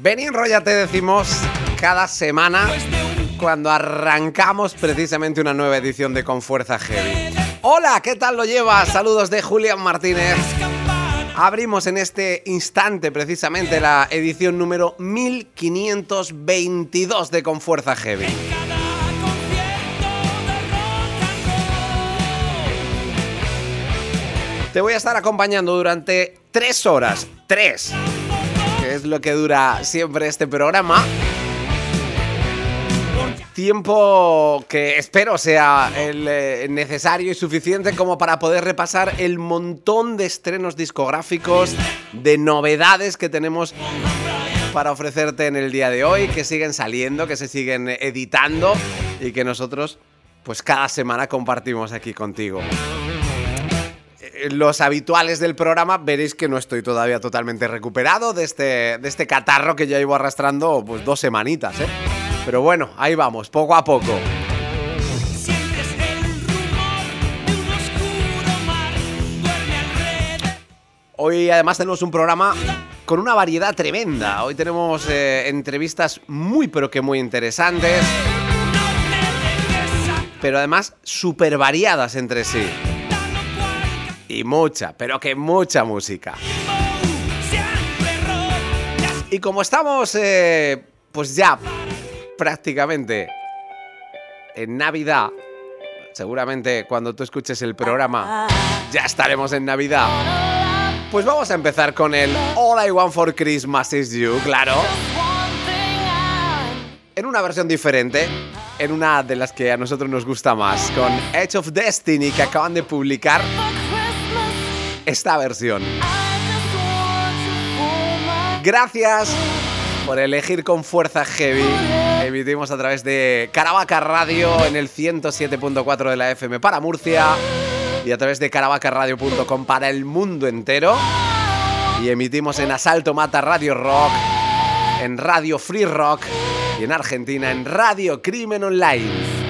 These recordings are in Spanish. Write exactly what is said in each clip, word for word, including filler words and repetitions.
Ven y enróllate, decimos cada semana cuando arrancamos precisamente una nueva edición de Con Fuerza Heavy. Hola, ¿qué tal lo llevas? Saludos de Julián Martínez. Abrimos en este instante precisamente la edición número mil quinientos veintidós de Con Fuerza Heavy. Te voy a estar acompañando durante tres horas, tres, que es lo que dura siempre este programa. Tiempo que espero sea el eh, necesario y suficiente como para poder repasar el montón de estrenos discográficos, de novedades que tenemos para ofrecerte en el día de hoy, que siguen saliendo, que se siguen editando y que nosotros, pues cada semana compartimos aquí contigo. Los habituales del programa veréis que no estoy todavía totalmente recuperado de este, de este catarro que ya llevo arrastrando pues dos semanitas, ¿eh? Pero bueno, ahí vamos, poco a poco. Hoy además tenemos un programa con una variedad tremenda. Hoy tenemos eh, entrevistas muy pero que muy interesantes, pero además súper variadas entre sí. Y mucha, pero que mucha música. Y como estamos, eh, pues ya prácticamente en Navidad, seguramente cuando tú escuches el programa ya estaremos en Navidad, pues vamos a empezar con el All I Want for Christmas Is You, claro. En una versión diferente, en una de las que a nosotros nos gusta más, con Edge of Destiny, que acaban de publicar esta versión. Gracias por elegir Con Fuerza Heavy. Emitimos a través de Caravaca Radio en el ciento siete punto cuatro de la F M para Murcia y a través de caravaca radio punto com para el mundo entero. Y emitimos en Asalto Mata Radio Rock, en Radio Free Rock y en Argentina en Radio Crimen Online.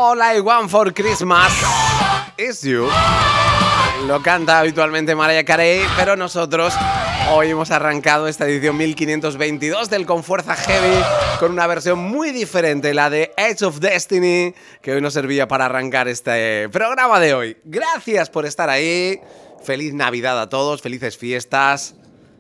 All I Want for Christmas is You. Lo canta habitualmente Mariah Carey, pero nosotros hoy hemos arrancado esta edición mil quinientos veintidós del Con Fuerza Heavy con una versión muy diferente, la de Edge of Destiny, que hoy nos servía para arrancar este programa de hoy. Gracias por estar ahí. Feliz Navidad a todos, felices fiestas.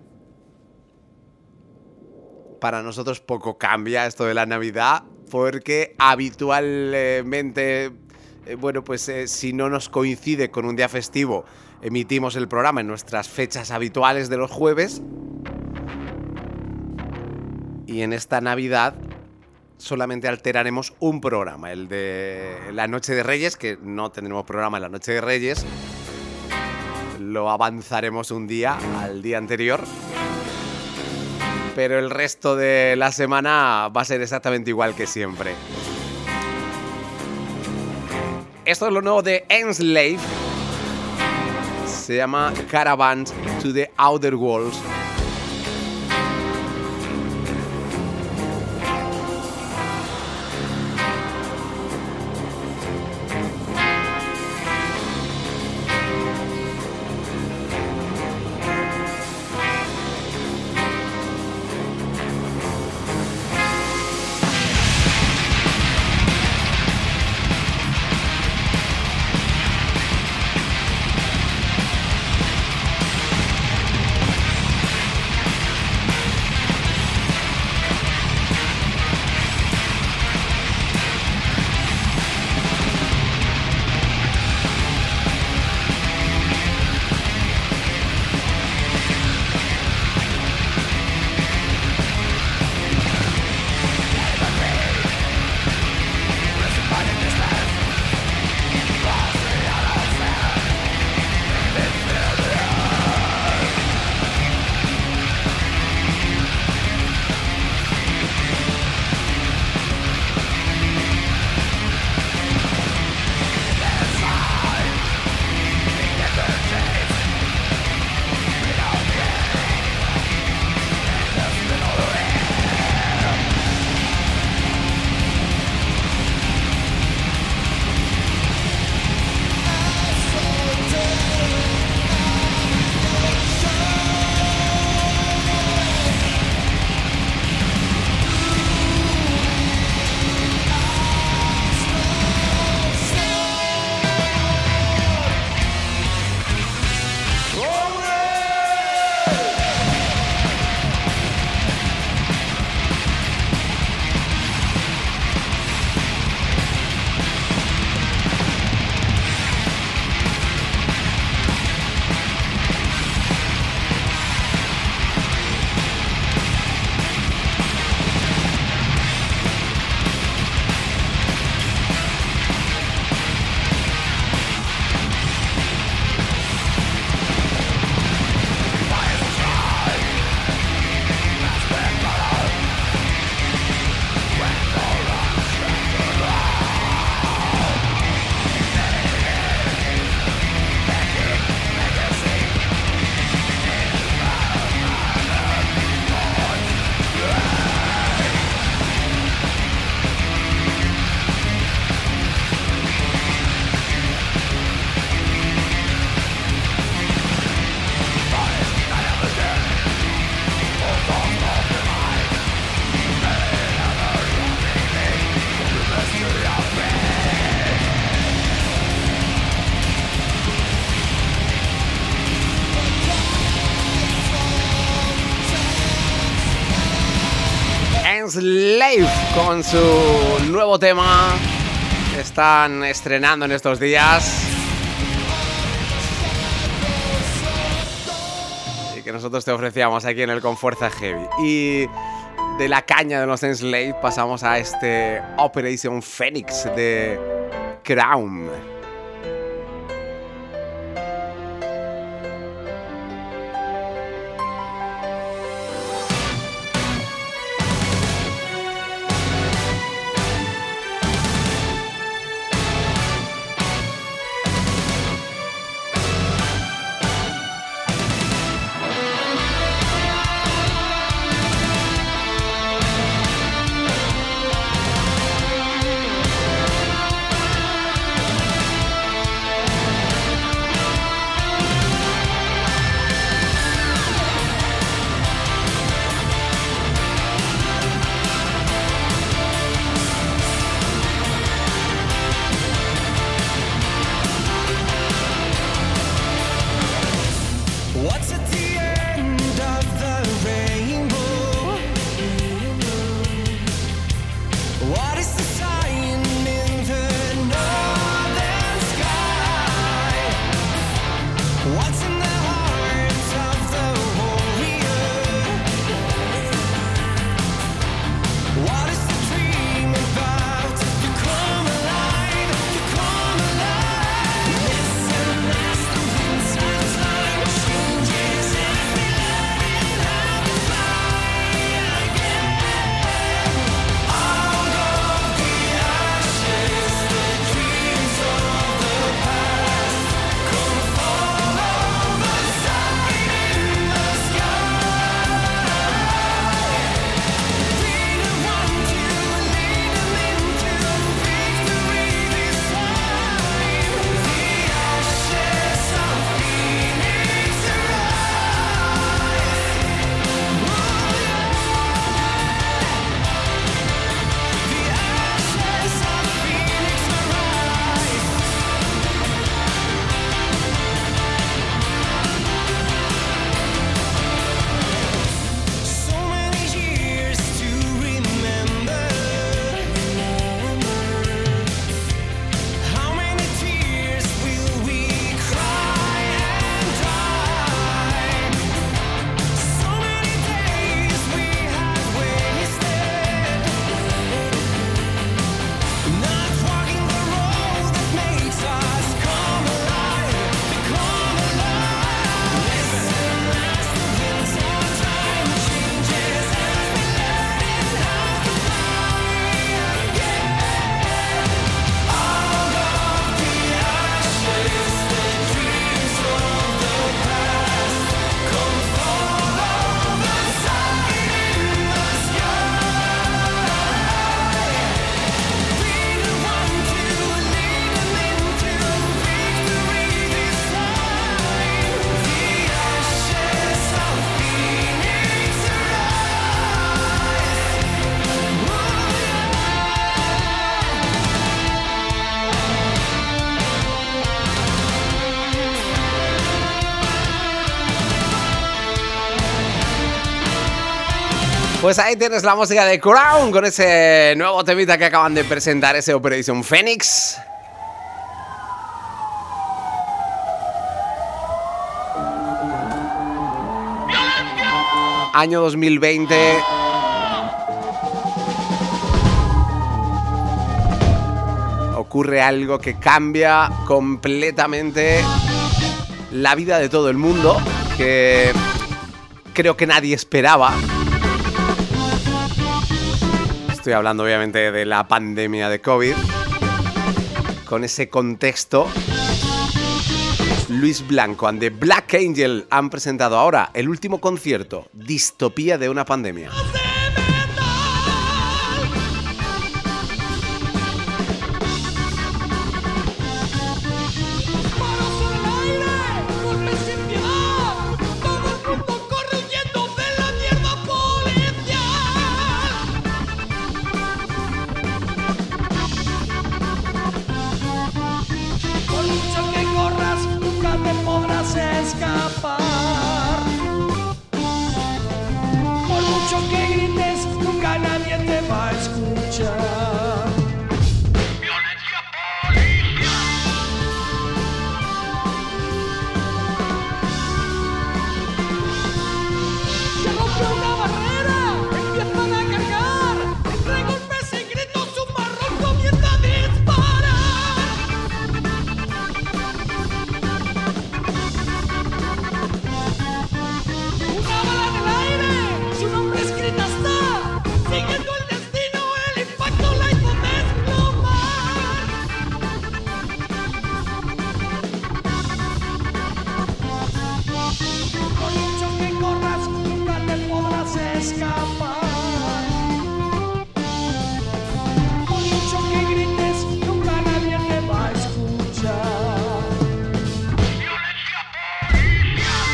Para nosotros poco cambia esto de la Navidad, porque habitualmente, eh, bueno, pues eh, si no nos coincide con un día festivo, emitimos el programa en nuestras fechas habituales de los jueves. Y en esta Navidad solamente alteraremos un programa, el de la Noche de Reyes, que no tendremos programa en la Noche de Reyes. Lo avanzaremos un día, al día anterior. Pero el resto de la semana va a ser exactamente igual que siempre. Esto es lo nuevo de Enslave. Se llama Caravan to the Outer Worlds. Enslave con su nuevo tema que están estrenando en estos días y que nosotros te ofrecíamos aquí en el Con Fuerza Heavy. Y de la caña de los Enslave pasamos a este Operation Phoenix de Crown. Pues ahí tienes la música de Crown con ese nuevo temita que acaban de presentar, ese Operation Phoenix. Año dos mil veinte. Ocurre algo que cambia completamente la vida de todo el mundo, que creo que nadie esperaba. Estoy hablando obviamente de la pandemia de COVID. Con ese contexto, Luis Blanco and the Black Angel han presentado ahora el último concierto, Distopía de una pandemia. Escapar. Por mucho que grites, nunca nadie te va a escuchar. Violencia policial. Se rompe una barrera, empiezan a cargar. Entre golpes y gritos, un marrón comienza a disparar. Siguiendo el destino, el impacto la hizo desplomar. Por mucho que corras, nunca te podrás escapar. Por mucho que grites, nunca nadie te va a escuchar. Violencia policial.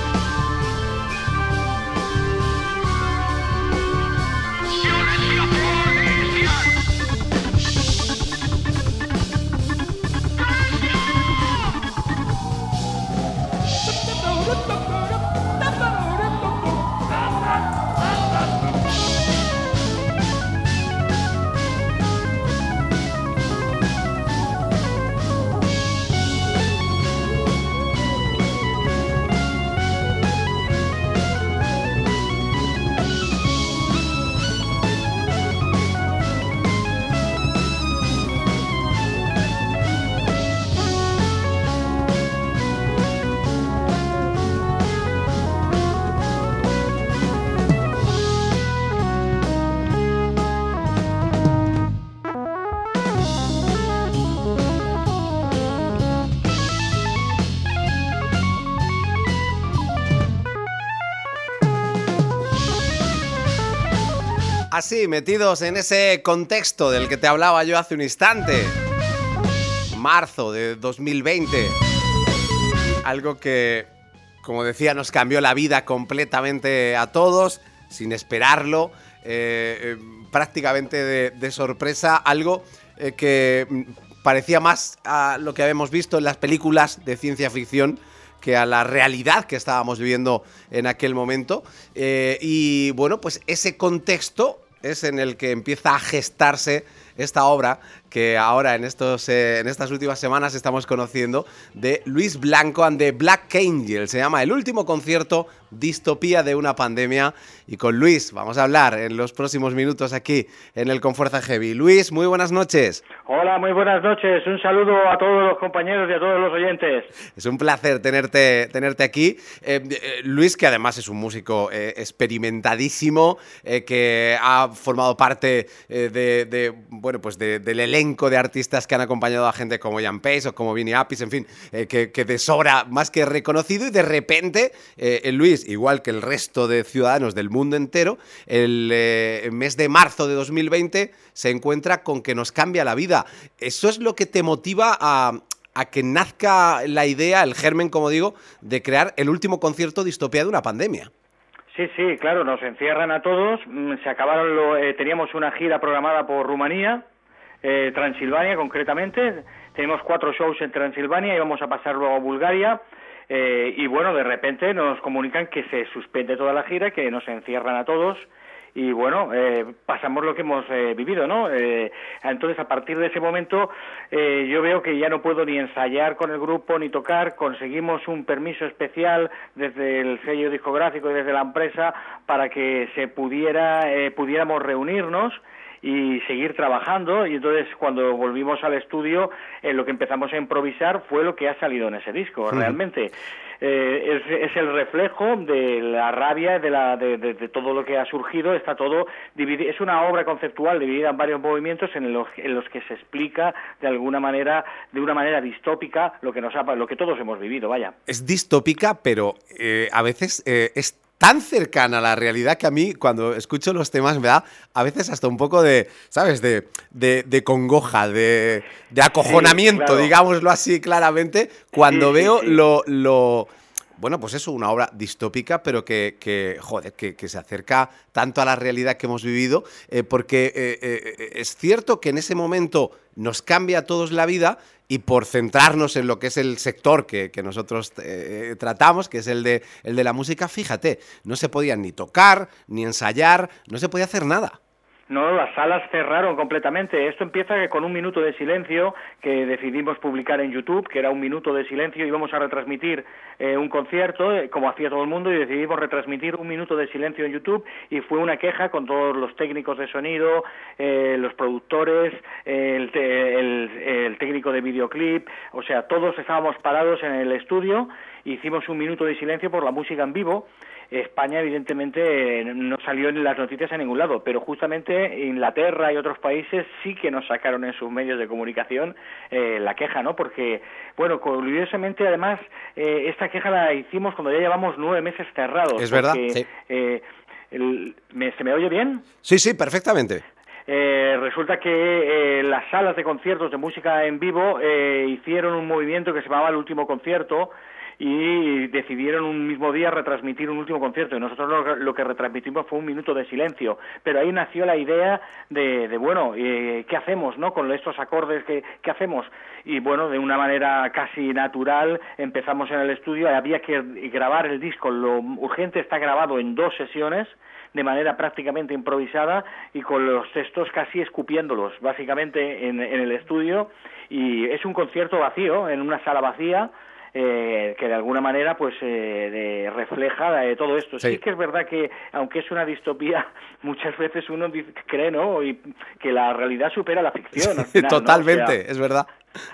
Así, metidos en ese contexto del que te hablaba yo hace un instante. Marzo de dos mil veinte. Algo que, como decía, nos cambió la vida completamente a todos, sin esperarlo, eh, eh, prácticamente de, de sorpresa. Algo eh, que parecía más a lo que habíamos visto en las películas de ciencia ficción que a la realidad que estábamos viviendo en aquel momento. Eh, y bueno, pues ese contexto es en el que empieza a gestarse esta obra que ahora en, estos, eh, en estas últimas semanas estamos conociendo, de Luis Blanco and the Black Angel. Se llama El último concierto, Distopía de una pandemia. Y con Luis vamos a hablar en los próximos minutos aquí en el Con Fuerza Heavy. Luis, muy buenas noches. Hola, muy buenas noches. Un saludo a todos los compañeros y a todos los oyentes. Es un placer tenerte, tenerte aquí. Eh, eh, Luis, que además es un músico eh, experimentadísimo, eh, que ha formado parte eh, de, de, bueno, pues de, del elenco de artistas que han acompañado a gente como Ian Pace o como Vinny Appice, en fin, eh, que, que de sobra más que reconocido. Y de repente, eh, Luis, igual que el resto de ciudadanos del mundo entero, el eh, mes de marzo de dos mil veinte se encuentra con que nos cambia la vida. ¿Eso es lo que te motiva a, a que nazca la idea, el germen, como digo, de crear el último concierto Distopía de una pandemia? Sí, sí, claro, nos encierran a todos. Se acabaron, lo, eh, teníamos una gira programada por Rumanía, eh, Transilvania concretamente. Tenemos cuatro shows en Transilvania y vamos a pasar luego a Bulgaria. Eh, y bueno, de repente nos comunican que se suspende toda la gira, que nos encierran a todos y bueno, eh, pasamos lo que hemos eh, vivido, ¿no? Eh, entonces, a partir de ese momento, eh, yo veo que ya no puedo ni ensayar con el grupo ni tocar. Conseguimos un permiso especial desde el sello discográfico y desde la empresa para que se pudiera eh, pudiéramos reunirnos y seguir trabajando, y entonces cuando volvimos al estudio eh, lo que empezamos a improvisar fue lo que ha salido en ese disco. Sí. Realmente eh, es, es el reflejo de la rabia de, la, de, de, de todo lo que ha surgido. Está todo dividido, es una obra conceptual dividida en varios movimientos en los, en los que se explica de alguna manera, de una manera distópica lo que nos ha, lo que todos hemos vivido, vaya. Es distópica, pero eh, a veces eh, es tan cercana a la realidad que a mí, cuando escucho los temas, me da a veces hasta un poco de, ¿sabes?, de, de, de congoja, de, de acojonamiento, sí, claro. Digámoslo así claramente, cuando sí, veo sí, sí. Lo, lo... Bueno, pues eso, una obra distópica, pero que, que joder, que, que se acerca tanto a la realidad que hemos vivido, eh, porque eh, eh, es cierto que en ese momento nos cambia a todos la vida, y por centrarnos en lo que es el sector que, que nosotros eh, tratamos, que es el de, el de la música, fíjate, no se podían ni tocar, ni ensayar, no se podía hacer nada. No, las salas cerraron completamente. Esto empieza con un minuto de silencio que decidimos publicar en YouTube, que era un minuto de silencio, y íbamos a retransmitir eh, un concierto, eh, como hacía todo el mundo, y decidimos retransmitir un minuto de silencio en YouTube, y fue una queja con todos los técnicos de sonido, eh, los productores, eh, el, te el, el técnico de videoclip, o sea, todos estábamos parados en el estudio, hicimos un minuto de silencio por la música en vivo. España, evidentemente, no salió en las noticias a ningún lado, pero justamente Inglaterra y otros países sí que nos sacaron en sus medios de comunicación eh, la queja, ¿no? Porque, bueno, curiosamente, además, eh, esta queja la hicimos cuando ya llevamos nueve meses cerrados. Es verdad, porque, sí. Eh, el, ¿me, ¿Se me oye bien? Sí, sí, perfectamente. Eh, resulta que eh, las salas de conciertos de música en vivo eh, hicieron un movimiento que se llamaba El Último Concierto, y decidieron un mismo día retransmitir un último concierto, y nosotros lo, lo que retransmitimos fue un minuto de silencio. Pero ahí nació la idea de, de bueno, eh, ¿qué hacemos, no? Con estos acordes, ¿qué, ¿qué hacemos? Y bueno, de una manera casi natural empezamos en el estudio. Había que grabar el disco, lo urgente está grabado en dos sesiones, de manera prácticamente improvisada, y con los textos casi escupiéndolos, básicamente en, en el estudio. Y es un concierto vacío, en una sala vacía, Eh, que de alguna manera pues eh, de, refleja eh, todo esto. Sí. Sí que es verdad que, aunque es una distopía, muchas veces uno dice, cree, ¿no?, y que la realidad supera la ficción. Al final, totalmente, ¿no? O sea, es verdad.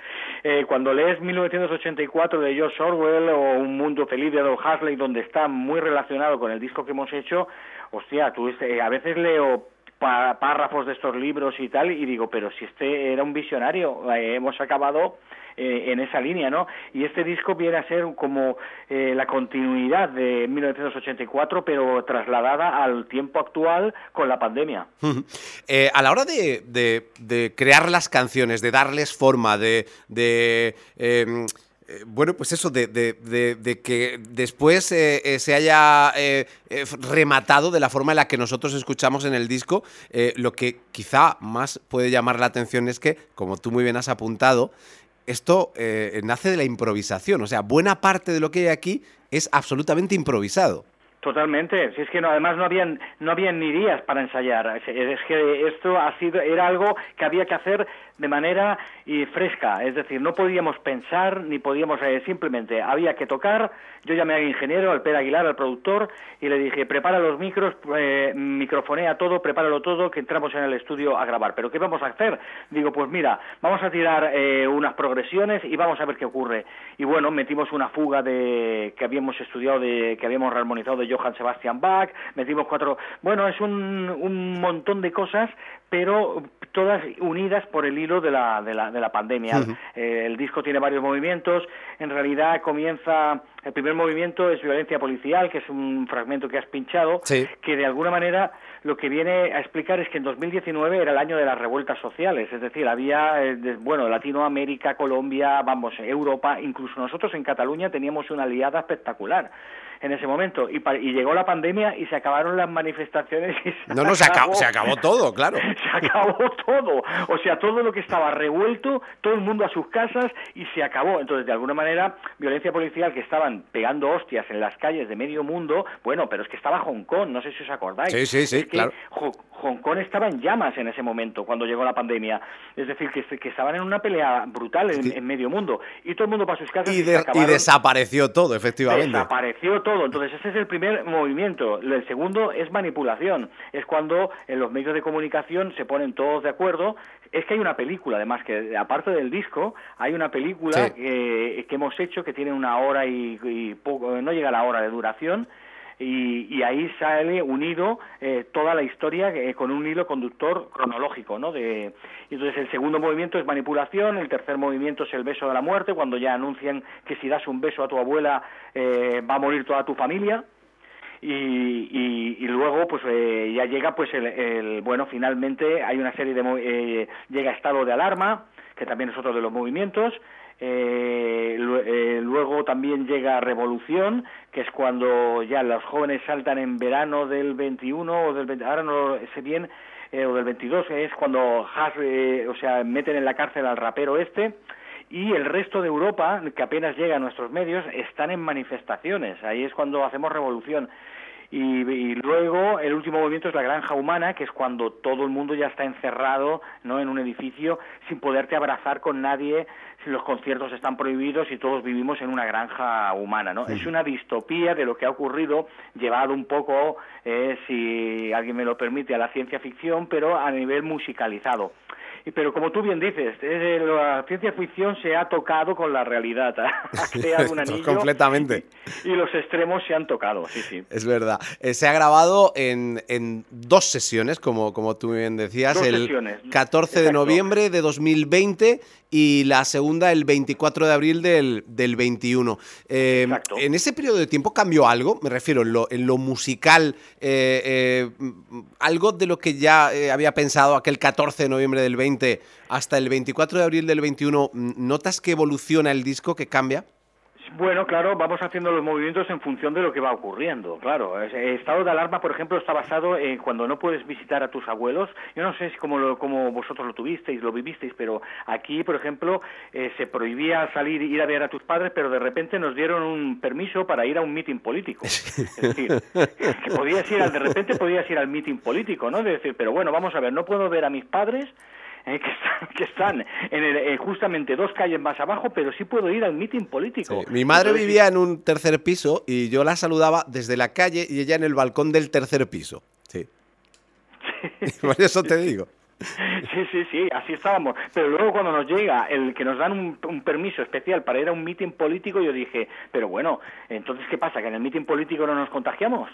Eh, cuando lees mil novecientos ochenta y cuatro de George Orwell o Un mundo feliz de Aldous Huxley, donde está muy relacionado con el disco que hemos hecho, hostia, tú eh, a veces leo párrafos de estos libros y tal, y digo, pero si este era un visionario, eh, hemos acabado eh, en esa línea, ¿no? Y este disco viene a ser como eh, la continuidad de mil novecientos ochenta y cuatro, pero trasladada al tiempo actual con la pandemia. eh, a la hora de, de, de crear las canciones, de darles forma, de... de eh, Eh, bueno, pues eso, de, de, de, de que después eh, eh, se haya eh, eh, rematado de la forma en la que nosotros escuchamos en el disco, eh, lo que quizá más puede llamar la atención es que, como tú muy bien has apuntado, esto eh, nace de la improvisación. O sea, buena parte de lo que hay aquí es absolutamente improvisado. Totalmente, si es que no, además no habían no habían ni días para ensayar. Es que esto ha sido era algo que había que hacer de manera y fresca, es decir, no podíamos pensar ni podíamos eh, simplemente había que tocar. Yo llamé al ingeniero, al Pere Aguilar, al productor, y le dije, prepara los micros, eh, microfonea todo, prepáralo todo, que entramos en el estudio a grabar. ¿Pero qué vamos a hacer? Digo, pues mira, vamos a tirar eh, unas progresiones y vamos a ver qué ocurre. Y bueno, metimos una fuga de que habíamos estudiado, de que habíamos rearmonizado de Johann Sebastian Bach, metimos cuatro... Bueno, es un, un montón de cosas, pero todas unidas por el hilo de la, de la, de la pandemia. Uh-huh. eh, el disco tiene varios movimientos. En realidad comienza... El primer movimiento es Violencia Policial, que es un fragmento que has pinchado, sí, que de alguna manera lo que viene a explicar es que en dos mil diecinueve era el año de las revueltas sociales, es decir, había, eh, de, bueno, Latinoamérica, Colombia, vamos, Europa, incluso nosotros en Cataluña teníamos una aliada espectacular en ese momento, y, y llegó la pandemia y se acabaron las manifestaciones y se no, no, se acabó, se acabó todo, claro. Se acabó todo, o sea, todo lo que estaba revuelto, todo el mundo a sus casas, y se acabó. Entonces, de alguna manera, Violencia Policial, que estaban pegando hostias en las calles de medio mundo, bueno, pero es que estaba Hong Kong, no sé si os acordáis. Sí, sí, sí. Es que claro. Hong Kong estaba en llamas en ese momento, cuando llegó la pandemia. Es decir, que, que estaban en una pelea brutal en, Sí. en medio mundo. Y todo el mundo para sus casas Y, y, de- se y acabaron... desapareció todo, efectivamente. Desapareció todo. Entonces ese es el primer movimiento. El segundo es manipulación. Es cuando en los medios de comunicación se ponen todos de acuerdo. Es que hay una película, además, que aparte del disco, hay una película Sí. que, que hemos hecho que tiene una hora y, y poco, no llega a la hora de duración. Y, y ahí sale unido eh, toda la historia eh, con un hilo conductor cronológico, ¿no? De, y entonces el segundo movimiento es manipulación, el tercer movimiento es el beso de la muerte, cuando ya anuncian que si das un beso a tu abuela eh, va a morir toda tu familia. Y, y, y luego pues eh, ya llega pues el, el bueno finalmente hay una serie de eh, llega estado de alarma, que también es otro de los movimientos. Eh, eh, luego también llega Revolución, que es cuando ya los jóvenes saltan en verano del veintiuno o del veinte, ahora no sé bien, eh, o del veintidós, es cuando Haas, eh, o sea, meten en la cárcel al rapero este. Y el resto de Europa, que apenas llega a nuestros medios, están en manifestaciones. Ahí es cuando hacemos revolución. Y, y luego el último movimiento es la granja humana, que es cuando todo el mundo ya está encerrado, ¿no?, en un edificio sin poderte abrazar con nadie, si los conciertos están prohibidos y todos vivimos en una granja humana, ¿no? Sí. Es una distopía de lo que ha ocurrido, llevado un poco, eh, si alguien me lo permite, a la ciencia ficción, pero a nivel musicalizado. Y, pero como tú bien dices, eh, la ciencia ficción se ha tocado con la realidad, ha creado un anillo completamente. Y, y los extremos se han tocado, sí, sí. Es verdad. Eh, se ha grabado en, en dos sesiones, como, como tú bien decías, Dos el sesiones. catorce de Exacto. noviembre de dos mil veinte y la segunda el veinticuatro de abril del, del veintiuno. Eh, Exacto. ¿En ese periodo de tiempo cambió algo? Me refiero, en lo, en lo musical, eh, eh, algo de lo que ya eh, había pensado aquel catorce de noviembre del veinte hasta el veinticuatro de abril del veintiuno, ¿notas que evoluciona el disco, que cambia? Bueno, claro, vamos haciendo los movimientos en función de lo que va ocurriendo, claro. El estado de alarma, por ejemplo, está basado en cuando no puedes visitar a tus abuelos. Yo no sé si como, lo, como vosotros lo tuvisteis, lo vivisteis, pero aquí, por ejemplo, eh, se prohibía salir, ir a ver a tus padres, pero de repente nos dieron un permiso para ir a un mitin político. Es decir, que podías ir, al, de repente podías ir al mitin político, ¿no? De decir, pero bueno, vamos a ver, no puedo ver a mis padres, Eh, que están, que están en el, eh, justamente dos calles más abajo, pero sí puedo ir al mitin político. Sí. Mi madre Entonces, vivía en un tercer piso y yo la saludaba desde la calle y ella en el balcón del tercer piso. Sí. Por eso te digo. Sí, sí, sí, así estábamos. Pero luego cuando nos llega el que nos dan un, un permiso especial para ir a un mitin político, yo dije, pero bueno, entonces ¿qué pasa? ¿Que en el mitin político no nos contagiamos?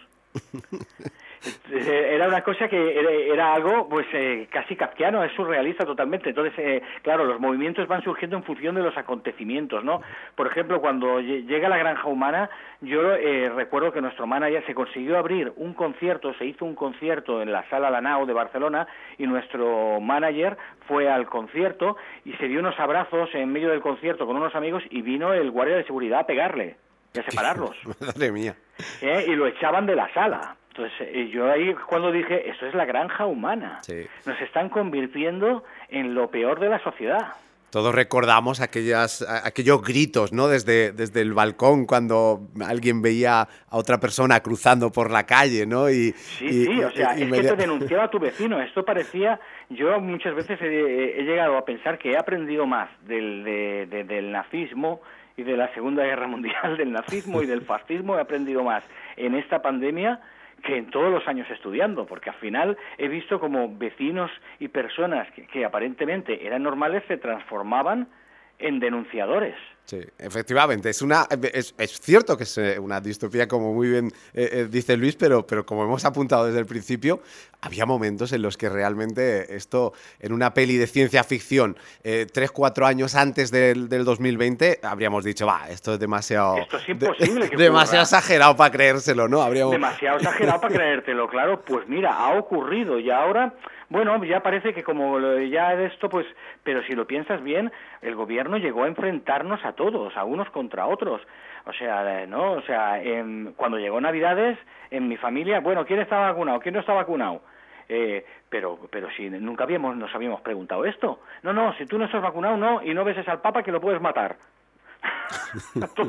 Era una cosa que era, era algo pues eh, casi kafkiano, es surrealista totalmente. Entonces, eh, claro, los movimientos van surgiendo en función de los acontecimientos, ¿no? Por ejemplo, cuando llega la granja humana, yo eh, recuerdo que nuestro manager se consiguió abrir un concierto, se hizo un concierto en la Sala Lanao de Barcelona y nuestro manager fue al concierto y se dio unos abrazos en medio del concierto con unos amigos y vino el guardia de seguridad a pegarle y a separarlos. Madre mía. ¿Eh? Y lo echaban de la sala. Entonces, eh, yo ahí cuando dije, esto es la granja humana. Sí. Nos están convirtiendo en lo peor de la sociedad. Todos recordamos aquellas, aquellos gritos, ¿no? Desde, desde el balcón cuando alguien veía a otra persona cruzando por la calle, ¿no? Y, sí, y, sí, o sea, y, y es media... que te denunciaba a tu vecino. Esto parecía... Yo muchas veces he, he llegado a pensar que he aprendido más del, de, de, del nazismo y de la Segunda Guerra Mundial, del nazismo y del fascismo, he aprendido más en esta pandemia que en todos los años estudiando, porque al final he visto como vecinos y personas que, que aparentemente eran normales se transformaban en denunciadores. Sí, efectivamente, es una es, es cierto que es una distopía, como muy bien eh, eh, dice Luis, pero, pero como hemos apuntado desde el principio, había momentos en los que realmente esto, en una peli de ciencia ficción, eh, tres, cuatro años antes del, del dos mil veinte, habríamos dicho, va, esto es demasiado... Esto es imposible de, que demasiado ocurra. exagerado para creérselo, ¿no? Habríamos... Demasiado exagerado para creértelo, claro. Pues mira, ha ocurrido y ahora... Bueno, ya parece que como ya de esto, pues, pero si lo piensas bien, el gobierno llegó a enfrentarnos a todos, a unos contra otros. O sea, ¿no? O sea, en, cuando llegó Navidades, en mi familia, bueno, ¿quién está vacunado? ¿Quién no está vacunado? Eh, pero pero si nunca habíamos nos habíamos preguntado esto. No, no, si tú no estás vacunado, no, y no beses al Papa que lo puedes matar. Entonces,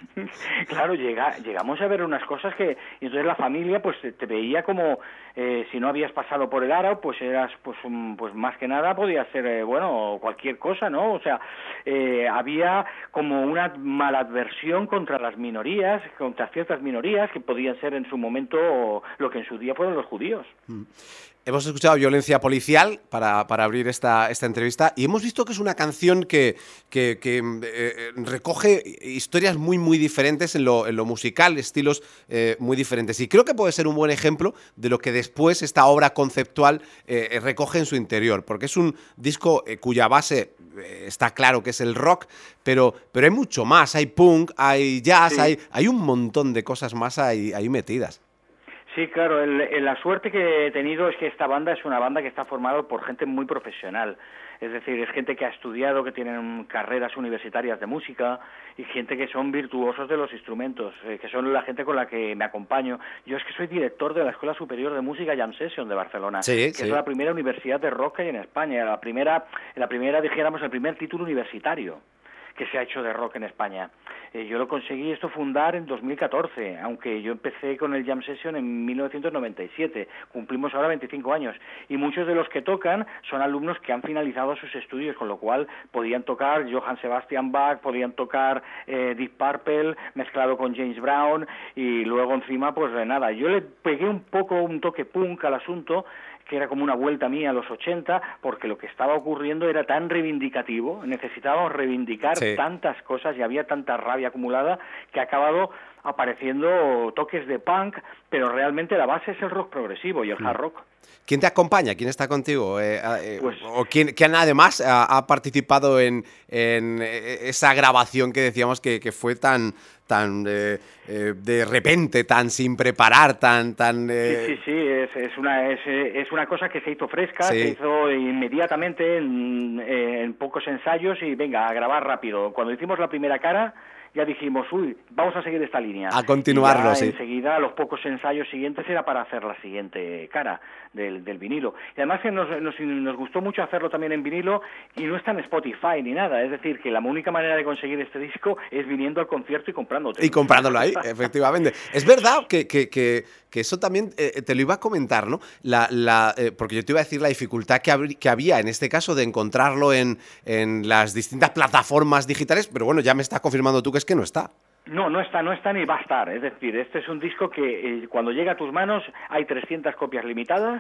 Claro, llega, llegamos a ver unas cosas que... Y entonces la familia pues te, te veía como... Eh, si no habías pasado por el Aro, pues eras, pues, um, pues más que nada podía ser, eh, bueno, cualquier cosa, ¿no? O sea, eh, había como una maladversión contra las minorías, contra ciertas minorías que podían ser en su momento lo que en su día fueron los judíos. Mm. Hemos escuchado Violencia Policial para, para abrir esta, esta entrevista y hemos visto que es una canción que, que, que eh, recoge historias muy, muy diferentes en lo, en lo musical, estilos eh, muy diferentes. Y creo que puede ser un buen ejemplo de lo que después esta obra conceptual eh, recoge en su interior, porque es un disco eh, cuya base eh, está claro que es el rock, pero, pero hay mucho más. Hay punk, hay jazz, sí. hay, hay un montón de cosas más ahí, ahí metidas. Sí, claro, el, el, la suerte que he tenido es que esta banda es una banda que está formada por gente muy profesional, es decir, es gente que ha estudiado, que tienen carreras universitarias de música y gente que son virtuosos de los instrumentos, eh, que son la gente con la que me acompaño. Yo es que soy director de la Escuela Superior de Música Jam Session de Barcelona, sí, que sí. es la primera universidad de rock que hay en España, la primera, la primera dijéramos, el primer título universitario que se ha hecho de rock en España. Eh, yo lo conseguí esto fundar en dos mil catorce, aunque yo empecé con el Jam Session en mil novecientos noventa y siete, cumplimos ahora veinticinco años, y muchos de los que tocan son alumnos que han finalizado sus estudios, con lo cual podían tocar Johann Sebastian Bach, podían tocar eh, Deep Purple, mezclado con James Brown, y luego encima, pues de nada, yo le pegué un poco un toque punk al asunto, que era como una vuelta mía a los ochenta, porque lo que estaba ocurriendo era tan reivindicativo, necesitábamos reivindicar sí. tantas cosas y había tanta rabia acumulada que ha acabado apareciendo toques de punk, pero realmente la base es el rock progresivo y el hard rock. ¿Quién te acompaña? ¿Quién está contigo? Eh, eh, pues, ¿O quién, quién además ha, ha participado en, en esa grabación que decíamos que, que fue tan, tan eh, eh, de repente, tan sin preparar, tan... tan eh... Sí, sí, sí, es, es, una, es, es una cosa que se hizo fresca, sí. se hizo inmediatamente en, en pocos ensayos y venga, a grabar rápido. Cuando hicimos la primera cara, ya dijimos, uy, vamos a seguir esta línea. A continuarlo, y ya sí. enseguida, los pocos ensayos siguientes era para hacer la siguiente cara del, del vinilo. Y además que nos, nos, nos gustó mucho hacerlo también en vinilo y no está en Spotify ni nada. Es decir, que la única manera de conseguir este disco es viniendo al concierto y comprándolo. Y comprándolo ahí, efectivamente. Es verdad que, que, que, que eso también eh, te lo iba a comentar, ¿no? La, la, eh, porque yo te iba a decir la dificultad que, hab que había en este caso de encontrarlo en, en las distintas plataformas digitales, pero bueno, ya me estás confirmando tú que es que no está. No, no está, no está ni va a estar. Es decir, este es un disco que eh, cuando llega a tus manos hay trescientas copias limitadas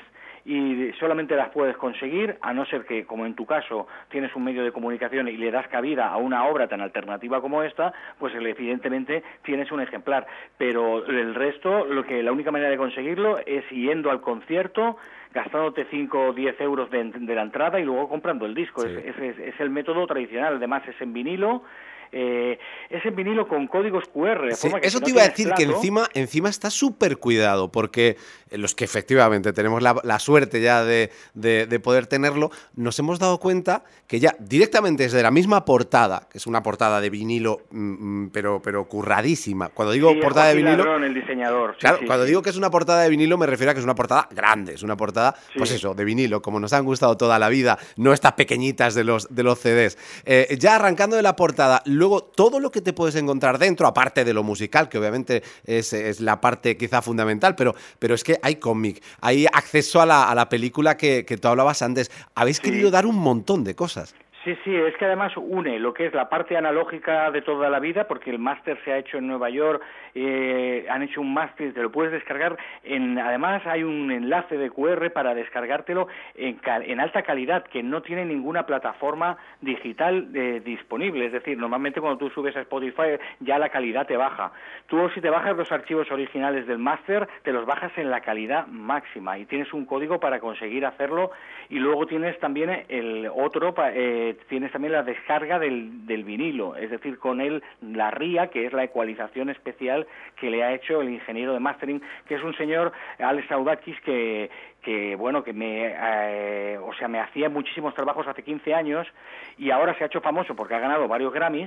y solamente las puedes conseguir, a no ser que, como en tu caso, tienes un medio de comunicación y le das cabida a una obra tan alternativa como esta, pues evidentemente tienes un ejemplar. Pero el resto, lo que la única manera de conseguirlo es yendo al concierto, gastándote cinco o diez euros de, de la entrada y luego comprando el disco. Sí. Es, es, es el método tradicional, además es en vinilo. Eh, es en vinilo con códigos cu erre. De sí, forma que eso si no te iba a decir plato, que encima, encima está súper cuidado, porque los que efectivamente tenemos la, la suerte ya de, de, de poder tenerlo, nos hemos dado cuenta que ya directamente desde la misma portada, que es una portada de vinilo, mmm, pero, pero curradísima. Cuando digo sí, portada de vinilo... Ladrón, el diseñador. Sí, claro, sí, cuando sí. digo que es una portada de vinilo me refiero a que es una portada grande, es una portada, sí. pues eso, de vinilo, como nos han gustado toda la vida, no estas pequeñitas de los, de los ce des. Eh, ya arrancando de la portada, luego todo lo que te puedes encontrar dentro, aparte de lo musical, que obviamente es, es la parte quizá fundamental, pero, pero es que hay cómic, hay acceso a la, a la película que, que tú hablabas antes. Habéis sí. querido dar un montón de cosas. Sí, sí, es que además une lo que es la parte analógica de toda la vida, porque el máster se ha hecho en Nueva York, eh, han hecho un máster, te lo puedes descargar, en, además hay un enlace de cu erre para descargártelo en, en alta calidad, que no tiene ninguna plataforma digital eh, disponible, es decir, normalmente cuando tú subes a Spotify ya la calidad te baja. Tú si te bajas los archivos originales del máster, te los bajas en la calidad máxima y tienes un código para conseguir hacerlo y luego tienes también el otro... Eh, tienes también la descarga del, del vinilo, es decir, con él la R I A, que es la ecualización especial que le ha hecho el ingeniero de mastering, que es un señor, Alex Saudakis, que, que bueno, que me, eh, o sea, me hacía muchísimos trabajos hace quince años y ahora se ha hecho famoso porque ha ganado varios Grammys.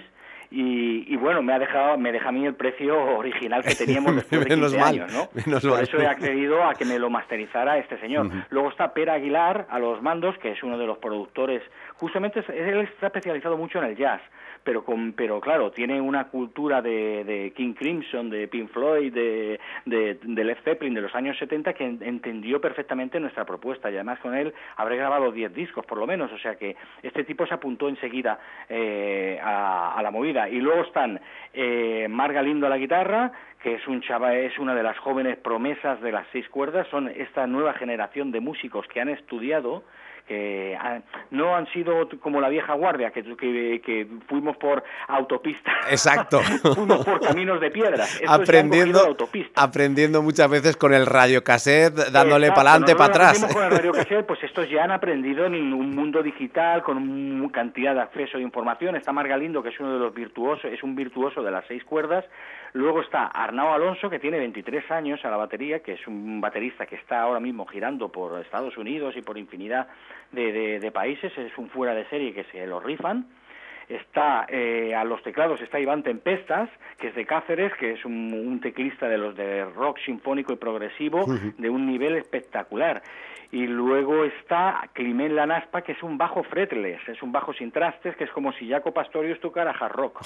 Y, y bueno, me ha dejado, me deja a mí el precio original que teníamos después de quince años, ¿no? Menos Por mal. eso he accedido a que me lo masterizara este señor. Uh-huh. Luego está Per Aguilar a los mandos, que es uno de los productores. Justamente él está especializado mucho en el jazz, pero con pero claro, tiene una cultura de, de King Crimson, de Pink Floyd, de, de, de Led Zeppelin de los años setenta, que entendió perfectamente nuestra propuesta, y además con él habré grabado diez discos por lo menos, o sea que este tipo se apuntó enseguida eh, a, a la movida. Y luego están eh, Marc Galindo a la guitarra, que es un chaval, es una de las jóvenes promesas de las seis cuerdas, son esta nueva generación de músicos que han estudiado, que han, no han sido como la vieja guardia, que, que, que fuimos por autopistas. Exacto. Fuimos por caminos de piedra. Estos aprendiendo, autopista. aprendiendo muchas veces con el radiocassette, dándole para adelante, para atrás. Con el radiocassette, pues estos ya han aprendido en un mundo digital, con una cantidad de acceso de información. Está Marc Galindo, que es uno de los virtuosos, es un virtuoso de las seis cuerdas. Luego está Arnau Alonso, que tiene veintitrés años a la batería, que es un baterista que está ahora mismo girando por Estados Unidos y por infinidad de, de, de países, es un fuera de serie que se lo rifan. Está eh, a los teclados está Iván Tempestas, que es de Cáceres, que es un, un teclista de los de rock sinfónico y progresivo uh-huh. de un nivel espectacular. Y luego está Climent Lanaspa, que es un bajo fretless, es un bajo sin trastes, que es como si Jaco Pastorius tocara hard rock.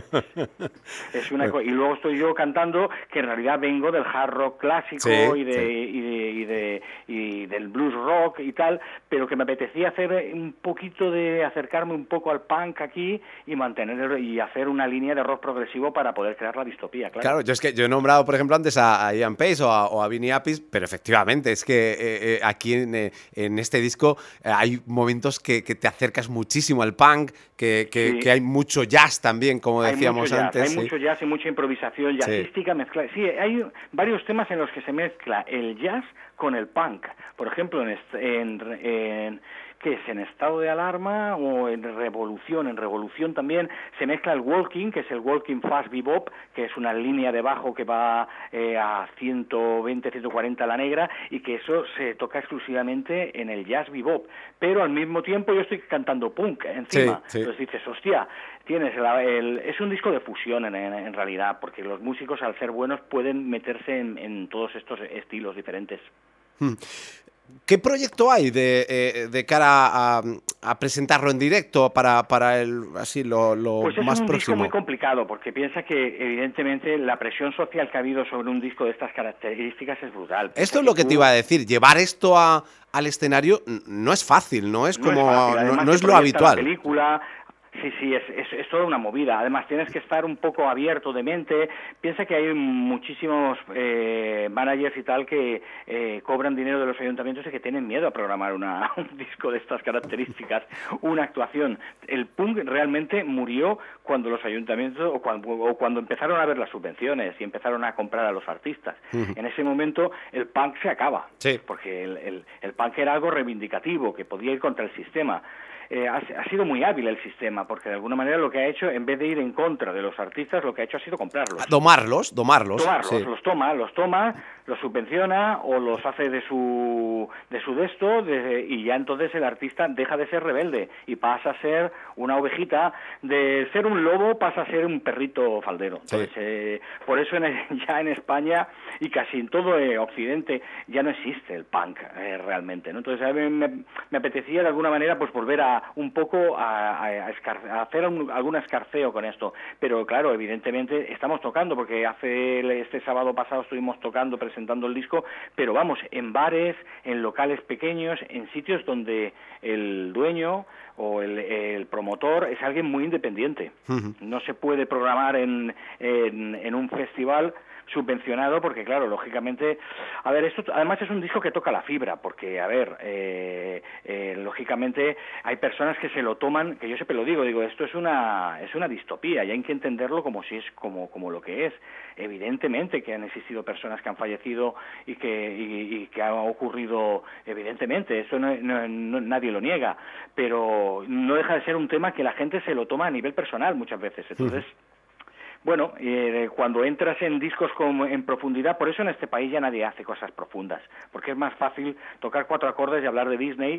Es una co- y luego estoy yo cantando, que en realidad vengo del hard rock clásico sí, y, de, sí. y, de, y, de, y del blues rock y tal, pero que me apetecía hacer un poquito de acercarme un poco al punk aquí y mantener y hacer una línea de rock progresivo para poder crear la distopía, claro. Claro, yo es que yo he nombrado, por ejemplo, antes a, a Ian Pace o a, o a Vinny Appice, pero efectivamente es que eh, eh, aquí en, eh, en este disco eh, hay momentos que, que te acercas muchísimo al punk, que, que, sí. que hay mucho jazz también, como hay decíamos jazz, antes. Hay sí. mucho jazz y mucha improvisación jazzística, sí. mezcla. Sí, hay varios temas en los que se mezcla el jazz con el punk. Por ejemplo, en, en, en que es en Estado de Alarma o en Revolución, en Revolución también se mezcla el walking, que es el walking fast bebop, que es una línea de bajo que va eh, a ciento veinte, ciento cuarenta la negra, y que eso se toca exclusivamente en el jazz bebop, pero al mismo tiempo yo estoy cantando punk encima, sí, sí. Entonces dices, hostia, tienes la, el, es un disco de fusión en, en, en realidad, porque los músicos al ser buenos pueden meterse en, en todos estos estilos diferentes. Hmm. ¿Qué proyecto hay de, eh, de cara a, a presentarlo en directo para, para el así lo, lo pues es más un próximo? Disco muy complicado, porque piensa que evidentemente la presión social que ha habido sobre un disco de estas características es brutal. Esto es lo que tú... te iba a decir, llevar esto a, al escenario no es fácil, no es no como es fácil. Además, no, no es lo habitual. La película, Sí, sí, es, es, es toda una movida. Además, tienes que estar un poco abierto de mente. Piensa que hay muchísimos eh, managers y tal que eh, cobran dinero de los ayuntamientos y que tienen miedo a programar una, un disco de estas características, una actuación. El punk realmente murió cuando los ayuntamientos o cuando, o cuando empezaron a ver las subvenciones y empezaron a comprar a los artistas. Uh-huh. En ese momento el punk se acaba, sí. porque el, el, el punk era algo reivindicativo, que podía ir contra el sistema. Eh, ha, ha sido muy hábil el sistema, porque de alguna manera lo que ha hecho, en vez de ir en contra de los artistas, lo que ha hecho ha sido comprarlos. Domarlos, domarlos. Tomarlos, sí. los toma, los toma, los subvenciona o los hace de su de su desto de, y ya entonces el artista deja de ser rebelde y pasa a ser una ovejita, de ser un lobo pasa a ser un perrito faldero. Entonces, sí. eh, por eso en el, ya en España y casi en todo eh, Occidente ya no existe el punk eh, realmente, ¿no? Entonces a mí me, me apetecía de alguna manera pues volver a un poco a, a, a, escar, a hacer un, algún escarceo con esto, pero claro, evidentemente estamos tocando, porque hace este sábado pasado estuvimos tocando, presentando el disco, pero vamos, en bares, en locales pequeños, en sitios donde el dueño o el, el promotor es alguien muy independiente. Uh-huh. No se puede programar en, en, en un festival subvencionado, porque claro, lógicamente, a ver, esto además es un disco que toca la fibra, porque a ver, eh, eh, lógicamente hay personas que se lo toman, que yo siempre lo digo, digo, esto es una es una distopía y hay que entenderlo como si es como como lo que es. Evidentemente que han existido personas que han fallecido y que y, y que ha ocurrido, evidentemente, eso no, no, no, nadie lo niega, pero no deja de ser un tema que la gente se lo toma a nivel personal muchas veces, entonces uh-huh. Bueno, eh, cuando entras en discos como en profundidad, por eso en este país ya nadie hace cosas profundas, porque es más fácil tocar cuatro acordes y hablar de Disney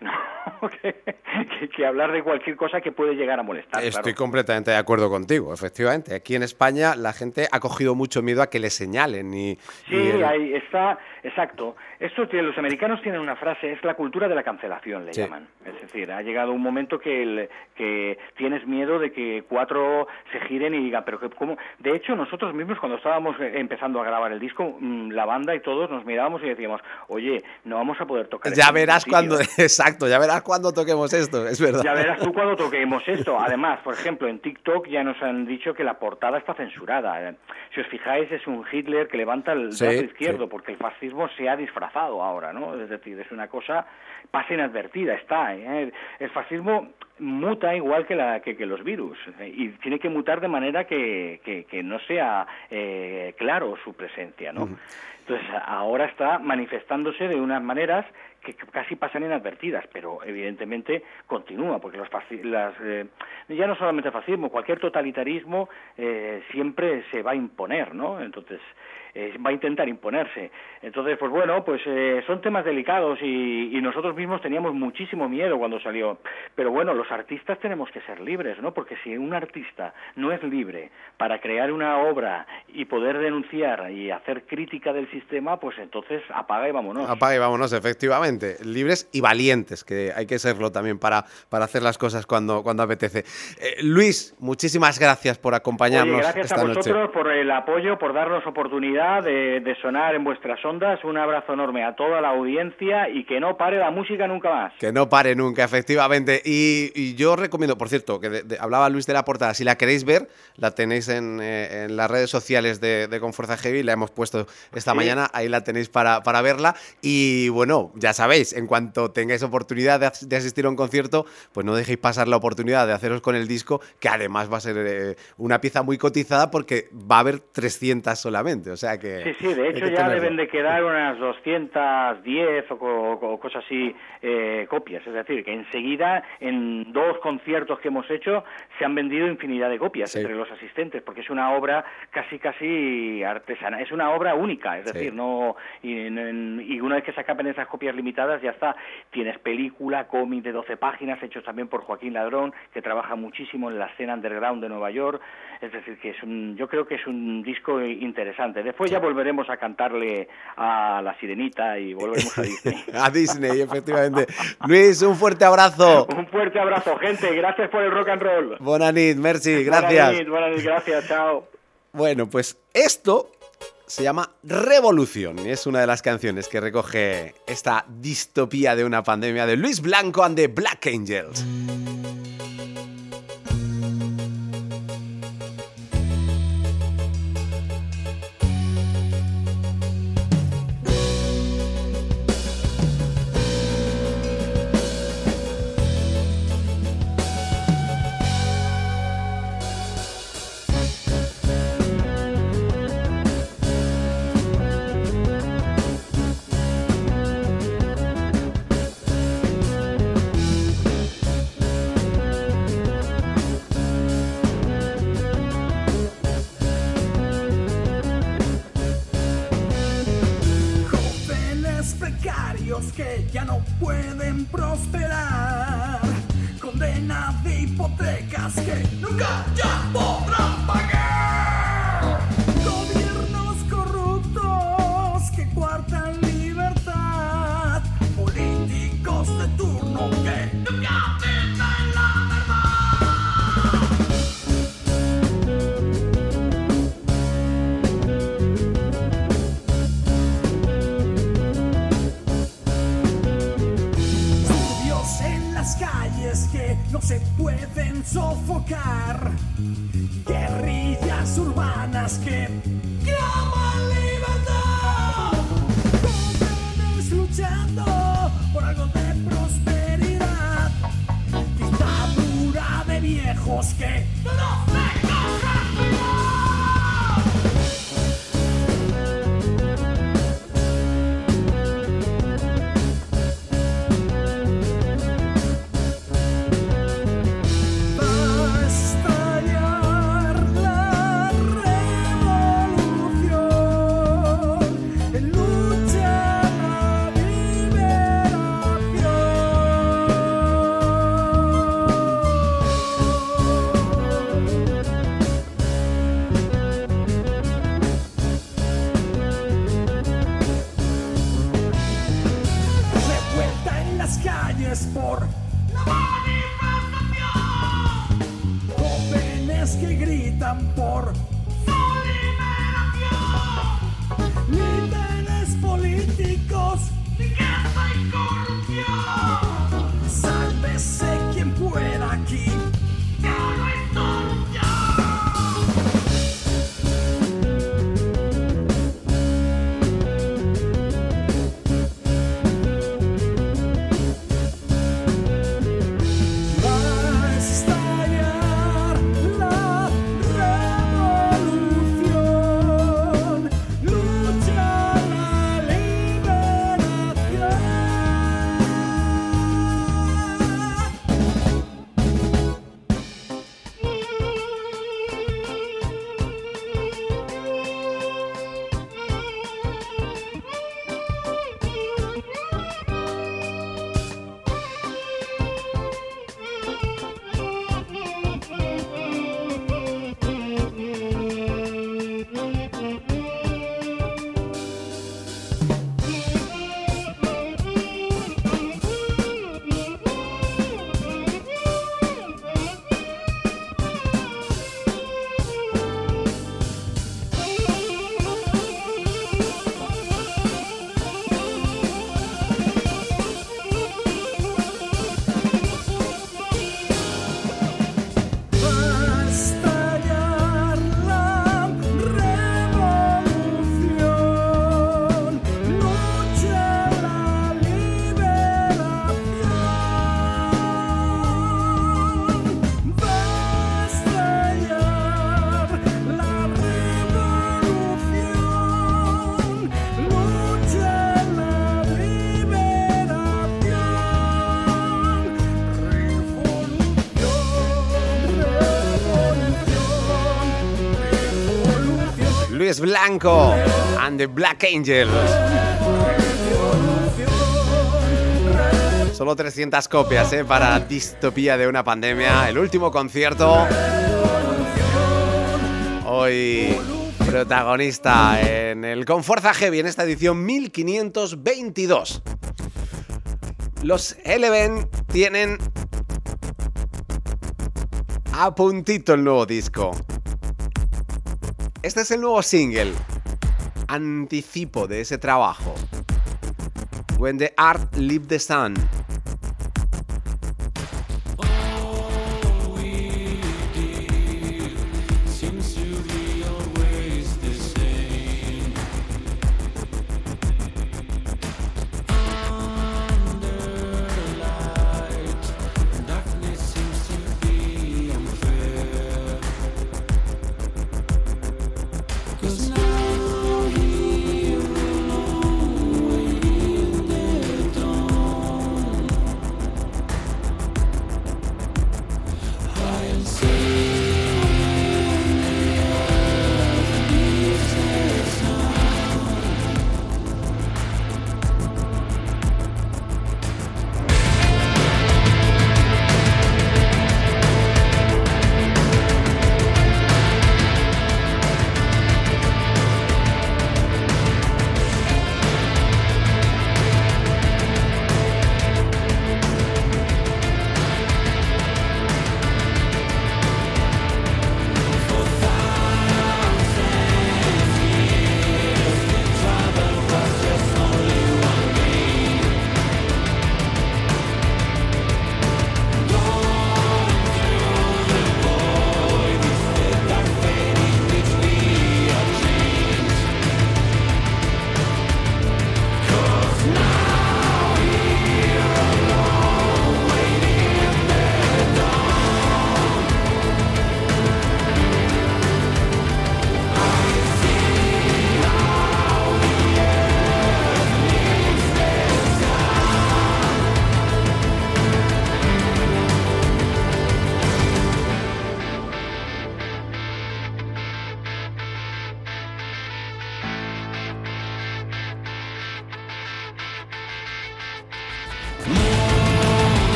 ¿no? que, que, que hablar de cualquier cosa que puede llegar a molestar. Estoy claro. completamente de acuerdo contigo, efectivamente. Aquí en España la gente ha cogido mucho miedo a que le señalen. Y, Sí, y el... ahí está, exacto. Esto que los americanos tienen una frase, es la cultura de la cancelación, le Sí. llaman. Es decir, ha llegado un momento que, el, que tienes miedo de que cuatro se giren y digan, pero que cómo. De hecho, nosotros mismos cuando estábamos empezando a grabar el disco, la banda y todos nos mirábamos y decíamos, oye, no vamos a poder tocar. Ya esto en verás ningún sitio. cuando, exacto, ya verás cuando toquemos esto, es verdad. Ya verás tú cuando toquemos esto. Además, por ejemplo, en TikTok ya nos han dicho que la portada está censurada. Si os fijáis, es un Hitler que levanta el Sí, brazo izquierdo, sí. porque el fascismo se ha disfrazado ahora, ¿no? Es decir, es una cosa, pasa inadvertida, está. ¿eh? El fascismo muta igual que, la, que, que los virus, ¿eh? Y tiene que mutar de manera que, que, que no sea eh, claro su presencia, ¿no? Uh-huh. Entonces, ahora está manifestándose de unas maneras que casi pasan inadvertidas, pero evidentemente continúa, porque los fasc- las, eh, ya no solamente el fascismo, cualquier totalitarismo eh, siempre se va a imponer, ¿no? Entonces, eh, va a intentar imponerse. Entonces, pues bueno, pues eh, son temas delicados y, y nosotros mismos teníamos muchísimo miedo cuando salió. Pero bueno, los artistas tenemos que ser libres, ¿no? Porque si un artista no es libre para crear una obra y poder denunciar y hacer crítica del sistema, pues entonces apaga y vámonos. Apaga y vámonos, efectivamente. Libres y valientes, que hay que serlo también para, para hacer las cosas cuando, cuando apetece. Eh, Luis, muchísimas gracias por acompañarnos. Oye, gracias esta a vosotros noche. por el apoyo, por darnos oportunidad de, de sonar en vuestras ondas. Un abrazo enorme a toda la audiencia y que no pare la música nunca más. Que no pare nunca, efectivamente. Y, y yo recomiendo, por cierto, que de, de, hablaba Luis de la portada, si la queréis ver, la tenéis en, eh, en las redes sociales de, de Con Fuerza Heavy, la hemos puesto esta sí. mañana, ahí la tenéis para, para verla. Y bueno, ya sabéis, en cuanto tengáis oportunidad de, de asistir a un concierto, pues no dejéis pasar la oportunidad de haceros con el disco, que además va a ser eh, una pieza muy cotizada porque va a haber trescientas solamente, o sea que... Sí, sí, de hecho ya tenerlo. Deben de quedar unas doscientas diez o, o, o cosas así eh, copias, es decir, que enseguida en dos conciertos que hemos hecho se han vendido infinidad de copias sí. entre los asistentes, porque es una obra casi casi artesana, es una obra única, es decir, sí. no y, y una vez que se acaben esas copias limitadas ya está. Tienes película, cómic de doce páginas hechos también por Joaquín Ladrón, que trabaja muchísimo en la escena underground de Nueva York, es decir, que es un, yo creo que es un disco interesante. Después sí. ya volveremos a cantarle a La Sirenita y volveremos a Disney. A Disney, efectivamente. Luis, un fuerte abrazo. Un fuerte abrazo, gente, gracias por el rock and roll. Bona nit, merci, gracias. Bona nit, bona nit, gracias, chao. Bueno, pues esto se llama Revolución y es una de las canciones que recoge esta distopía de una pandemia de Luis Blanco and the Black Angels. Que ya no pueden prosperar, condena de hipotecas que nunca ya podrán pagar, gobiernos corruptos que coartan libertad, políticos de turno que nunca dicen la verdad. Calles que no se pueden sofocar, guerrillas urbanas que claman libertad, jóvenes luchando por algo de prosperidad, dictadura de viejos que no nos dejan respirar. Lucha la liberación. voces que gritan por su liberación. Líderes políticos, riqueza y corrupción. Sálvese quien pueda aquí. Ya no hay Luis Blanco and the Black Angels. Solo trescientas copias, ¿eh? Para Distopía de una pandemia. El último concierto. Hoy protagonista en el Con Fuerza Heavy en esta edición mil quinientos veintidós. Los Eleven tienen a puntito el nuevo disco. Este es el nuevo single, anticipo de ese trabajo. When the Art Leaves the Sun.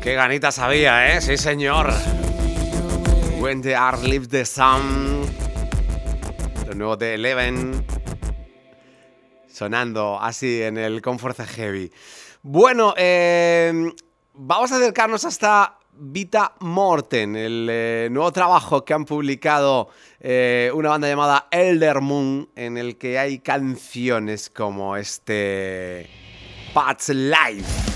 Qué ganitas había, ¿eh? Sí, señor. When the Earth Leaves the Sun. Lo nuevo de Eleven. Sonando así en el Comfort Heavy. Bueno, eh, vamos a acercarnos hasta Vita Morten, el eh, nuevo trabajo que han publicado eh, una banda llamada Elder Moon, en el que hay canciones como este Pat's Life.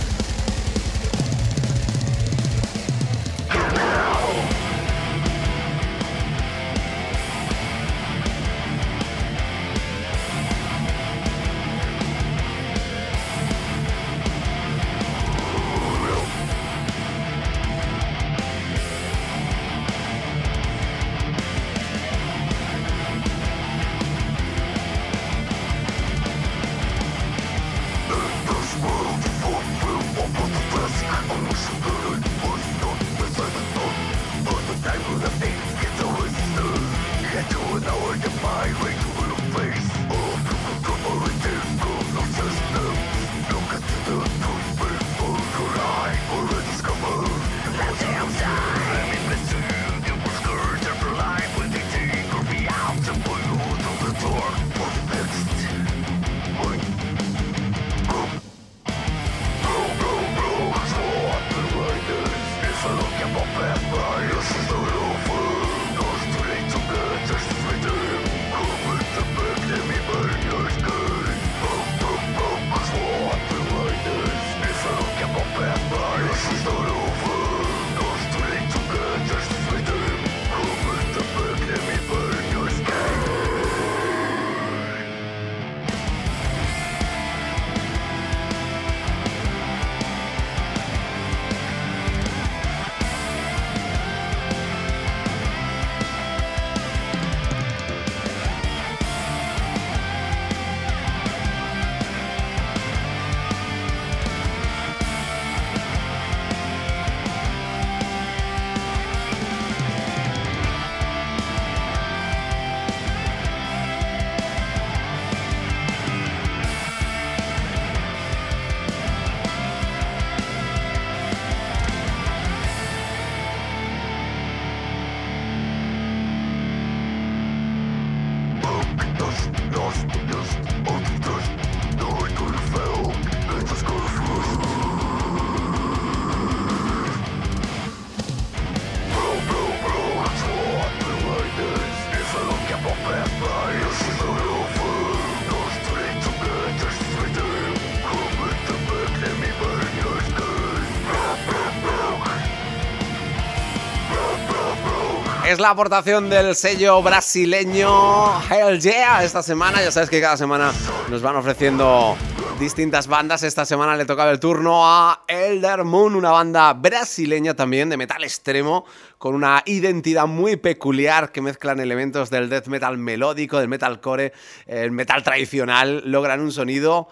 Es la aportación del sello brasileño Hell Yeah esta semana. Ya sabes que cada semana nos van ofreciendo distintas bandas. Esta semana le tocaba el turno a Elder Moon, una banda brasileña también de metal extremo, con una identidad muy peculiar, que mezclan elementos del death metal melódico, del metalcore, el metal tradicional. Logran un sonido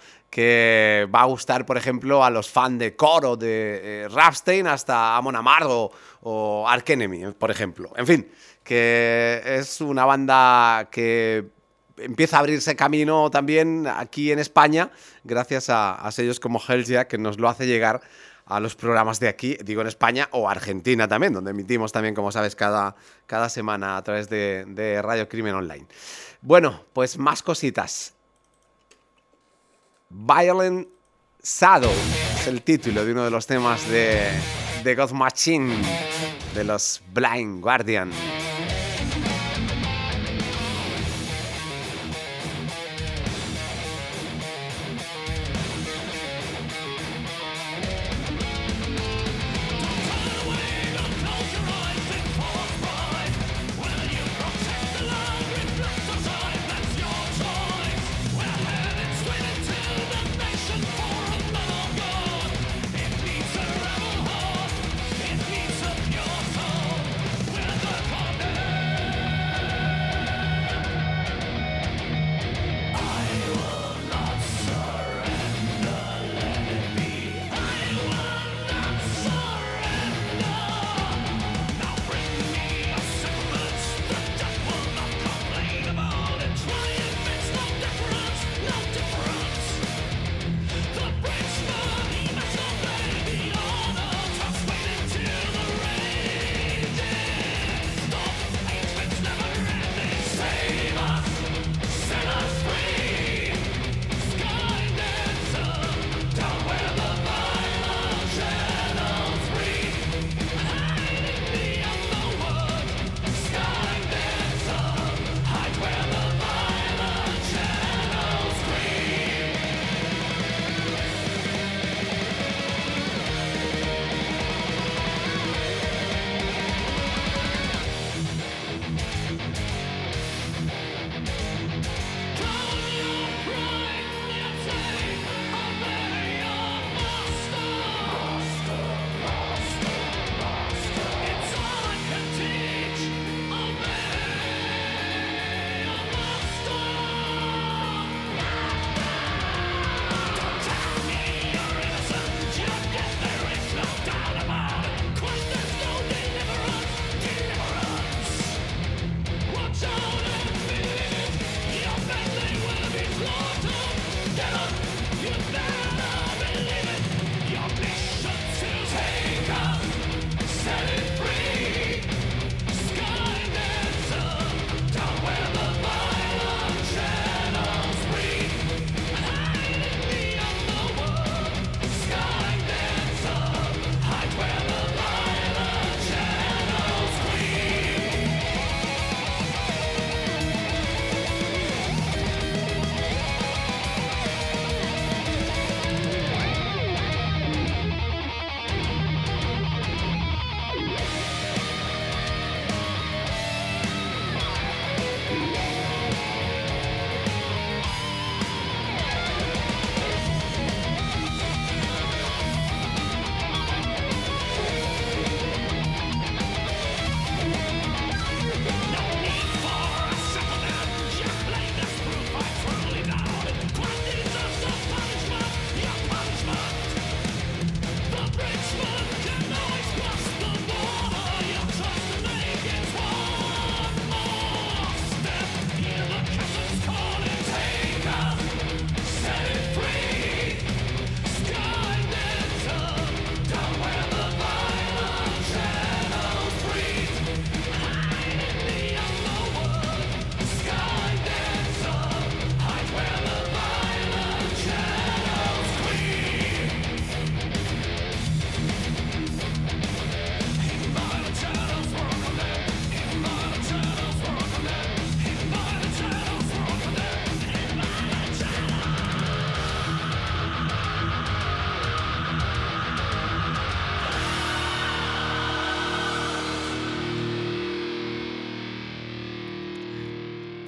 que va a gustar, por ejemplo, a los fans de Core o de eh, Rammstein, hasta Amon Amarth o, o Arch Enemy, por ejemplo. En fin, que es una banda que empieza a abrirse camino también aquí en España, gracias a, a sellos como Hell Yeah, que nos lo hace llegar a los programas de aquí, digo en España o Argentina también, donde emitimos también, como sabes, cada, cada semana a través de, de Radio Crimen Online. Bueno, pues más cositas. Violent Shadow es el título de uno de los temas de, de God Machine, de los Blind Guardian. It needs a pure soul. We're the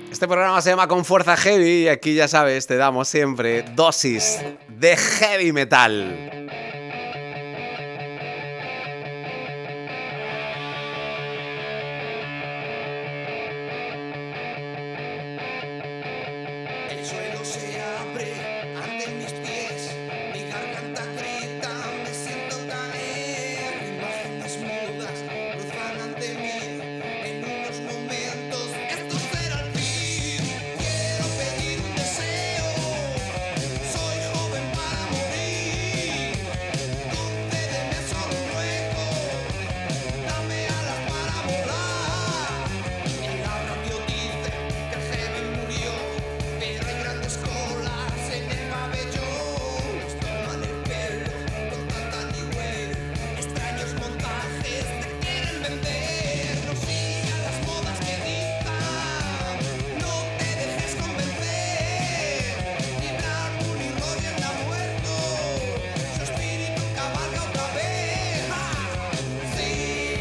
Este programa se llama Con Fuerza Heavy y aquí ya sabes, te damos siempre dosis de heavy metal. El suelo se abre ante mis pies, mi garganta grita, me siento caer. Imágenes mudas cruzan ante mí en unos momentos. Esto será el fin. Quiero pedir un deseo. Soy joven para morir. Concédeme solo un ruego. Dame alas para volar. En la radio dice que el heavy murió. Pero hay grandes colas en el pabellón. Nos toman el pelo con tanta new wave. Extraños montajes te quieren vender. No sigas las modas que dictan. No te dejes convencer. Vibrar Bully Rogers ha muerto. Su espíritu cabalga otra vez. ¡Ah! Sí.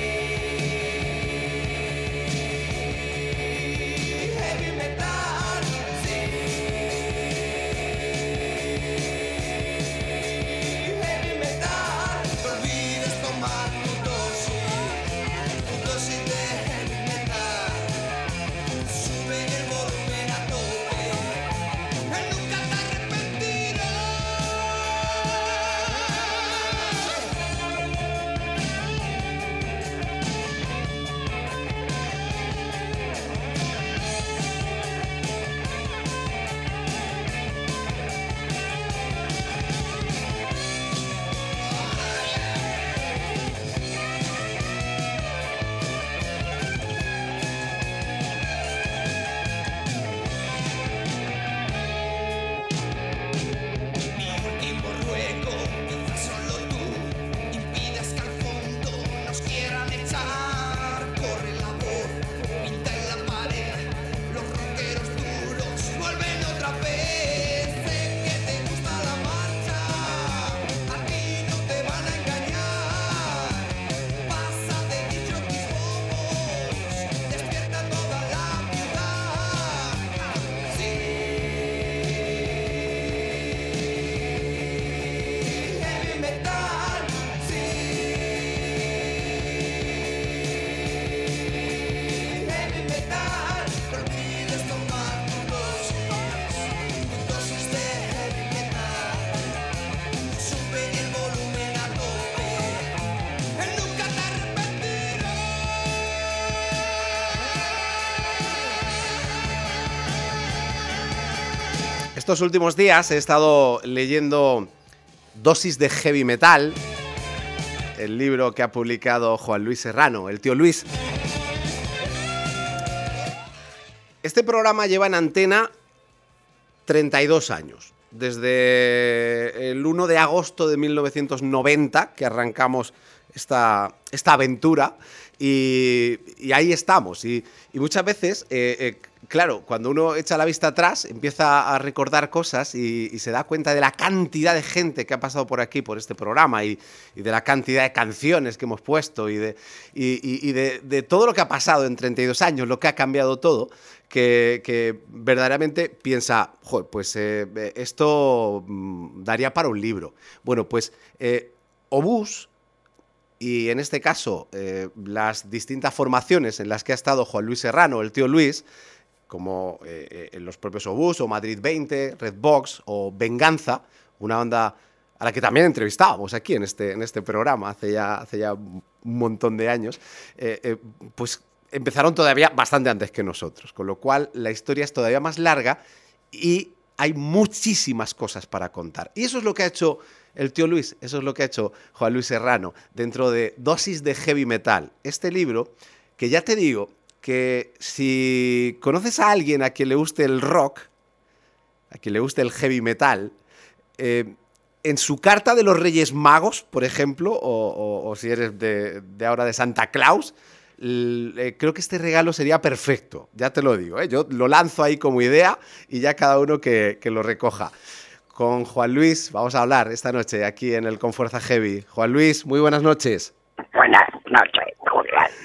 Heavy metal. Sí. Heavy metal. No olvides tomar tu dosis, tu dosis de heavy metal. Sube el volumen a tope, nunca te arrepentirás. Mi último ruego, quizás solo tú impidas que al fondo nos quieran echar. Corre la voz, pinta en la pared, los rockeros duros vuelven otra vez. Sé que te gusta la marcha, aquí no te van a engañar. Pasa de dichos bobos, despierta toda la ciudad. Sí. Heavy metal, sí. Heavy metal, no olvides tomar tu dosis, tu dosis de heavy metal. Sube el volumen a tope, nunca te arrepentirás. Estos últimos días he estado leyendo Dosis de Heavy Metal, el libro que ha publicado Juan Luis Serrano, el tío Luis. Este programa lleva en antena treinta y dos años. Desde el uno de agosto de mil novecientos noventa, que arrancamos esta, esta aventura, y, y ahí estamos. Y, y muchas veces, eh, eh, claro, cuando uno echa la vista atrás, empieza a recordar cosas y, y se da cuenta de la cantidad de gente que ha pasado por aquí, por este programa, y, y de la cantidad de canciones que hemos puesto, y, de, y, y, y de, de todo lo que ha pasado en treinta y dos años, lo que ha cambiado todo, que, que verdaderamente piensa, joder, pues eh, esto mm, daría para un libro. Bueno, pues eh, Obús, y en este caso eh, las distintas formaciones en las que ha estado Juan Luis Serrano, el tío Luis, como eh, en los propios Obús o Madrid veinte, Redbox o Venganza, una banda a la que también entrevistábamos aquí en este, en este programa hace ya, hace ya un montón de años, eh, eh, pues empezaron todavía bastante antes que nosotros, con lo cual la historia es todavía más larga y hay muchísimas cosas para contar. Y eso es lo que ha hecho el tío Luis, eso es lo que ha hecho Juan Luis Serrano dentro de Dosis de Heavy Metal. Este libro, que ya te digo que si conoces a alguien a quien le guste el rock, a quien le guste el heavy metal, eh, en su carta de los Reyes Magos, por ejemplo, o, o, o si eres de, de ahora de Santa Claus, l- eh, creo que este regalo sería perfecto, ya te lo digo, ¿eh? Yo lo lanzo ahí como idea y ya cada uno que, que lo recoja. Con Juan Luis vamos a hablar esta noche aquí en el Con Fuerza Heavy. Juan Luis, muy buenas noches. Buenas noches, Julián.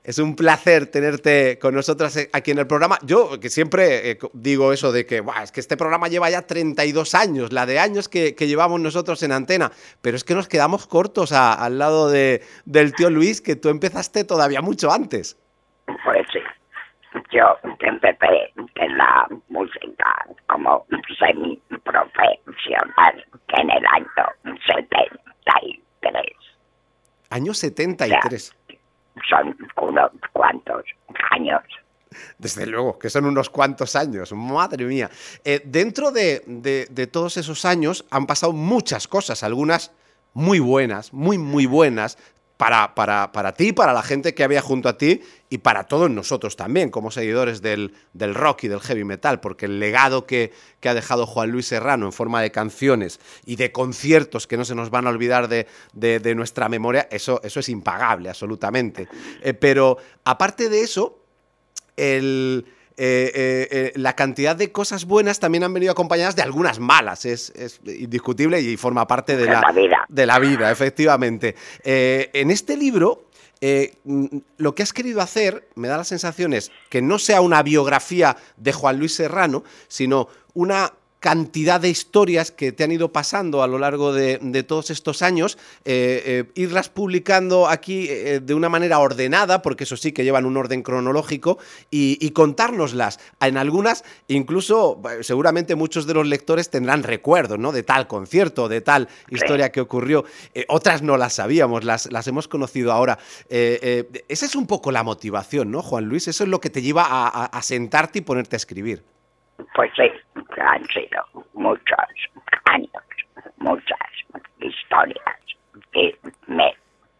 Es un placer tenerte con nosotros aquí en el programa. Yo que siempre eh, digo eso de que buah, es que este programa lleva ya treinta y dos años, la de años que, que llevamos nosotros en antena, pero es que nos quedamos cortos a, al lado de, del tío Luis, que tú empezaste todavía mucho antes. Pues sí, yo empecé en la música como semi-profesional en el año setenta y tres. Año setenta y tres. O sea, son unos cuantos años. Desde luego, que son unos cuantos años, madre mía. Eh, dentro de, de, de todos esos años han pasado muchas cosas, algunas muy buenas, muy, muy buenas, para, para, para ti, para la gente que había junto a ti y para todos nosotros también, como seguidores del, del rock y del heavy metal, porque el legado que, que ha dejado Juan Luis Serrano en forma de canciones y de conciertos que no se nos van a olvidar de, de, de nuestra memoria, eso, eso es impagable, absolutamente. Eh, pero aparte de eso, el... Eh, eh, eh, la cantidad de cosas buenas también han venido acompañadas de algunas malas, es, es indiscutible y forma parte de la, la vida. de la vida, efectivamente. Eh, en este libro, eh, lo que has querido hacer, me da la sensación es que no sea una biografía de Juan Luis Serrano, sino una cantidad de historias que te han ido pasando a lo largo de, de todos estos años, eh, eh, irlas publicando aquí eh, de una manera ordenada, porque eso sí que llevan un orden cronológico, y, y contárnoslas. En algunas, incluso, seguramente muchos de los lectores tendrán recuerdos, ¿no?, de tal concierto, de tal historia que ocurrió. Eh, otras no las sabíamos, las, las hemos conocido ahora. Eh, eh, esa es un poco la motivación, ¿no, Juan Luis? Eso es lo que te lleva a, a, a sentarte y ponerte a escribir. Pues sí, han sido muchos años, muchas historias y me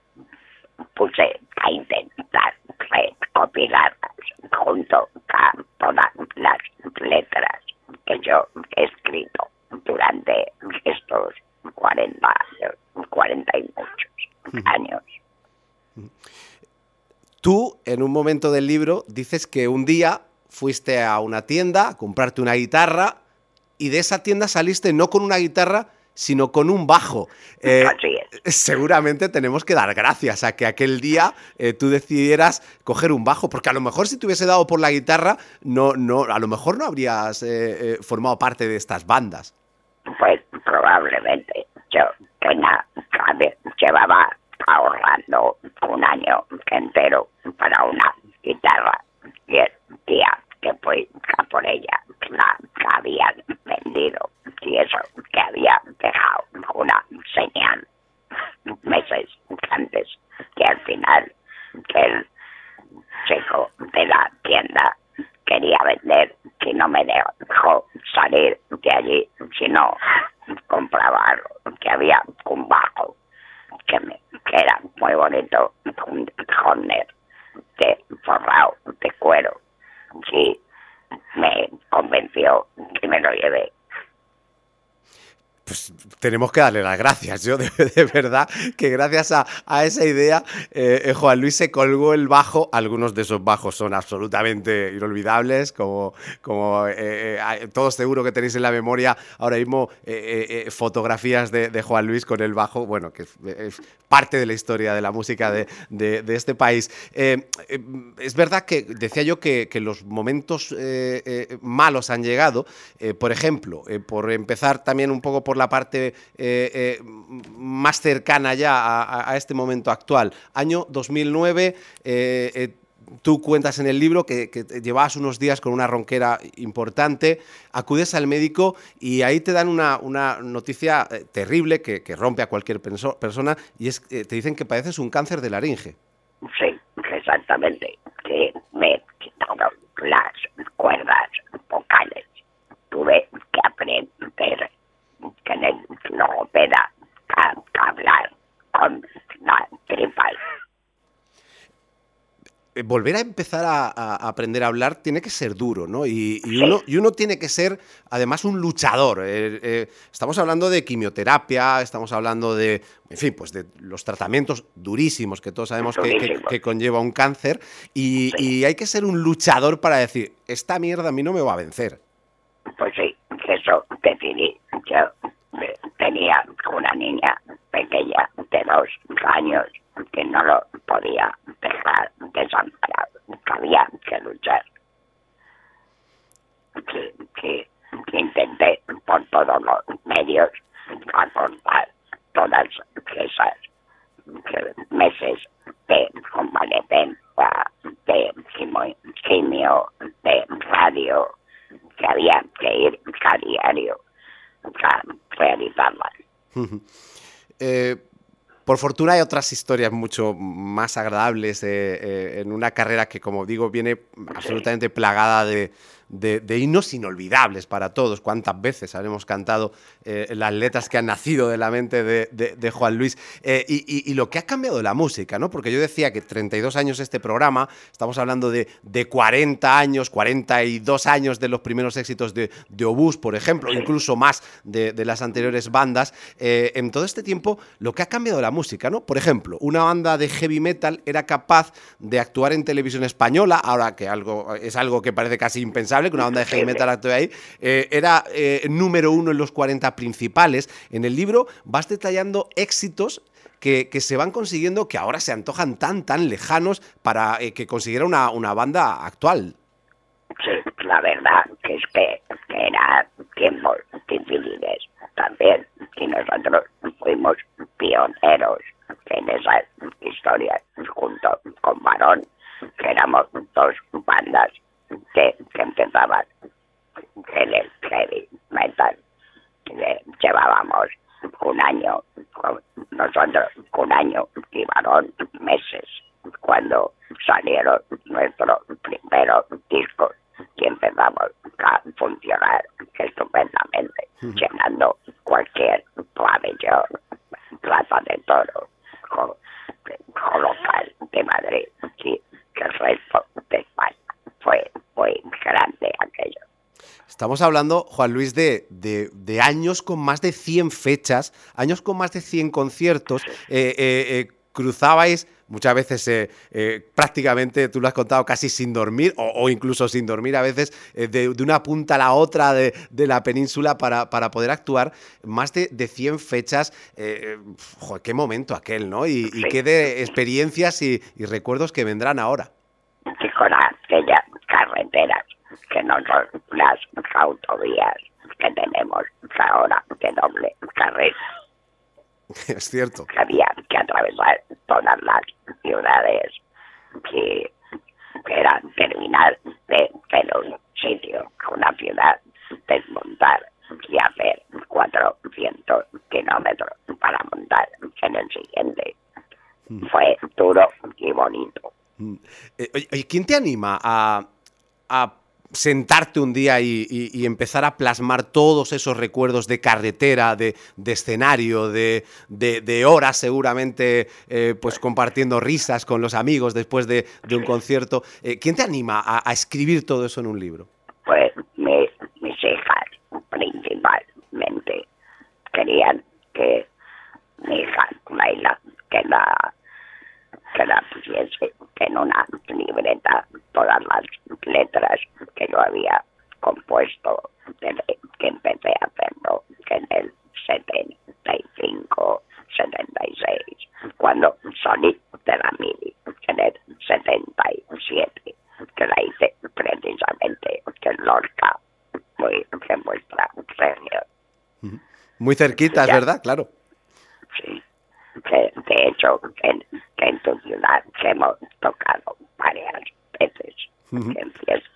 puse a intentar recopilarlas junto a todas las letras que yo he escrito durante estos cuarenta años, cuarenta y muchos años. Tú, en un momento del libro, dices que un día fuiste a una tienda a comprarte una guitarra y de esa tienda saliste no con una guitarra, sino con un bajo. Eh, Así es. Seguramente tenemos que dar gracias a que aquel día eh, tú decidieras coger un bajo, porque a lo mejor si te hubiese dado por la guitarra, no, no, a lo mejor no habrías eh, eh, formado parte de estas bandas. Pues probablemente yo tenía, llevaba ahorrando un año entero para una guitarra y el día que fui a por ella la habían vendido y eso que había dejado una señal meses antes que al final que el chico de la tienda quería vender y no me dejó salir de allí si no compraba algo, que había un bajo que, me, que era muy bonito, un Horner de forrado de cuero y me convenció que me lo llevé. Pues tenemos que darle las gracias. Yo de, de verdad que gracias a, a esa idea eh, Juan Luis se colgó el bajo. Algunos de esos bajos son absolutamente inolvidables, como, como eh, eh, todos seguro que tenéis en la memoria ahora mismo eh, eh, fotografías de, de Juan Luis con el bajo, bueno, que es, es parte de la historia de la música de, de, de este país. Eh, eh, es verdad que decía yo que, que los momentos eh, eh, malos han llegado, eh, por ejemplo, eh, por empezar también un poco por la parte eh, eh, más cercana ya a, a este momento actual. Año dos mil nueve, eh, eh, tú cuentas en el libro que, que llevabas unos días con una ronquera importante, acudes al médico y ahí te dan una, una noticia eh, terrible que, que rompe a cualquier perso- persona y es eh, te dicen que padeces un cáncer de laringe. Sí, exactamente, que me quitaron las cuerdas vocales. Tuve que aprender que en el logopeda a hablar con la tripa. Eh, volver a empezar a, a aprender a hablar tiene que ser duro, ¿no? Y, y, Sí. uno, y uno tiene que ser, además, un luchador. Eh, eh, estamos hablando de quimioterapia, estamos hablando de, en fin, pues de los tratamientos durísimos que todos sabemos que, que, Durísimos. que conlleva un cáncer. Y, Sí. y hay que ser un luchador para decir, esta mierda a mí no me va a vencer. Pues sí, eso decidí. Yo eh, tenía una niña pequeña de dos años que no lo podía dejar desamparado, que había que luchar. Que, que, que intenté por todos los medios acortar todas esas meses de convalecencia, de quimio, quimio, de radio, que había que ir a diario a realizarlas. eh, por fortuna hay otras historias mucho más agradables eh, eh, en una carrera que, como digo, viene absolutamente plagada de, de, de himnos inolvidables para todos. ¿Cuántas veces habremos cantado eh, las letras que han nacido de la mente de, de, de Juan Luis? Eh, y, y, y lo que ha cambiado la música, ¿no? Porque yo decía que treinta y dos años este programa, estamos hablando de, de cuarenta años, cuarenta y dos años de los primeros éxitos de, de Obús, por ejemplo, incluso más de, de las anteriores bandas. Eh, en todo este tiempo, lo que ha cambiado la música, ¿no? Por ejemplo, una banda de heavy metal era capaz de actuar en televisión española, ahora que algo es algo que parece casi impensable, que una banda de heavy metal actúe ahí, eh, era eh, número uno en los cuarenta principales. En el libro vas detallando éxitos que, que se van consiguiendo, que ahora se antojan tan, tan lejanos para eh, que consiguiera una, una banda actual. Sí, la verdad que es que, que eran tiempos difíciles también, y nosotros fuimos pioneros en esas historias junto con Varón, que éramos dos bandas que, que empezaban en el heavy metal. Llevábamos un año, nosotros un año y Varón meses, cuando salieron nuestros primeros discos y empezamos a funcionar estupendamente, llenando cualquier pabellón, Plaza de Toro, o, o local de Madrid, y el resto de España. Fue muy grande aquello. Estamos hablando, Juan Luis, de, de, de años con más de cien fechas, años con más de cien conciertos. Eh, eh, eh, cruzabais muchas veces eh, eh, prácticamente, tú lo has contado, casi sin dormir o, o incluso sin dormir a veces, eh, de, de una punta a la otra de, de la península para, para poder actuar. Más de, de cien fechas. Eh, joder, qué momento aquel, ¿no? Y, y qué de experiencias y, y recuerdos que vendrán ahora. Y con aquellas carreteras que no son las autovías que tenemos ahora de doble carril. Es cierto. Que había que atravesar todas las ciudades que eran terminar de en un sitio, una ciudad, desmontar y hacer cuatrocientos kilómetros para montar en el siguiente. Mm. Fue duro y bonito. Mm. Eh, oye, ¿quién te anima a, a sentarte un día y, y, y empezar a plasmar todos esos recuerdos de carretera, de, de escenario, de, de, de horas seguramente eh, pues compartiendo risas con los amigos después de, de un concierto? Eh, ¿Quién te anima a, a escribir todo eso en un libro? Pues mis, mis hijas principalmente querían que mi hija Laila que la, que la pusiese en una libreta todas las letras que yo había compuesto desde que empecé a hacerlo en el setenta y cinco, setenta y seis, cuando salí de la mili en el setenta y siete, que la hice precisamente en Lorca, muy en vuestra región. Muy cerquita, es verdad, claro. Sí, que de hecho en, que en tu ciudad que hemos tocado varias veces uh-huh. en fiestas.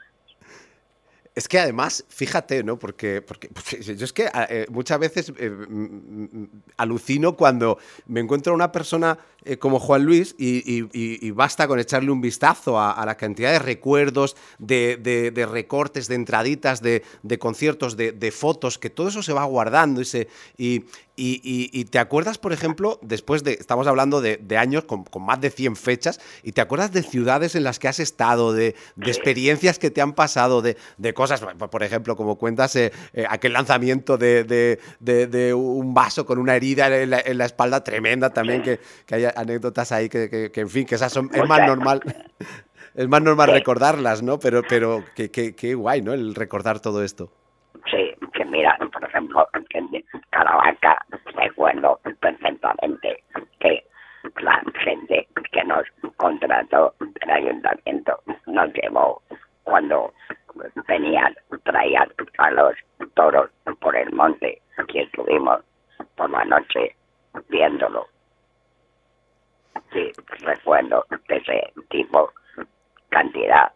Es que además, fíjate, ¿no? Porque, porque, porque yo es que eh, muchas veces eh, alucino cuando me encuentro a una persona eh, como Juan Luis y, y, y basta con echarle un vistazo a, a la cantidad de recuerdos, de, de, de recortes, de entraditas, de, de conciertos, de, de fotos, que todo eso se va guardando y se... Y, Y, y, y te acuerdas, por ejemplo, después de, estamos hablando de, de años con, con más de cien fechas, y te acuerdas de ciudades en las que has estado, de, de experiencias que te han pasado, de, de cosas, por ejemplo, como cuentas, eh, eh, aquel lanzamiento de, de, de, de un vaso con una herida en la, en la espalda tremenda también, que, que hay anécdotas ahí que, que, que en fin, que esas son, es más normal. Es más normal recordarlas, ¿no? Pero, pero qué, qué, qué guay, ¿no? El recordar todo esto. Sí, que mira, por ejemplo, en Caravaca recuerdo perfectamente que la gente que nos contrató del ayuntamiento nos llevó cuando venían, traían a los toros por el monte y estuvimos por la noche viéndolo. Sí, recuerdo de ese tipo, cantidad.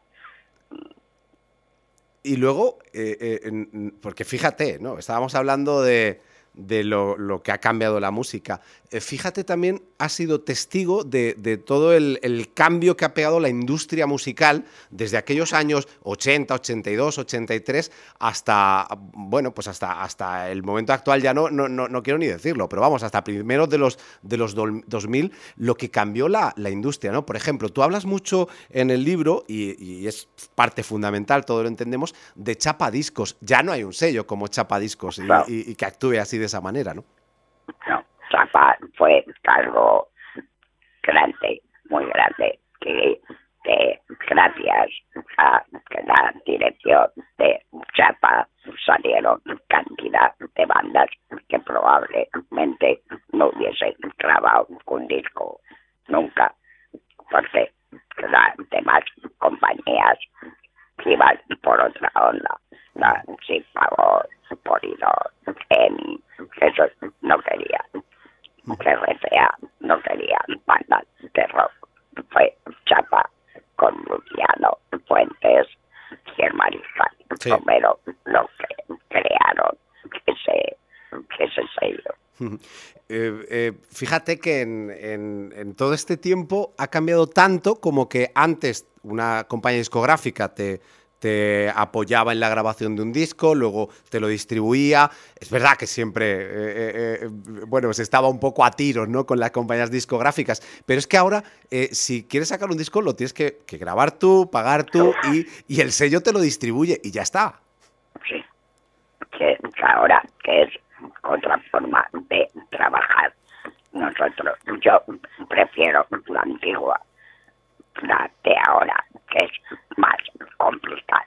Y luego, eh, eh, en- porque fíjate, ¿no? Estábamos hablando de, de lo, lo que ha cambiado la música. Eh, fíjate también, ha sido testigo de, de todo el, el cambio que ha pegado la industria musical desde aquellos años ochenta, ochenta y dos, ochenta y tres hasta, bueno, pues hasta, hasta el momento actual, ya no, no, no, no quiero ni decirlo, pero vamos, hasta primeros de los, de los dol- dos mil, lo que cambió la, la industria, ¿no? Por ejemplo, tú hablas mucho en el libro, y, y es parte fundamental, todo lo entendemos, de Chapa Discos. Ya no hay un sello como Chapa Discos y, No. y- y que actúe así de esa manera, ¿no? No, Chapa fue algo grande, muy grande, que, que gracias a la dirección de Chapa salieron cantidad de bandas que probablemente no hubiesen grabado un disco nunca, porque las demás compañías iban por otra onda, la Sin Favor, Polydor, Emi, esos no querían. R C A no quería bandas de rock. Fue Chapa con Luciano Fuentes y el Mariscal Sí. Romero los que crearon ese, ese sello. Eh, eh, fíjate que en, en- en todo este tiempo ha cambiado tanto como que antes una compañía discográfica te, te apoyaba en la grabación de un disco, luego te lo distribuía. Es verdad que siempre, eh, eh, eh, bueno, se estaba un poco a tiros, ¿no?, con las compañías discográficas, pero es que ahora, eh, si quieres sacar un disco, lo tienes que, que grabar tú, pagar tú, y, y el sello te lo distribuye y ya está. Sí. Que ahora que es otra forma de trabajar. Nosotros, yo prefiero la antigua, la de ahora, que es más complicada.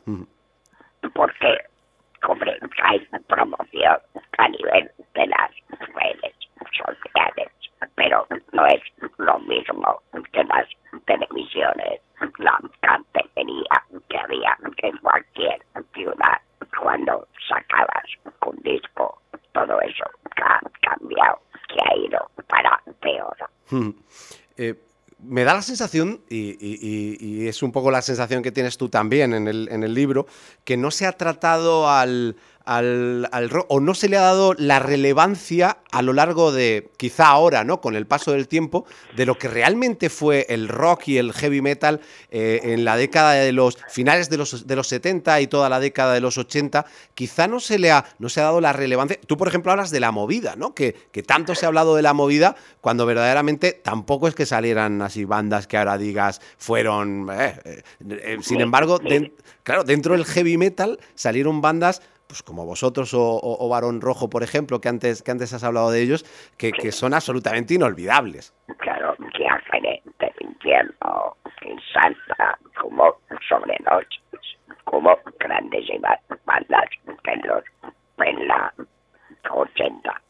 Porque, hombre, hay promoción a nivel de las redes sociales, pero no es lo mismo que las televisiones, la cartelería que había en cualquier ciudad cuando sacabas un disco. Todo eso ha cambiado, que ha ido para peor. Eh, me da la sensación, y, y- y- y es un poco la sensación que tienes tú también en el, en el libro, que no se ha tratado al, al, al rock, o no se le ha dado la relevancia a lo largo de, quizá ahora, ¿no?, con el paso del tiempo, de lo que realmente fue el rock y el heavy metal eh, en la década de los finales de los, de los setenta y toda la década de los ochenta. Quizá no se le ha, no se ha dado la relevancia. Tú, por ejemplo, hablas de la movida, ¿no?, que, que tanto se ha hablado de la movida, cuando verdaderamente tampoco es que salieran así bandas que ahora digas fueron... eh, eh, eh, sin embargo, den- claro, dentro del heavy metal salieron bandas, pues como vosotros o, o- o Barón Rojo, por ejemplo, que antes, que antes has hablado de ellos, que, que son absolutamente inolvidables. Claro, que Ángeles del Infierno, en Santa, como Sobrenoches, como grandísimas bandas en los en la ochenta.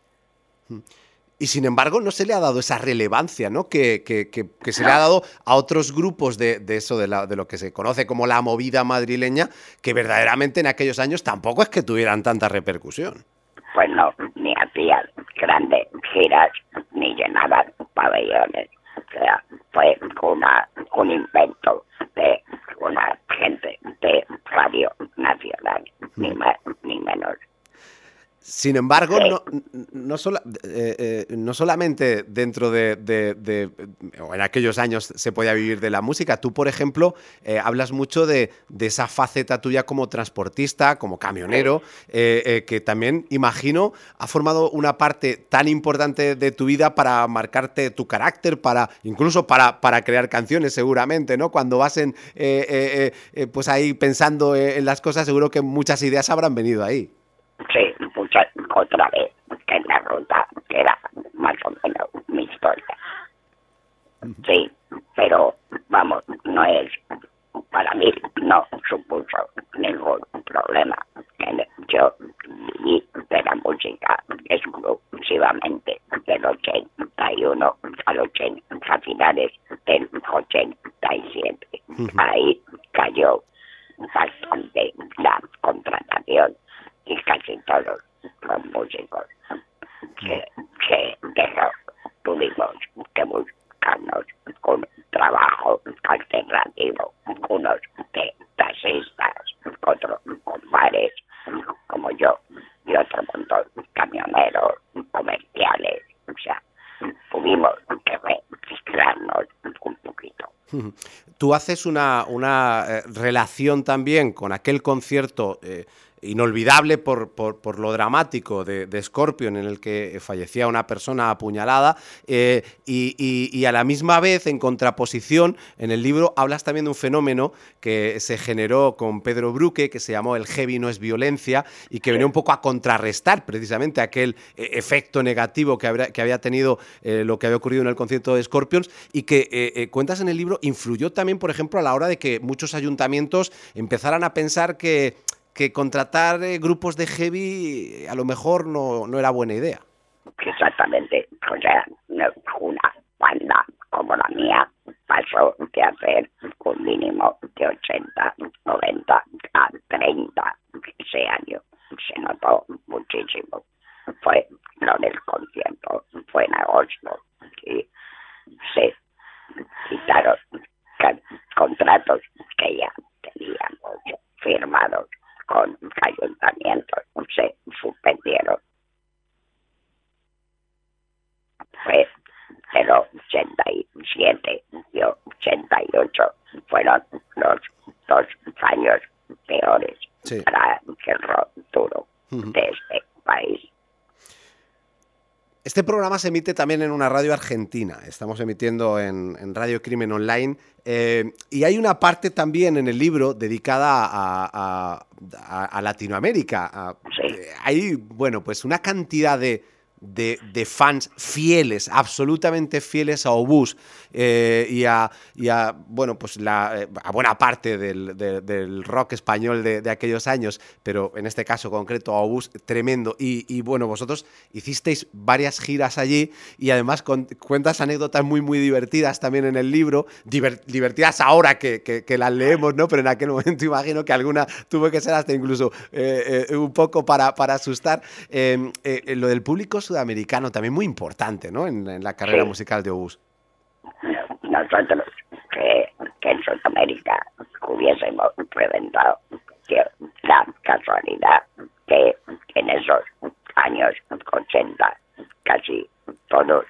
Y sin embargo, no se le ha dado esa relevancia, ¿no?, que, que- que- que se le ha dado a otros grupos de, de eso, de, la- de lo que se conoce como la movida madrileña, que verdaderamente en aquellos años tampoco es que tuvieran tanta repercusión. Pues no, ni hacían grandes giras, ni llenaban pabellones. O sea, fue una, un invento de una gente de Radio Nacional, ni más ni menos. Sin embargo, no, no, sola- eh, eh, no solamente dentro de, de- de- o en aquellos años se podía vivir de la música. Tú, por ejemplo, eh, hablas mucho de, de esa faceta tuya como transportista, como camionero, eh, eh, que también, imagino, ha formado una parte tan importante de tu vida para marcarte tu carácter, para incluso para, para crear canciones, seguramente, ¿no? Cuando vas en, eh, eh, eh, pues ahí pensando eh, en las cosas, seguro que muchas ideas habrán venido ahí. Sí, muchas otra vez que en la ruta que era más o menos mi historia. Sí, pero vamos, no es, para mí no supuso ningún problema. Yo viví de la música exclusivamente del ochenta y uno al ochenta, a finales del ochenta y siete. Ahí cayó bastante la contratación y casi todos los músicos que, que dejó, tuvimos que buscarnos un trabajo alternativo, unos de taxistas, otros con bares como yo y otro montón de camioneros, comerciales, o sea, tuvimos que reciclarnos un poquito. Tú haces una, una eh, relación también con aquel concierto eh, inolvidable por, por, por lo dramático de, de Scorpion, en el que fallecía una persona apuñalada, eh, y, y, y a la misma vez, en contraposición, en el libro hablas también de un fenómeno que se generó con Pedro Bruque, que se llamó el heavy no es violencia, y que venía un poco a contrarrestar precisamente aquel eh, efecto negativo que, habría, que había tenido eh, lo que había ocurrido en el concierto de Scorpions, y que eh, eh, cuentas en el libro, influyó también, por ejemplo, a la hora de que muchos ayuntamientos empezaran a pensar que que contratar eh, grupos de heavy a lo mejor no, no era buena idea. Exactamente, o sea, una banda como la mía pasó de hacer un mínimo de ochenta, noventa a treinta ese año. Se notó muchísimo. Fue lo del concierto, fue en agosto y se quitaron contratos que ya teníamos firmados con ayuntamientos, se suspendieron. Fue el ochenta y siete y ochenta y ocho fueron los dos años peores sí. para el rock duro uh-huh. de este país. Este programa se emite también en una radio argentina. Estamos emitiendo en, en Radio Crimen Online. Eh, y hay una parte también en el libro dedicada a, a, a, a Latinoamérica. A, sí. eh, hay, bueno, pues una cantidad de, de, de fans fieles, absolutamente fieles a Obús eh, y, a, y a, bueno, pues la, a buena parte del, de, del rock español de, de aquellos años, pero en este caso concreto a Obús, tremendo. Y, y bueno, vosotros hicisteis varias giras allí y además con, cuentas anécdotas muy, muy divertidas también en el libro, diver, divertidas ahora que, que, que las leemos, ¿no? Pero en aquel momento imagino que alguna tuvo que ser hasta incluso eh, eh, un poco para, para asustar. Eh, eh, lo del público sudamericano también muy importante, ¿no? En, en la carrera sí. musical de Obús. Nosotros que, que en Sudamérica hubiésemos reventado, que la casualidad que en esos años ochenta casi todos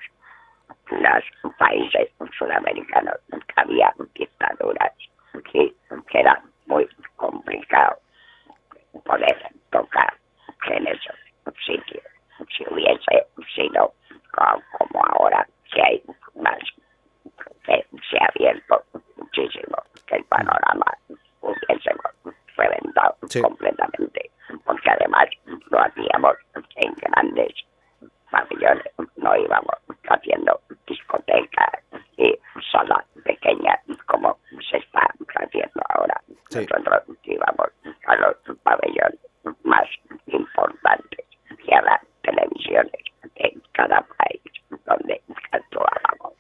los países sudamericanos había dictaduras y que era muy complicado poder tocar en esos sitios. Si hubiese sido como ahora, que hay más, que se ha abierto muchísimo, que el panorama hubiese reventado sí. completamente, porque además lo hacíamos en grandes pabellones, no íbamos haciendo discotecas y salas pequeñas como se está haciendo ahora. Sí. Nosotros íbamos a los pabellones más importantes y a las televisiones de cada país donde actuábamos.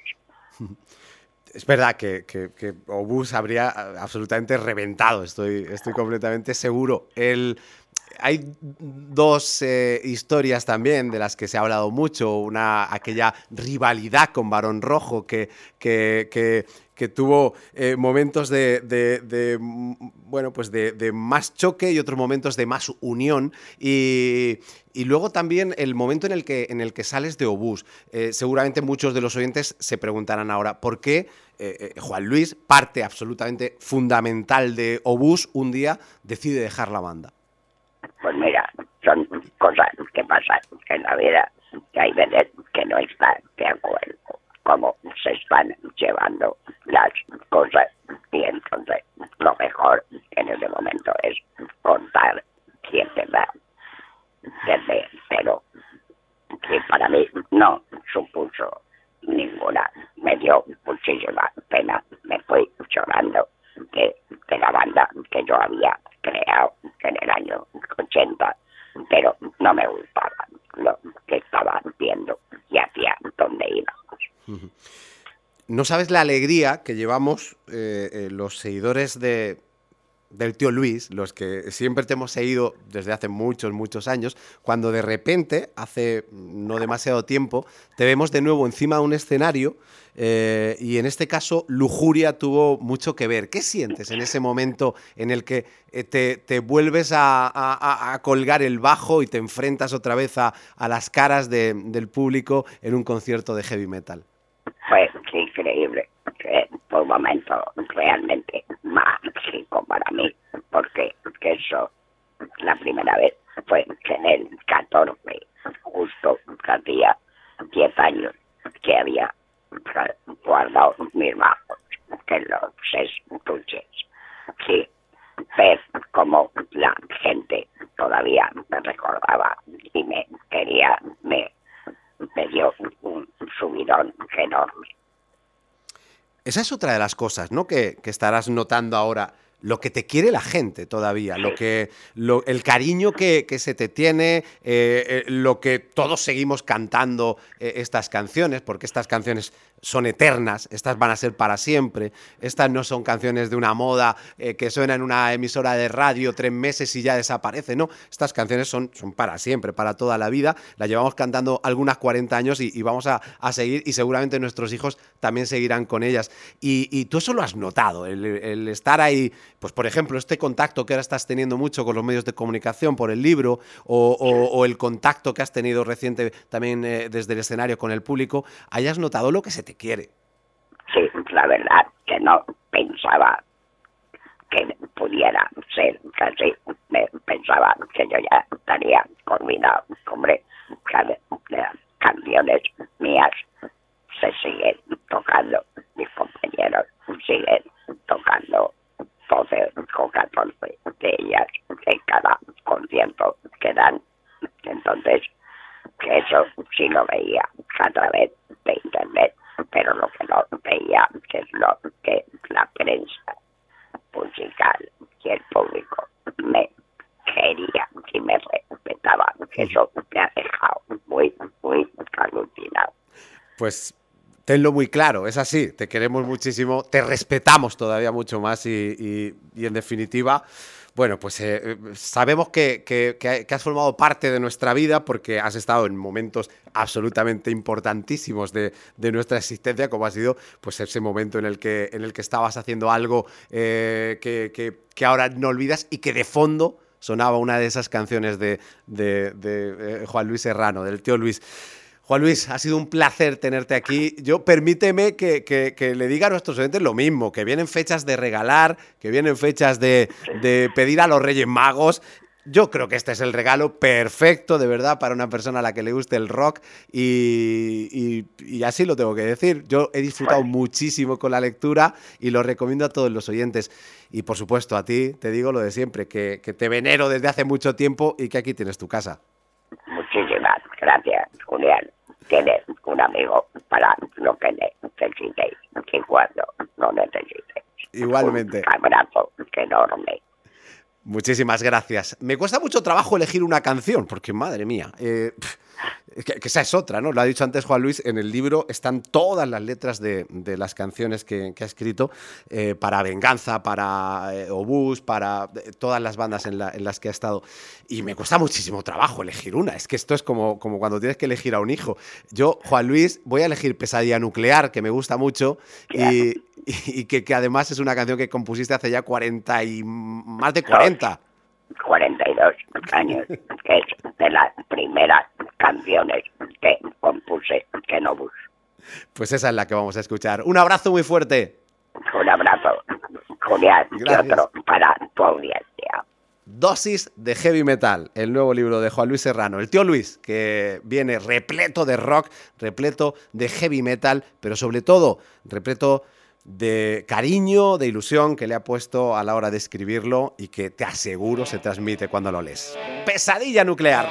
Es verdad que, que, que Obús habría absolutamente reventado, estoy, estoy completamente seguro. El, hay dos eh, historias también de las que se ha hablado mucho, una aquella rivalidad con Barón Rojo que, que, que, que tuvo eh, momentos de, de, de bueno pues de, de más choque y otros momentos de más unión y, y luego también el momento en el que en el que sales de Obús. Eh, seguramente muchos de los oyentes se preguntarán ahora ¿por qué eh, eh, Juan Luis, parte absolutamente fundamental de Obús, un día decide dejar la banda? Pues mira, son cosas que pasan en la vida, que hay veces que no están de acuerdo cómo se están llevando las cosas y entonces lo mejor en ese momento es contar quién te da desde cero, que para mí no supuso ninguna, me dio muchísima pena, me fui llorando de, de la banda que yo había creado en el año ochenta, pero no me gustaba lo que estaba viendo y hacia dónde íbamos. No sabes la alegría que llevamos eh, eh, los seguidores de, del tío Luis, los que siempre te hemos seguido desde hace muchos, muchos años, cuando de repente, hace no demasiado tiempo, te vemos de nuevo encima de un escenario eh, y en este caso Lujuria tuvo mucho que ver. ¿Qué sientes en ese momento en el que eh, te, te vuelves a, a, a colgar el bajo y te enfrentas otra vez a, a las caras de, del público en un concierto de heavy metal? Fue increíble, fue un momento realmente mágico para mí, porque que eso, la primera vez fue en el catorce, justo hacía diez años que había guardado mis bajos en los estuches. Sí, ver cómo la gente todavía me recordaba y me quería, me, me dio un subidón enorme. Esa es otra de las cosas, ¿no? Que, que estarás notando ahora, lo que te quiere la gente todavía, lo que, lo, el cariño que, que se te tiene, eh, eh, lo que todos seguimos cantando eh, estas canciones, porque estas canciones son eternas, estas van a ser para siempre, estas no son canciones de una moda eh, que suena en una emisora de radio tres meses y ya desaparece, no, estas canciones son, son para siempre, para toda la vida, las llevamos cantando algunas cuarenta años y, y vamos a, a seguir y seguramente nuestros hijos también seguirán con ellas. Y, y tú eso lo has notado, el, el estar ahí, pues por ejemplo, este contacto que ahora estás teniendo mucho con los medios de comunicación por el libro o, o, o el contacto que has tenido reciente también eh, desde el escenario con el público, hayas notado lo que se te quiere. Sí, la verdad que no pensaba que pudiera ser así. Me pensaba que yo ya estaría olvidado. Hombre, las canciones mías se siguen tocando, mis compañeros siguen tocando doce o catorce de ellas en cada concierto que dan. Entonces, que eso sí lo veía a través de internet, pero lo que no veía es lo que la prensa musical y el público me quería y me respetaba. Eso me ha dejado muy, muy alucinado. Pues tenlo muy claro, es así, te queremos muchísimo, te respetamos todavía mucho más y, y, y en definitiva, bueno, pues eh, sabemos que, que, que has formado parte de nuestra vida porque has estado en momentos absolutamente importantísimos de, de nuestra existencia, como ha sido pues ese momento en el que, en el que estabas haciendo algo eh, que, que, que ahora no olvidas y que de fondo sonaba una de esas canciones de, de, de, de Juan Luis Serrano, del tío Luis. Juan Luis, ha sido un placer tenerte aquí. Yo permíteme que, que, que le diga a nuestros oyentes lo mismo, que vienen fechas de regalar, que vienen fechas de, de pedir a los Reyes Magos. Yo creo que este es el regalo perfecto, de verdad, para una persona a la que le guste el rock y, y, y así lo tengo que decir. Yo he disfrutado muchísimo con la lectura y lo recomiendo a todos los oyentes. Y por supuesto a ti te digo lo de siempre, que, que te venero desde hace mucho tiempo y que aquí tienes tu casa. Muchísimas gracias, Julián. Tienes un amigo para lo que necesitéis y cuando lo necesitéis. Igualmente. Un abrazo enorme. Muchísimas gracias. Me cuesta mucho trabajo elegir una canción, porque madre mía, eh, que, que esa es otra, ¿no? Lo ha dicho antes Juan Luis, en el libro están todas las letras de, de las canciones que, que ha escrito eh, para Venganza, para eh, Obús, para eh, todas las bandas en, la, en las que ha estado. Y me cuesta muchísimo trabajo elegir una. Es que esto es como, como cuando tienes que elegir a un hijo. Yo, Juan Luis, voy a elegir Pesadilla Nuclear, que me gusta mucho, y, y, y que, que además es una canción que compusiste hace ya cuarenta y más de cuarenta. cuarenta y dos años, que es de las primeras canciones que compuse en Obús. Pues esa es la que vamos a escuchar. Un abrazo muy fuerte. Un abrazo, Julián, Gracias. y otro para tu audiencia. Dosis de Heavy Metal, el nuevo libro de Juan Luis Serrano. El tío Luis, que viene repleto de rock, repleto de heavy metal, pero sobre todo repleto de cariño, de ilusión que le ha puesto a la hora de escribirlo y que te aseguro se transmite cuando lo lees. Pesadilla Nuclear.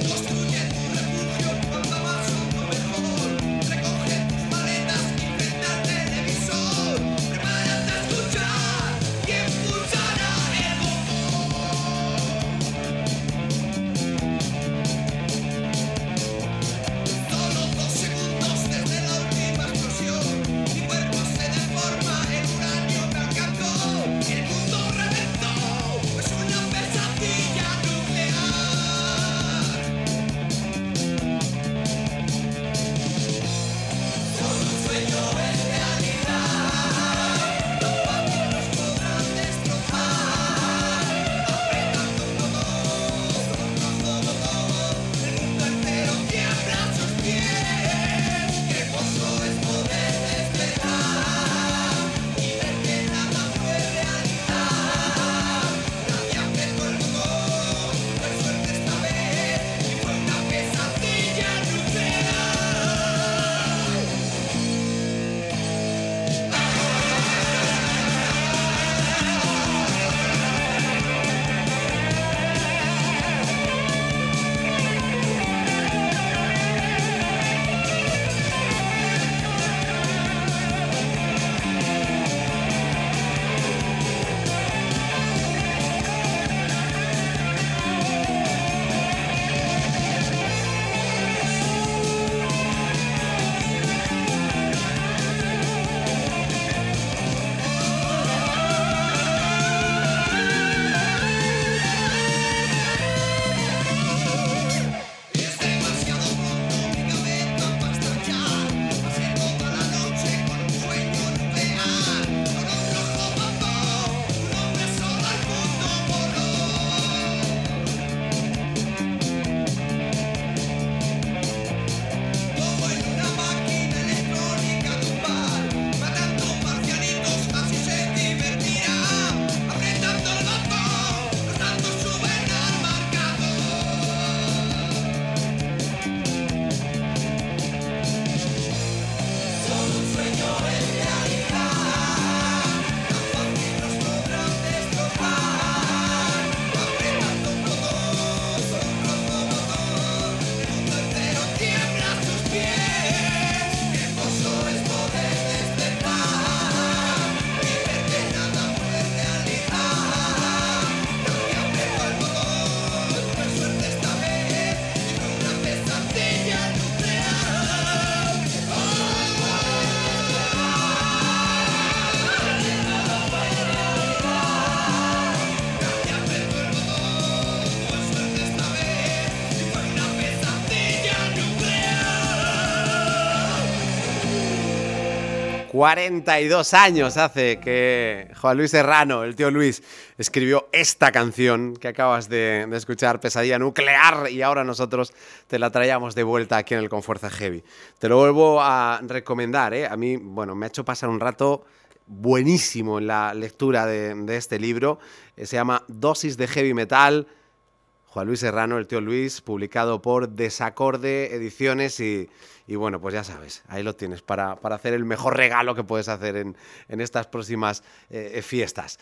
cuarenta y dos años hace que Juan Luis Serrano, el tío Luis, escribió esta canción que acabas de, de escuchar, Pesadilla Nuclear, y ahora nosotros te la traíamos de vuelta aquí en el Con Fuerza Heavy. Te lo vuelvo a recomendar, ¿eh? A mí, bueno, me ha hecho pasar un rato buenísimo en la lectura de, de este libro. Eh, se llama Dosis de Heavy Metal, Juan Luis Serrano, el tío Luis, publicado por Desacorde Ediciones y, y bueno, pues ya sabes, ahí lo tienes para, para hacer el mejor regalo que puedes hacer en, en estas próximas eh, fiestas.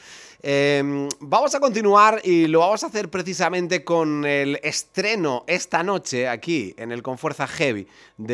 Eh, vamos a continuar y lo vamos a hacer precisamente con el estreno esta noche aquí en el Con Fuerza Heavy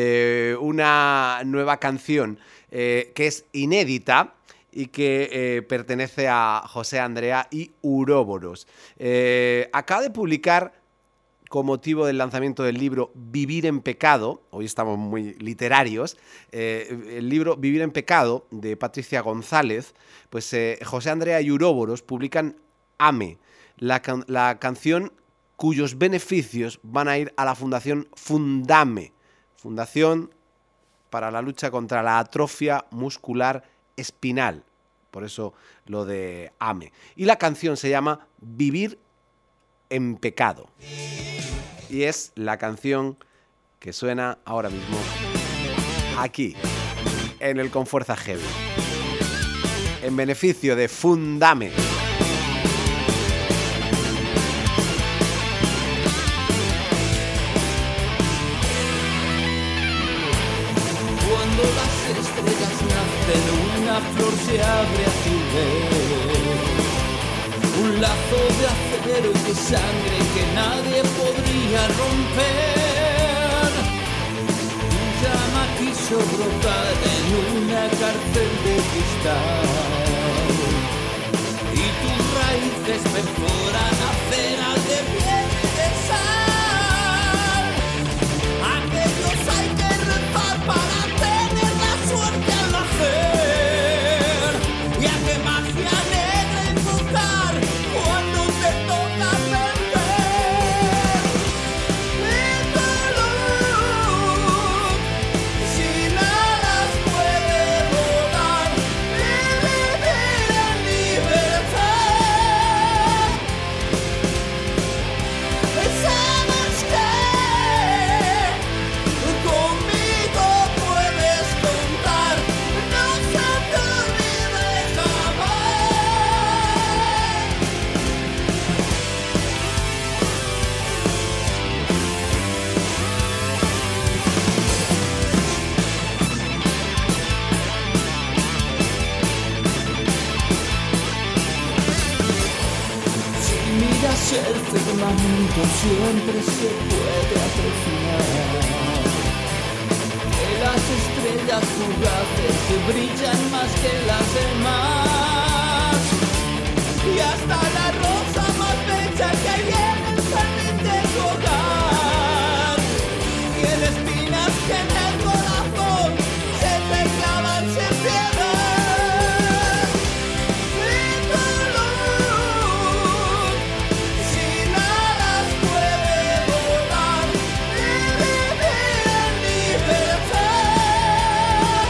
de una nueva canción eh, que es inédita y que eh, pertenece a José Andrea y Uroboros. Eh, acaba de publicar, con motivo del lanzamiento del libro Vivir en Pecado, hoy estamos muy literarios, eh, el libro Vivir en Pecado, de Patricia González, pues eh, José Andrea y Uroboros publican Ame, la, can- la canción cuyos beneficios van a ir a la Fundación Fundame, Fundación para la lucha contra la atrofia muscular espinal, por eso lo de Ame. Y la canción se llama Vivir en Pecado. Y es la canción que suena ahora mismo aquí, en el Con Fuerza Heavy, en beneficio de Fundame. Cuando las estrellas nacen, una flor se abre a tu vez. Un lazo de acero y de sangre que nadie podría romper. brotar en una cárcel de cristal y tus raíces perforan aceras de piel y de sal. Aquellos hay que rezar para tener la suerte al nacer y a qué magia negra invocar cuando te toca perder. Sin alas puede volar y vivir en libertad. ¿Sabes qué? Conmigo puedes contar, no se te olvide jamás. Si miras el firmamento siempre se puede apreciar que las estrellas fugaces brillan más que las demás y hasta la rosa más bella que hay en el jardín de tu hogar tiene espinas que en el corazón se te clavan sin piedad. Sin alas puede volar y vivir en libertad.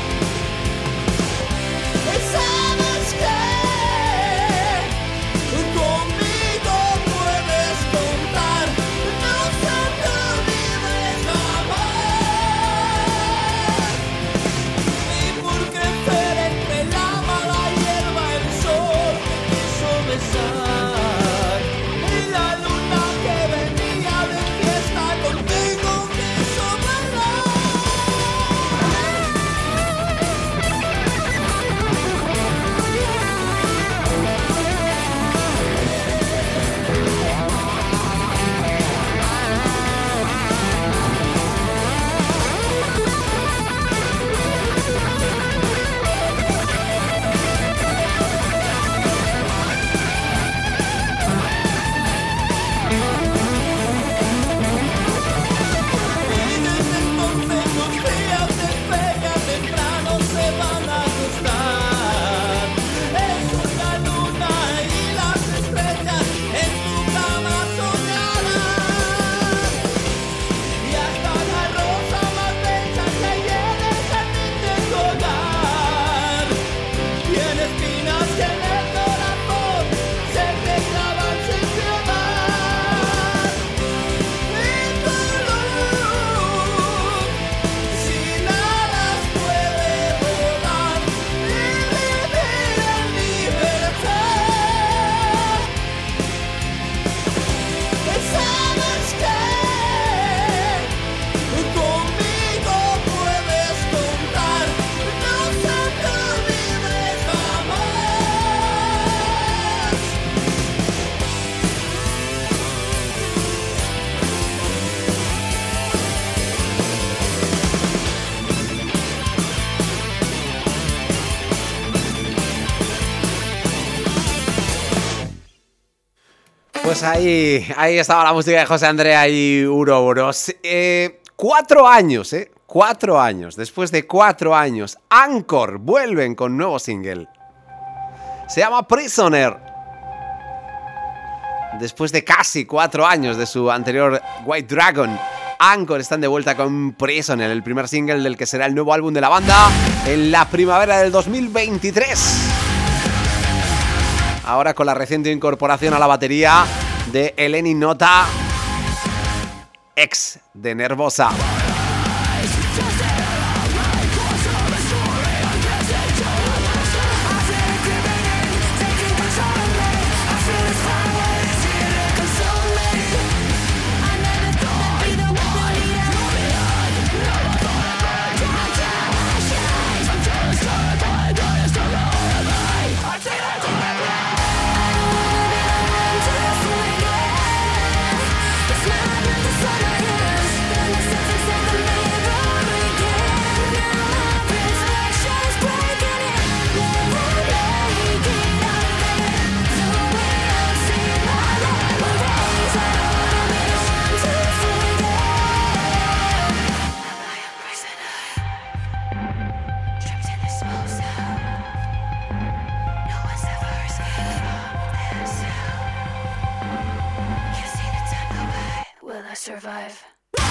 ¿Sabes qué? Conmigo puedes contar, no se te olvide jamás. Y por crecer entre la mala hierba el sol quiso besar y la luna que venía de fiesta contigo quiso bailar. Y desde entonces los días de feria temprano se van a acostar. Es la luna y las estrellas en tu cama soñarán. Y hasta la rosa más bella que hay en el jardín de tu hogar tiene espinas que en el corazón se te clavan sin piedad. Y tu luz sin alas puede volar y vivir en libertad. ¿Sabes qué? Conmigo puedes contar, no se te olvide jamás. Pues ahí, ahí estaba la música de José Andrea y Uroboros. Eh, cuatro años, ¿eh? Cuatro años. Después de cuatro años, Anchor vuelven con nuevo single. Se llama Prisoner. Después de casi cuatro años de su anterior White Dragon, Anchor están de vuelta con Prisoner, el primer single del que será el nuevo álbum de la banda en la primavera del dos mil veintitrés. Ahora con la reciente incorporación a la batería de Eleni Nota, ex de Nervosa. It's not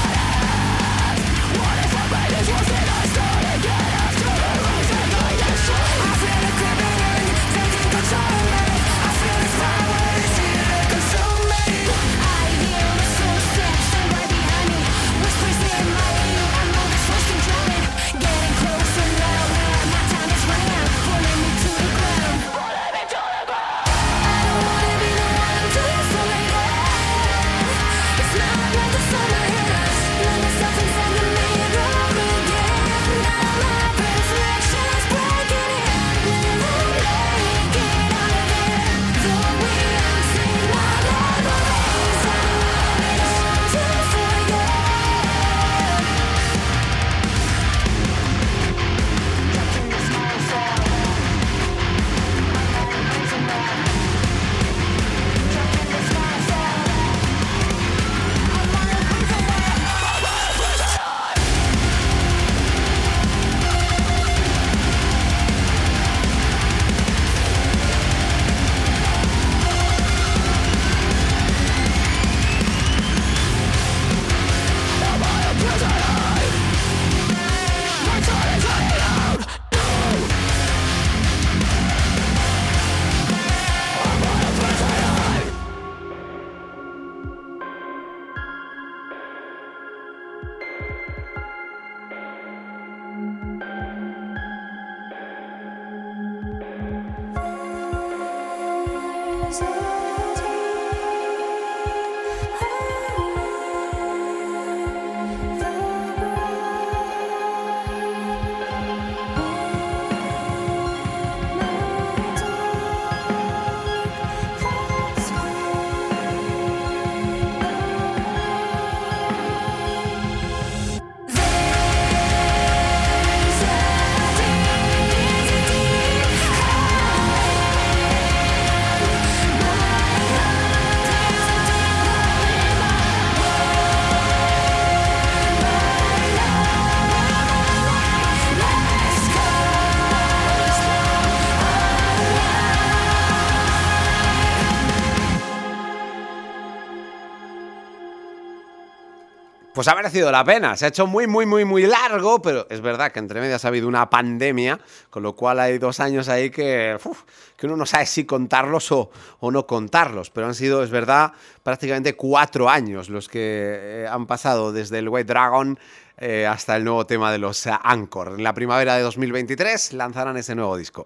Pues ha merecido la pena, se ha hecho muy, muy, muy, muy largo, pero es verdad que entre medias ha habido una pandemia, con lo cual hay dos años ahí que, uf, que uno no sabe si contarlos o, o no contarlos, pero han sido, es verdad, prácticamente cuatro años los que eh, han pasado desde el White Dragon eh, hasta el nuevo tema de los uh, Anchor. En la primavera de dos mil veintitrés lanzarán ese nuevo disco.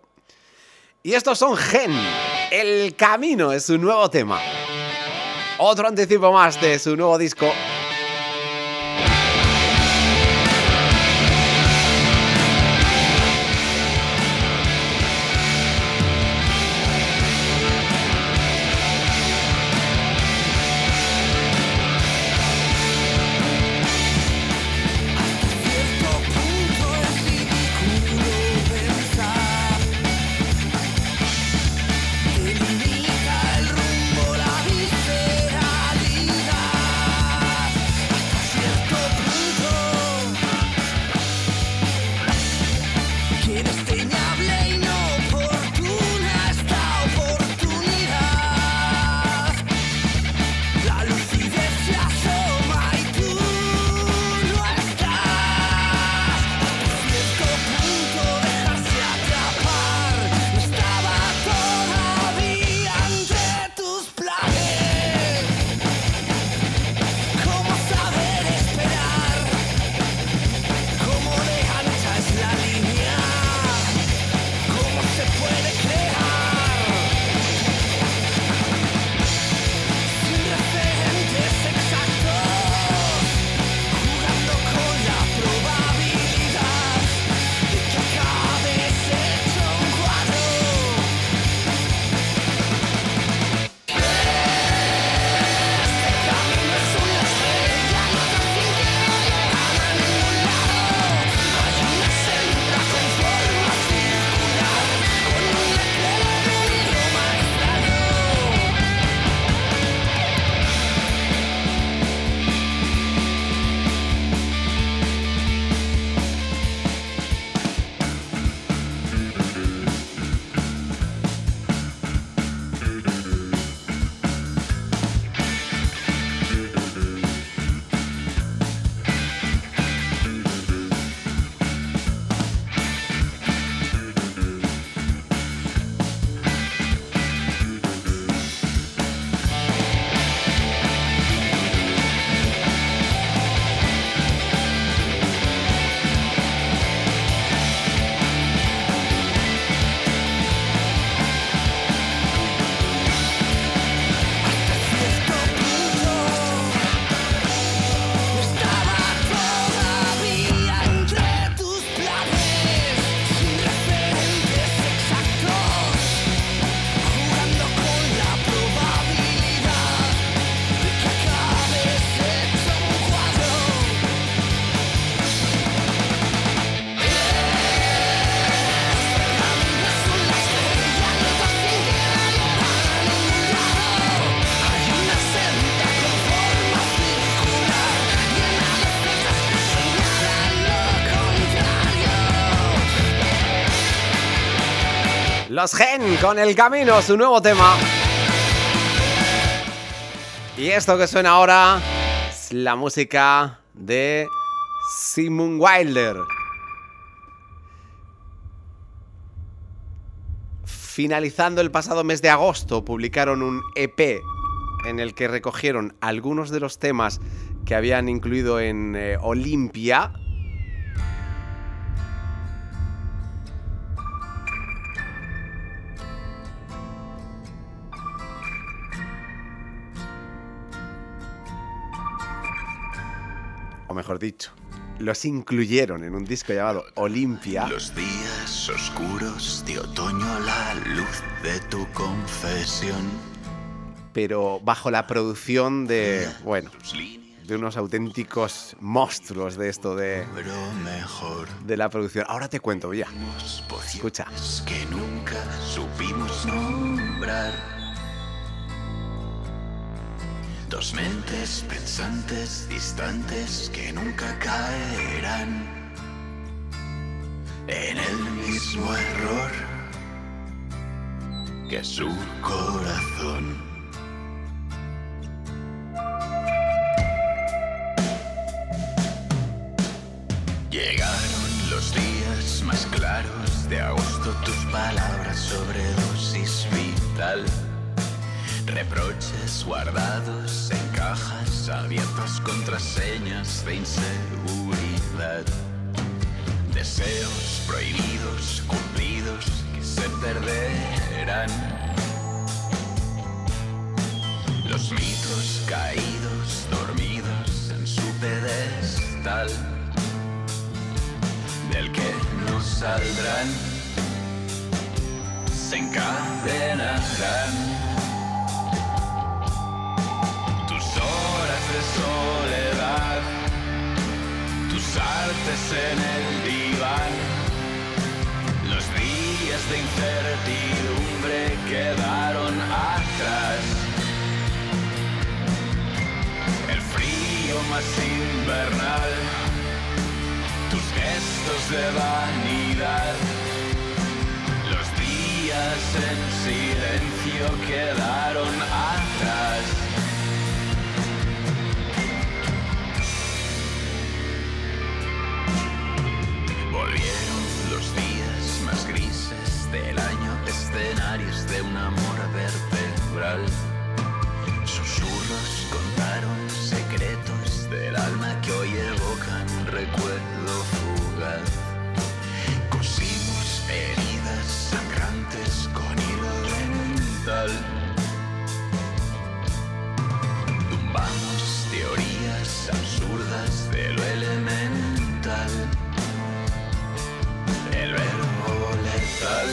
Y estos son Gen, El Camino es su nuevo tema. Otro anticipo más de su nuevo disco. Limita el rumbo, la visceralidad. Los Gen con El Camino, su nuevo tema. Y esto que suena ahora es la música de Simon Wilder. Finalizando el pasado mes de agosto, publicaron un E P en el que recogieron algunos de los temas que habían incluido en eh, Olimpia. O mejor dicho, los incluyeron en un disco llamado Olimpia. Los días oscuros de otoño, la luz de tu confesión. Pero bajo la producción de, bueno, de unos auténticos monstruos de esto de, de la producción. Ahora te cuento, ya. Escucha. Que nunca supimos nombrar. Dos mentes pensantes distantes que nunca caerán en el mismo error que su corazón. Llegaron los días más claros de agosto, tus palabras sobredosis vital. Reproches guardados en cajas abiertas, contraseñas de inseguridad. Deseos prohibidos, cumplidos, que se perderán. Los mitos caídos, dormidos en su pedestal, del que no saldrán, se encadenarán. De soledad, tus artes en el diván, los días de incertidumbre quedaron atrás. El frío más invernal, tus gestos de vanidad, los días en silencio quedaron atrás. Volvieron los días más grises del año, escenarios de un amor vertebral. Susurros contaron secretos del alma que hoy evocan un recuerdo fugaz. Cosimos heridas sangrantes con hilo dental. Tumbamos teorías absurdas de lo elemental. El verbo letal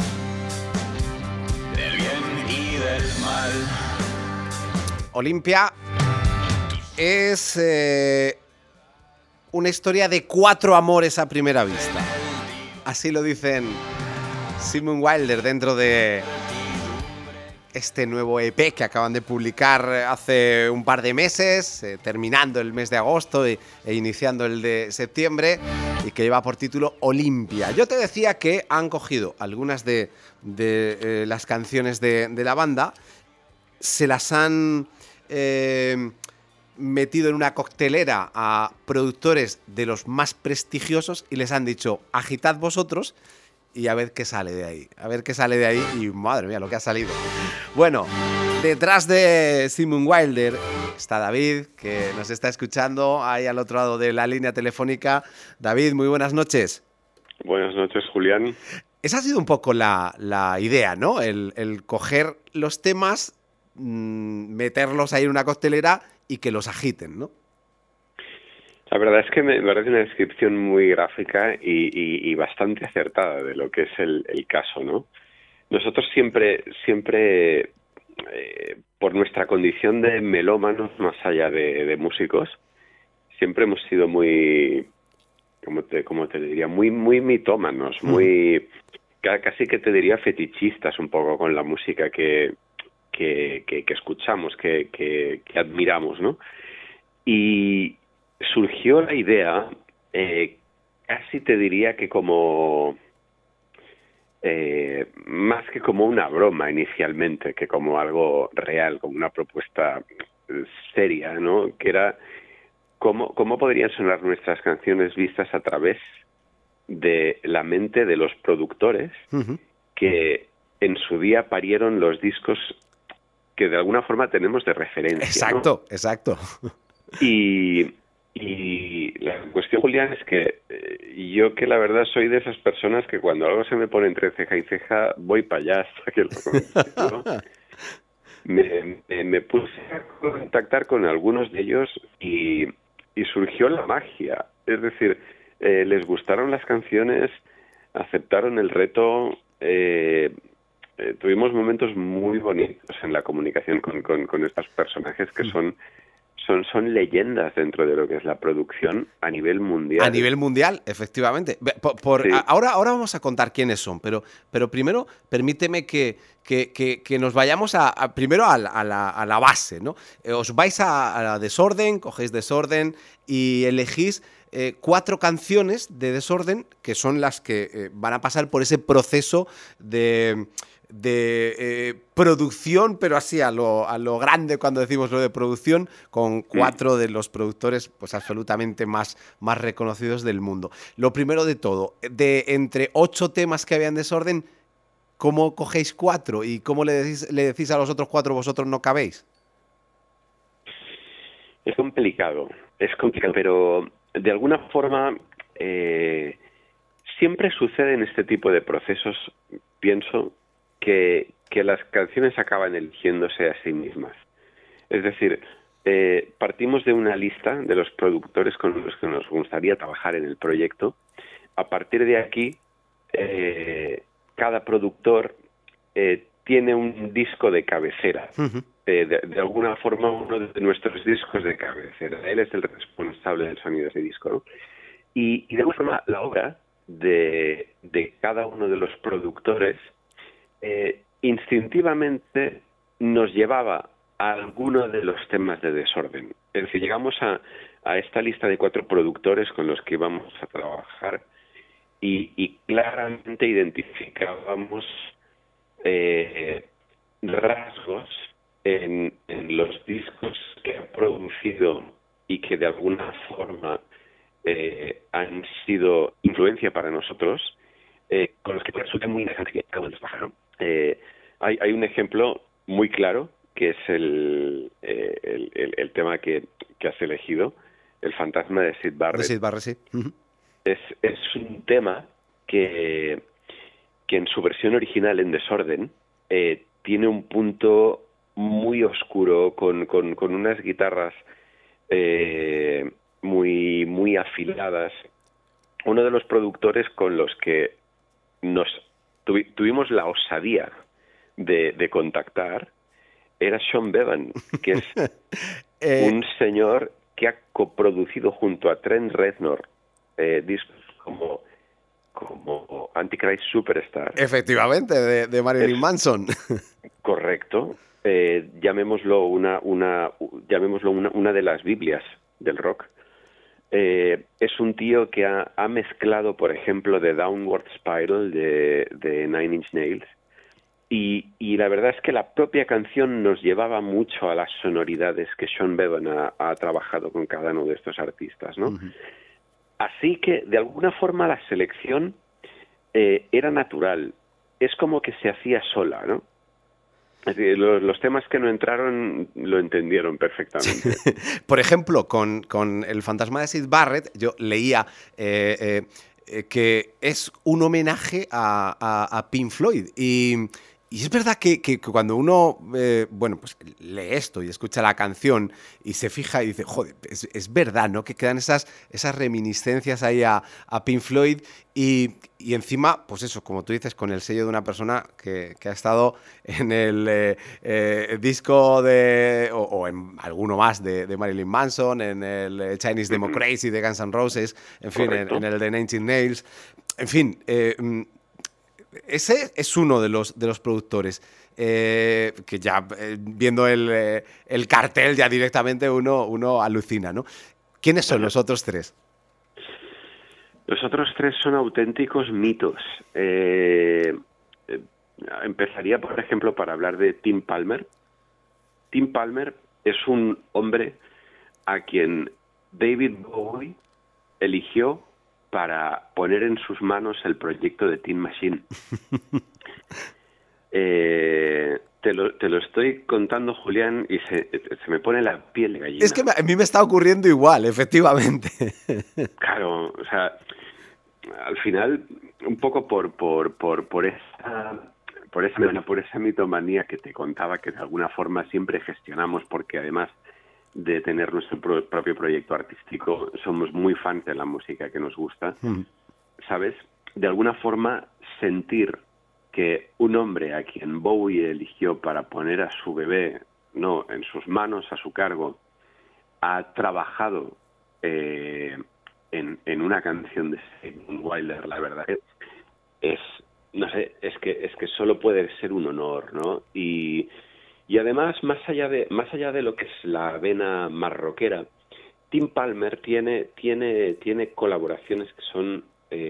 del bien y del mal. Olimpia es eh, una historia de cuatro amores a primera vista. Así lo dicen Simon Wilder dentro de este nuevo E P que acaban de publicar hace un par de meses, eh, terminando el mes de agosto e, e iniciando el de septiembre, y que lleva por título Olimpia. Yo te decía que han cogido algunas de, de eh, las canciones de, de la banda, se las han eh, metido en una coctelera a productores de los más prestigiosos y les han dicho, agitad vosotros y a ver qué sale de ahí. A ver qué sale de ahí y madre mía lo que ha salido. Bueno, detrás de Simon Wilder está David, que nos está escuchando ahí al otro lado de la línea telefónica. David, muy buenas noches. Buenas noches, Julián. Esa ha sido un poco la, la idea, ¿no? El, el coger los temas, mmm, meterlos ahí en una coctelera y que los agiten, ¿no? La verdad es que me parece una descripción muy gráfica y, y, y bastante acertada de lo que es el, el caso, ¿no? Nosotros siempre, siempre eh, por nuestra condición de melómanos, más allá de, de músicos, siempre hemos sido muy, ¿cómo te, cómo te diría? Muy, muy mitómanos, muy, casi que te diría fetichistas un poco con la música que, que, que, que escuchamos, que, que, que admiramos, ¿no? Y surgió la idea, eh, casi te diría que como eh, más que como una broma inicialmente, que como algo real, como una propuesta eh, seria, ¿no? Que era cómo, cómo podrían sonar nuestras canciones vistas a través de la mente de los productores uh-huh. que en su día parieron los discos que de alguna forma tenemos de referencia. Exacto, ¿no? exacto. Y, y la cuestión, Julián, es que eh, yo que la verdad soy de esas personas que cuando algo se me pone entre ceja y ceja, voy para allá hasta que lo consigo, ¿no? me, me, me puse a contactar con algunos de ellos y, y surgió la magia. Es decir, eh, les gustaron las canciones, aceptaron el reto, eh, eh, tuvimos momentos muy bonitos en la comunicación con, con, con estos personajes que son, son, son leyendas dentro de lo que es la producción a nivel mundial. A nivel mundial, efectivamente. Por, por, sí. ahora, ahora vamos a contar quiénes son, pero, pero primero permíteme que, que, que, que nos vayamos a, a primero a la, a, la, a la base, ¿no? Eh, os vais a, a la Desorden, cogéis Desorden y elegís Eh, cuatro canciones de Desorden que son las que eh, van a pasar por ese proceso de, de eh, producción, pero así a lo, a lo grande cuando decimos lo de producción, con cuatro de los productores pues absolutamente más, más reconocidos del mundo. Lo primero de todo, de entre ocho temas que había en Desorden, ¿cómo cogéis cuatro? ¿Y cómo le decís, le decís a los otros cuatro vosotros no cabéis? Es complicado, es complicado, pero de alguna forma eh, siempre sucede en este tipo de procesos, pienso, que, que las canciones acaban eligiéndose a sí mismas. Es decir, eh, partimos de una lista de los productores con los que nos gustaría trabajar en el proyecto. A partir de aquí, eh, cada productor eh, tiene un disco de cabecera. Uh-huh. Eh, de, de alguna forma, uno de nuestros discos de cabecera. Él es el responsable del sonido de ese disco, ¿no? Y, y de alguna forma, la obra de, de cada uno de los productores eh, instintivamente nos llevaba a alguno de los temas de Desorden. Es decir, llegamos a, a esta lista de cuatro productores con los que íbamos a trabajar y, y claramente identificábamos eh, rasgos En, en los discos que ha producido y que de alguna forma eh, han sido influencia para nosotros, eh, con los que resulta muy interesante que acabamos de trabajar, ¿no? Eh, hay, hay un ejemplo muy claro, que es el, eh, el, el, el tema que, que has elegido, El fantasma de Syd Barrett. De Syd Barrett, sí. Uh-huh. Es, es un tema que, que en su versión original en Desorden eh, tiene un punto muy oscuro, con, con, con unas guitarras eh, muy, muy afiladas. Uno de los productores con los que nos tuvi, tuvimos la osadía de, de contactar era Sean Bevan, que es eh... un señor que ha coproducido junto a Trent Reznor eh, discos como, como Antichrist Superstar. Efectivamente, de, de Marilyn es, Manson. Correcto. Eh, llamémoslo una una llamémoslo una, una de las Biblias del rock. Eh, es un tío que ha, ha mezclado, por ejemplo, The Downward Spiral de, de Nine Inch Nails y, y la verdad es que la propia canción nos llevaba mucho a las sonoridades que Sean Bevan ha, ha trabajado con cada uno de estos artistas, ¿no? Uh-huh. Así que, de alguna forma, la selección eh, era natural. Es como que se hacía sola, ¿no? Los, los temas que no entraron lo entendieron perfectamente. Por ejemplo, con, con El fantasma de Syd Barrett, yo leía eh, eh, que es un homenaje a, a, a Pink Floyd. Y, y es verdad que, que, que cuando uno eh, bueno, pues lee esto y escucha la canción y se fija y dice, joder, es, es verdad, ¿no? Que quedan esas, esas reminiscencias ahí a, a Pink Floyd y, y encima, pues eso, como tú dices, con el sello de una persona que, que ha estado en el eh, eh, disco de, o, o en alguno más de, de Marilyn Manson, en el Chinese Democracy de Guns N' Roses, en fin, en, en el de Nine Inch Nails, en fin, eh, ese es uno de los, de los productores eh, que ya eh, viendo el, eh, el cartel ya directamente uno, uno alucina, ¿no? ¿Quiénes son los otros tres? Los otros tres son auténticos mitos. Eh, eh, empezaría, por ejemplo, para hablar de Tim Palmer. Tim Palmer es un hombre a quien David Bowie eligió para poner en sus manos el proyecto de Tin Machine. eh, te, lo, te lo estoy contando, Julián, y se, se me pone la piel de gallina. Es que a mí me está ocurriendo igual, efectivamente. Claro, o sea, al final, un poco por, por, por, por esa... Por esa, bueno, por esa mitomanía que te contaba, que de alguna forma siempre gestionamos, porque además de tener nuestro pro- propio proyecto artístico, somos muy fans de la música que nos gusta, mm. ¿sabes? De alguna forma sentir que un hombre a quien Bowie eligió para poner a su bebé, no, en sus manos, a su cargo, ha trabajado eh, en, en una canción de Sigmund Wilder, la verdad es... No sé, es que es que solo puede ser un honor, ¿no? Y, y además, más allá de más allá de lo que es la vena más rockera, Tim Palmer tiene tiene tiene colaboraciones que son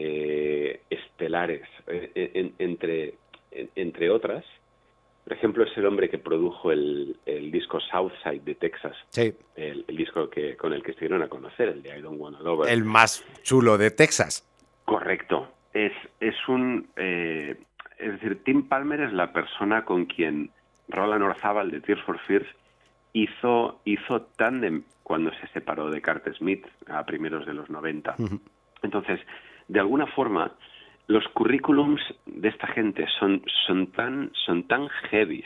eh, estelares, eh, en, entre en, entre otras. Por ejemplo, es el hombre que produjo el, el disco Southside de Texas, sí. el, el disco que con el que se dieron a conocer, el de I Don't Wanna Love Her. El más chulo de Texas. Correcto. Es, es un... Eh, es decir, Tim Palmer es la persona con quien Roland Orzabal de Tears for Fears hizo, hizo tándem cuando se separó de Kurt Smith a primeros de los noventa. Uh-huh. Entonces, de alguna forma, los currículums de esta gente son, son tan son tan heavies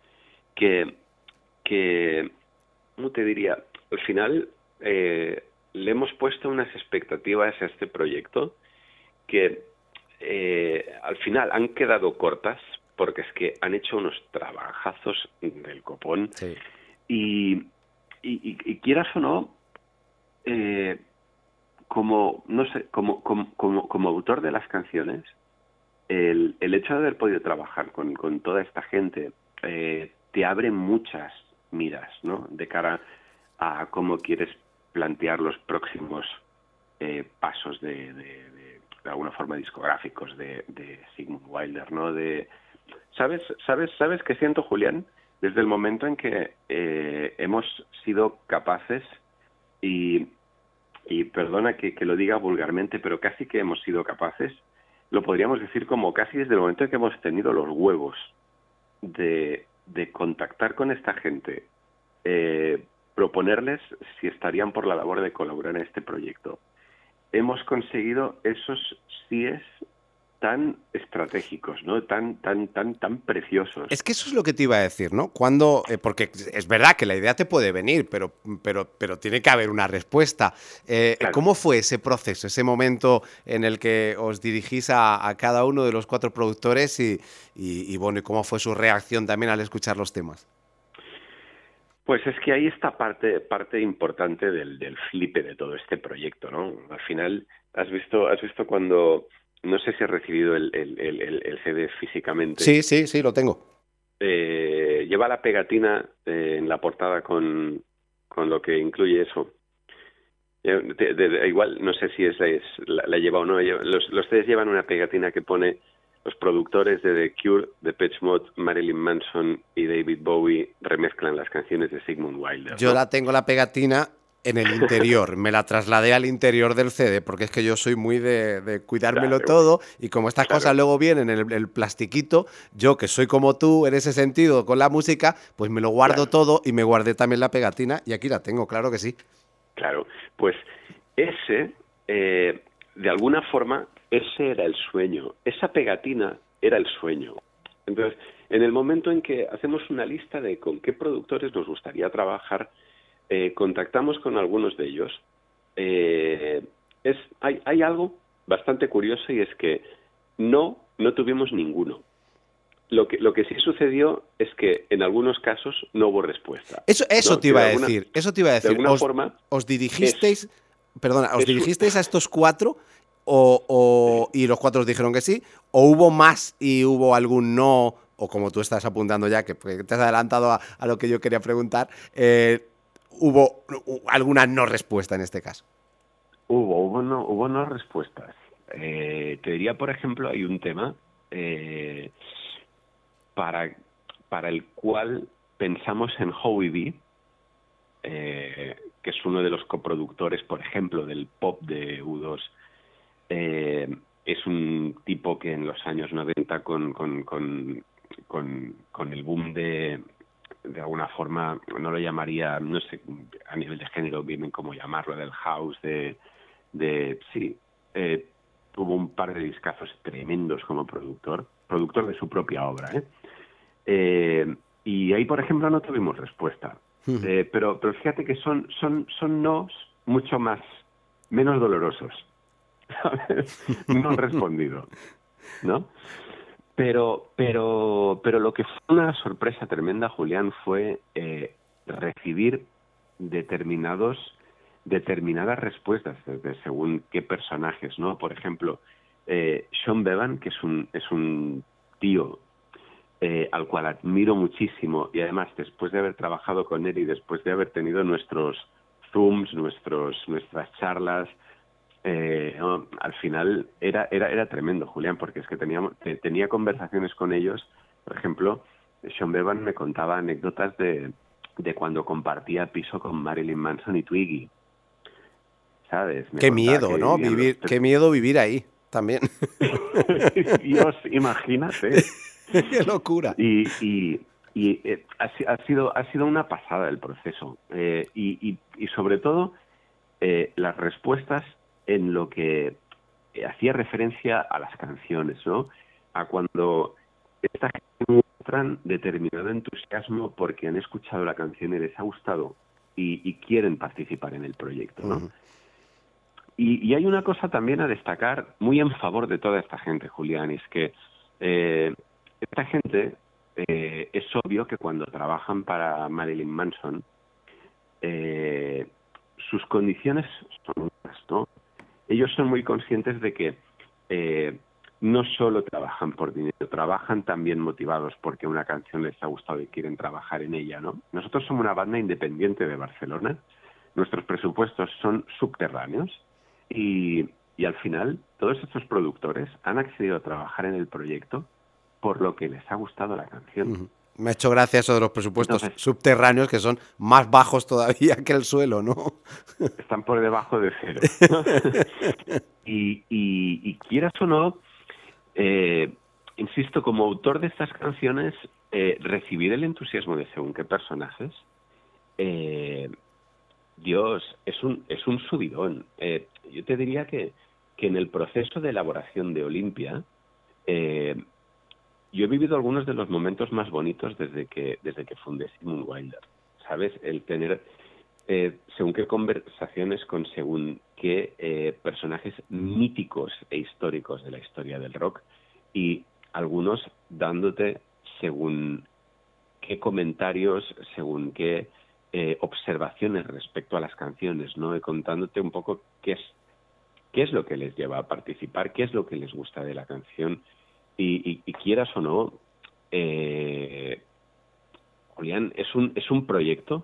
que, que, ¿cómo te diría? Al final, eh, le hemos puesto unas expectativas a este proyecto que eh, al final han quedado cortas, porque es que han hecho unos trabajazos del copón. Sí. Y, y, y, y quieras o no, eh, como no sé, como, como, como, como autor de las canciones, el, el hecho de haber podido trabajar con, con toda esta gente eh, te abre muchas miras, ¿no? De cara a cómo quieres plantear los próximos eh, pasos de, de, de de alguna forma discográficos de, de Sigmund Wilder, ¿no? De, ¿sabes, sabes, sabes qué siento, Julián? Desde el momento en que eh, hemos sido capaces, y, y perdona que, que lo diga vulgarmente, pero casi que hemos sido capaces, lo podríamos decir como casi desde el momento en que hemos tenido los huevos de, de contactar con esta gente, eh, proponerles si estarían por la labor de colaborar en este proyecto. Hemos conseguido esos síes tan estratégicos, ¿no? Tan, tan, tan, tan preciosos. Es que eso es lo que te iba a decir, ¿no? Cuando, eh, porque es verdad que la idea te puede venir, pero, pero, pero tiene que haber una respuesta. Eh, claro. ¿Cómo fue ese proceso, ese momento en el que os dirigís a, a cada uno de los cuatro productores y, y, y bueno, y cómo fue su reacción también al escuchar los temas? Pues es que ahí está parte parte importante del, del flipe de todo este proyecto, ¿no? Al final, has visto has visto cuando, no sé si has recibido el, el, el, el C D físicamente. Sí, sí, sí, lo tengo. Eh, lleva la pegatina eh, en la portada con, con lo que incluye eso. De, de, de, igual, no sé si es, es la, la lleva o no. Los, los C Ds llevan una pegatina que pone los productores de The Cure, Depeche Mode, Marilyn Manson y David Bowie remezclan las canciones de Sigmund Wilder, ¿no? Yo la tengo la pegatina en el interior, me la trasladé al interior del C D, porque es que yo soy muy de, de cuidármelo claro. todo, y como estas claro. cosas luego vienen en el, el plastiquito, yo que soy como tú en ese sentido con la música, pues me lo guardo claro. todo, y me guardé también la pegatina, y aquí la tengo, claro que sí. Claro, pues ese, eh, de alguna forma, ese era el sueño, esa pegatina era el sueño. Entonces, en el momento en que hacemos una lista de con qué productores nos gustaría trabajar, eh, contactamos con algunos de ellos. Eh, es, hay, hay algo bastante curioso, y es que no, no tuvimos ninguno. Lo que, lo que sí sucedió es que en algunos casos no hubo respuesta. Eso, eso ¿no? te iba a alguna, decir, eso te iba a decir. De alguna os, forma, os dirigisteis, es, perdona, os es, dirigisteis a estos cuatro o, o, sí. y los cuatro os dijeron que sí, o hubo más y hubo algún no, o como tú estás apuntando ya, que, que te has adelantado a, a lo que yo quería preguntar, eh, hubo alguna no respuesta en este caso. Hubo, hubo, no, hubo no respuestas. Eh, te diría, por ejemplo, hay un tema eh, para, para el cual pensamos en Howie B, eh, que es uno de los coproductores, por ejemplo, del pop de U dos. Eh, es un tipo que en los años noventa, con, con, con, con, con el boom de, de alguna forma, no lo llamaría, no sé, a nivel de género, bien cómo llamarlo, del house, de, de sí, eh, tuvo un par de discazos tremendos como productor, productor de su propia obra, ¿eh? Eh, y ahí, por ejemplo, no tuvimos respuesta. Eh, pero, pero fíjate que son, son, son nos mucho más, menos dolorosos, ¿sabes? No han respondido, ¿no? Pero, pero, pero lo que fue una sorpresa tremenda, Julián, fue eh, recibir determinados, determinadas respuestas de según qué personajes, ¿no? Por ejemplo, eh, Sean Bevan, que es un, es un tío Eh, al cual admiro muchísimo, y además después de haber trabajado con él y después de haber tenido nuestros Zooms, nuestros, nuestras charlas, eh, no, al final era, era, era tremendo, Julián, porque es que teníamos, te, tenía conversaciones con ellos. Por ejemplo, Sean Bevan me contaba anécdotas de, de cuando compartía piso con Marilyn Manson y Twiggy, ¿sabes? Me Qué contaba miedo, que ¿no? vivían Vivir, los qué miedo vivir ahí también. Dios, imagínate. Qué locura. Y, y, y eh, ha, si- ha sido ha sido una pasada el proceso. Eh, y, y, y sobre todo eh, las respuestas en lo que eh, hacía referencia a las canciones, ¿no? A cuando esta gente muestran determinado entusiasmo porque han escuchado la canción y les ha gustado y, y quieren participar en el proyecto, ¿no? Ujú. Y, y hay una cosa también a destacar muy en favor de toda esta gente, Julián, y es que eh, esta gente eh, es obvio que cuando trabajan para Marilyn Manson, eh, sus condiciones son unas, ¿no? Ellos son muy conscientes de que eh, no solo trabajan por dinero, trabajan también motivados porque una canción les ha gustado y quieren trabajar en ella, ¿no? Nosotros somos una banda independiente de Barcelona, nuestros presupuestos son subterráneos y, y al final todos estos productores han accedido a trabajar en el proyecto por lo que les ha gustado la canción. Ujú. Me ha hecho gracia eso de los presupuestos Entonces- subterráneos, que son más bajos todavía que el suelo, ¿no? Están por debajo de cero, ¿no? y, y, y quieras o no, eh, insisto, como autor de estas canciones, eh, recibir el entusiasmo de según qué personajes, eh, Dios, es un, es un subidón. Eh, yo te diría que, que en el proceso de elaboración de Olimpia, eh, yo he vivido algunos de los momentos más bonitos desde que desde que fundé Simon Wilder, ¿sabes? El tener eh, según qué conversaciones con según qué eh, personajes míticos e históricos de la historia del rock, y algunos dándote según qué comentarios, según qué eh, observaciones respecto a las canciones, ¿no? Y contándote un poco qué es qué es lo que les lleva a participar, qué es lo que les gusta de la canción. Y, y, y quieras o no, eh, Julián, es un, es un proyecto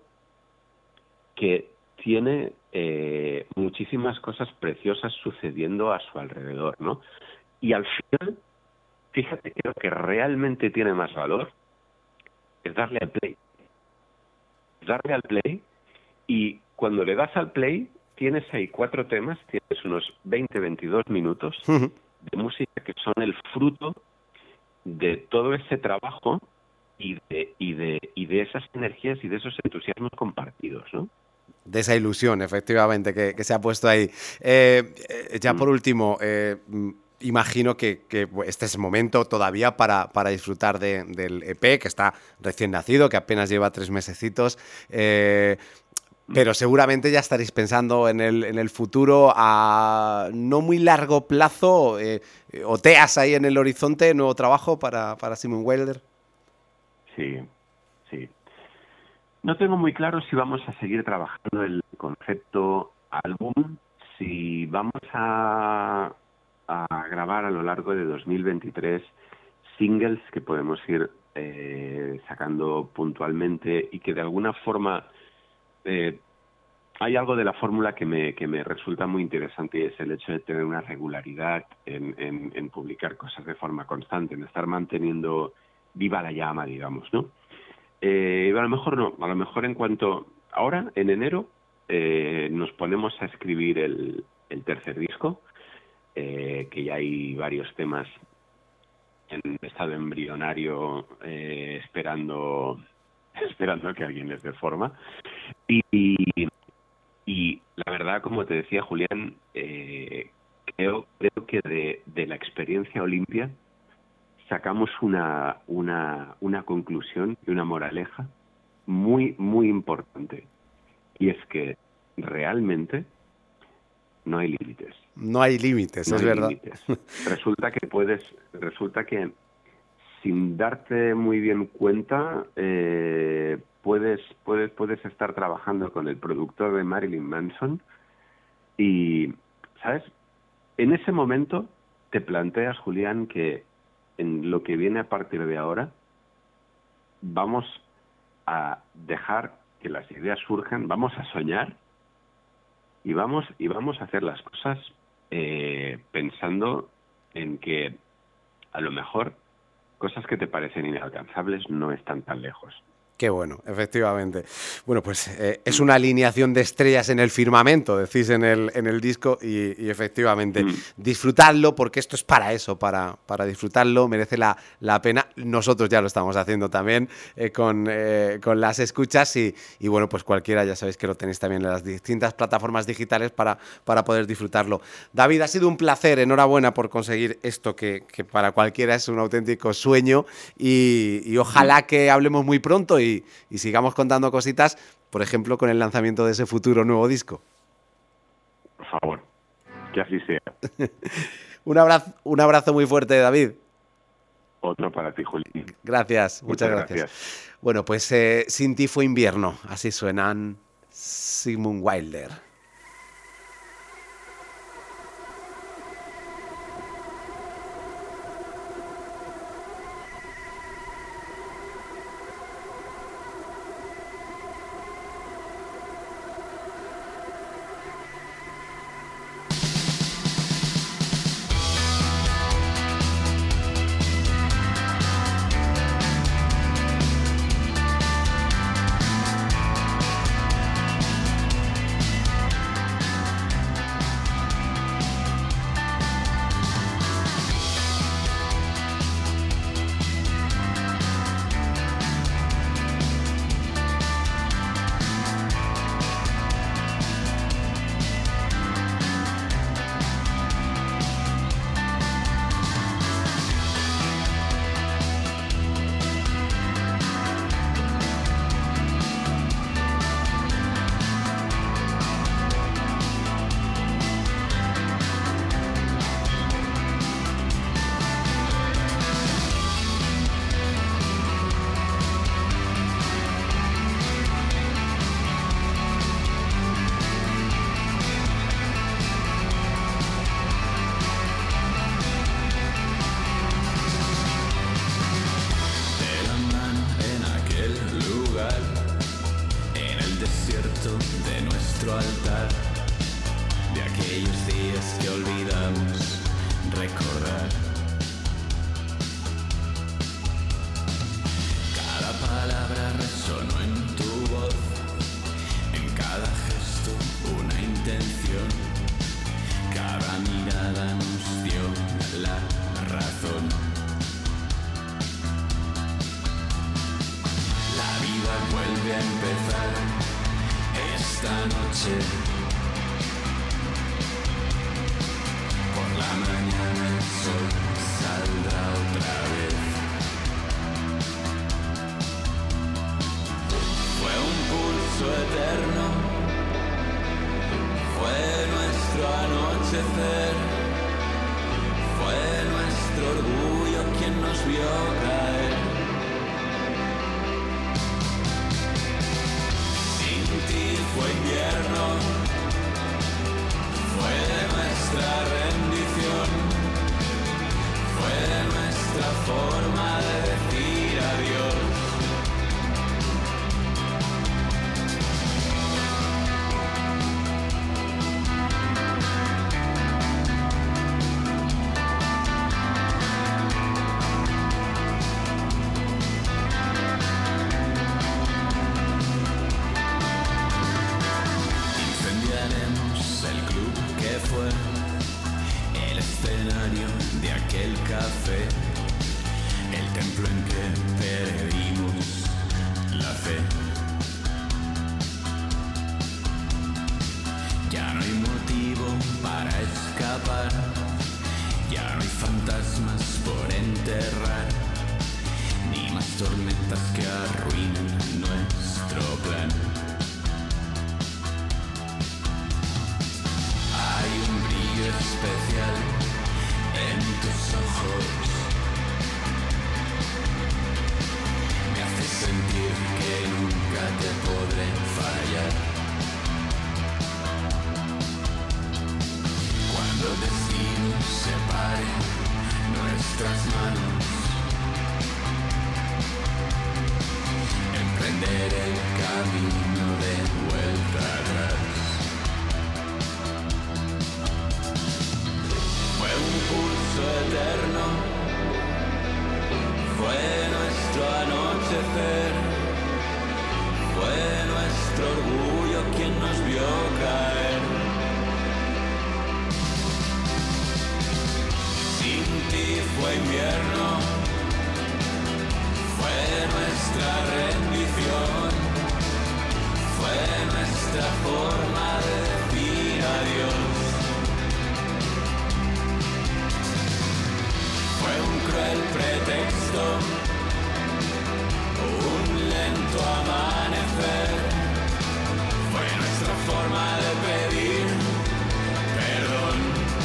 que tiene eh, muchísimas cosas preciosas sucediendo a su alrededor, ¿no? Y al final, fíjate que lo que realmente tiene más valor es darle al play. Darle al play, y cuando le das al play, tienes ahí cuatro temas, tienes unos veinte, veintidós minutos Ujú. de música que son el fruto de todo ese trabajo y de y de y de esas energías y de esos entusiasmos compartidos, ¿no? De esa ilusión, efectivamente, que, que se ha puesto ahí. Eh, eh, ya por último, eh, mm, imagino que, que este es el momento todavía para, para disfrutar de- del E P, que está recién nacido, que apenas lleva tres mesecitos. Eh, pero seguramente ya estaréis pensando en el, en el futuro a no muy largo plazo. Eh, ¿Oteas ahí en el horizonte nuevo trabajo para, para Simon Wilder? Sí, sí. No tengo muy claro si vamos a seguir trabajando el concepto álbum, si vamos a, a grabar a lo largo de dos mil veintitrés singles que podemos ir eh, sacando puntualmente y que de alguna forma eh, hay algo de la fórmula que me, que me resulta muy interesante, y es el hecho de tener una regularidad en, en, en publicar cosas de forma constante, en estar manteniendo viva la llama, digamos, ¿no? Eh, a lo mejor no, a lo mejor en cuanto... Ahora, en enero, eh, nos ponemos a escribir el, el tercer disco, eh, que ya hay varios temas en estado embrionario eh, esperando esperando que alguien les dé forma. Y, y, y la verdad, como te decía, Julián, eh, creo, creo que de, de la experiencia Olimpia sacamos una, una, una conclusión y una moraleja muy, muy importante. Y es que realmente no hay límites. No hay límites, no es hay verdad. Límites. Resulta que puedes, resulta que sin darte muy bien cuenta, eh, puedes, puedes, puedes estar trabajando con el productor de Marilyn Manson y, ¿sabes? En ese momento te planteas, Julián, que en lo que viene a partir de ahora vamos a dejar que las ideas surjan, vamos a soñar y vamos y vamos a hacer las cosas eh, pensando en que a lo mejor cosas que te parecen inalcanzables no están tan lejos. Qué bueno, efectivamente. Bueno, pues eh, es una alineación de estrellas en el firmamento, decís en el, en el disco, y, y efectivamente, mm. disfrutadlo, porque esto es para eso, para, para disfrutarlo, merece la, la pena. Nosotros ya lo estamos haciendo también eh, con, eh, con las escuchas y, y bueno, pues cualquiera, ya sabéis que lo tenéis también en las distintas plataformas digitales para, para poder disfrutarlo. David, ha sido un placer, enhorabuena por conseguir esto que, que para cualquiera es un auténtico sueño y, y ojalá que hablemos muy pronto y Y, y sigamos contando cositas, por ejemplo, con el lanzamiento de ese futuro nuevo disco. Por favor, que así sea. un, abrazo, un abrazo muy fuerte, David. Otro para ti, Julián. Gracias, muchas, muchas gracias. gracias. Bueno, pues eh, Sin ti fue invierno, así suenan Sigmund Wilder. escenario de aquel café, el templo en que perdimos la fe. Ya no hay motivo para escapar, ya no hay fantasmas por enterrar, ni más tormentas que arruinen nuestro plan. Hay un brillo especial en tus ojos, me hace sentir que nunca te podré fallar. Cuando el destino separe nuestras manos, emprender el camino de vuelta atrás. Fue un pulso eterno, fue nuestro anochecer, fue nuestro orgullo quien nos vio caer. Sin ti fue invierno, fue nuestra rendición, fue nuestra forma de decir adiós. Fue un cruel pretexto, un lento amanecer, fue nuestra forma de pedir perdón.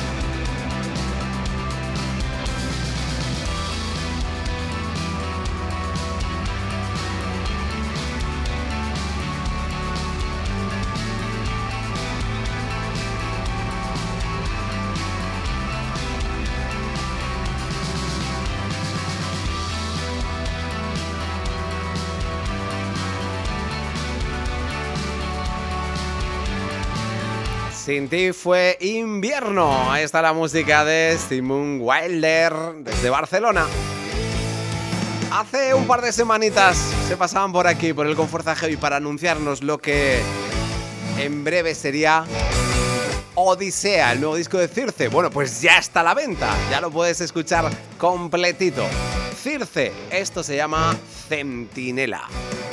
Sin ti fue invierno. Ahí está la música de Simon Wilder desde Barcelona. Hace un par de semanitas se pasaban por aquí, por el Con Fuerza Heavy, para anunciarnos lo que en breve sería Odisea, el nuevo disco de Circe. Bueno, pues ya está a la venta, ya lo puedes escuchar completito. Circe, esto se llama Centinela.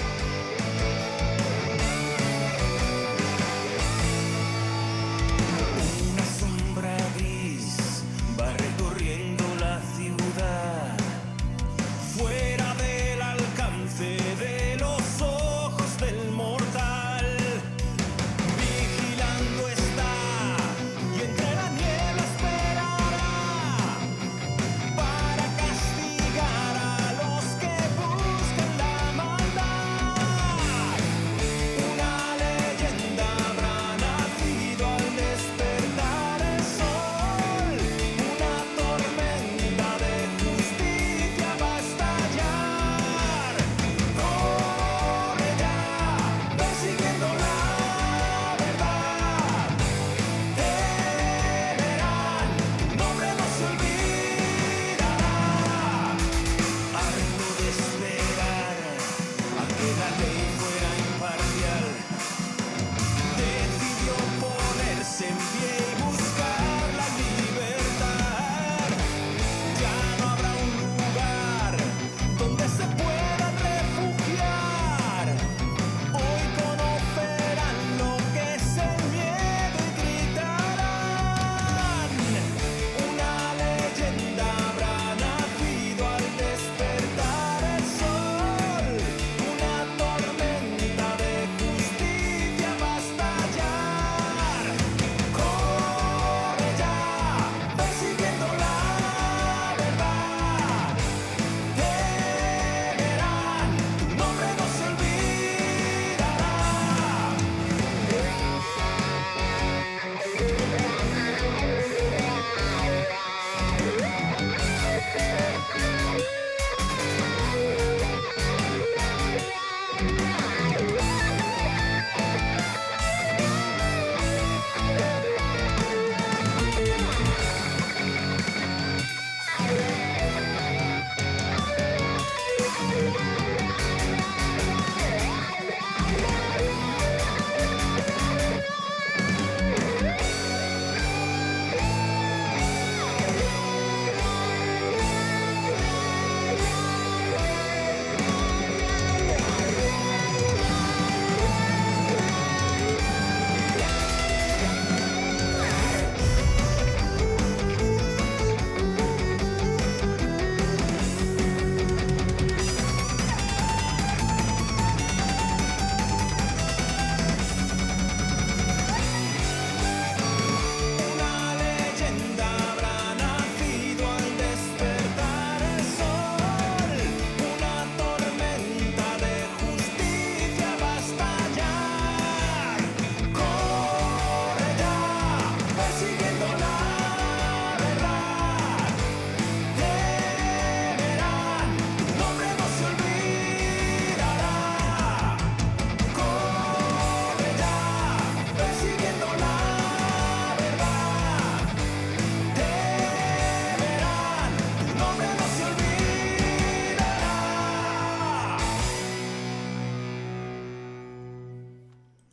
Una sombra gris va recorriendo la ciudad, fuera del alcance de los ojos del mortal. Vigilando está y entre la niebla esperará para castigar a los que buscan la maldad.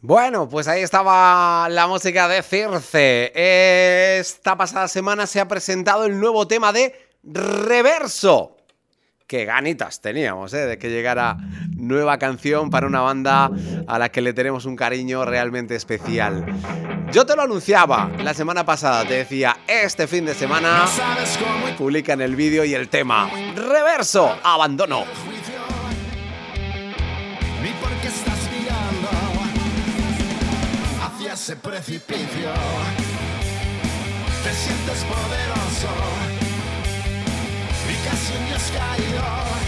Bueno, pues ahí estaba la música de Circe. Esta pasada semana se ha presentado el nuevo tema de Reverso. Qué ganitas teníamos, ¿eh? De que llegara nueva canción para una banda a la que le tenemos un cariño realmente especial. Yo te lo anunciaba la semana pasada, te decía, este fin de semana publican el vídeo y el tema. Reverso, Abandono. Ni por qué estás mirando hacia ese precipicio. Te sientes poderoso y casi un dios caído,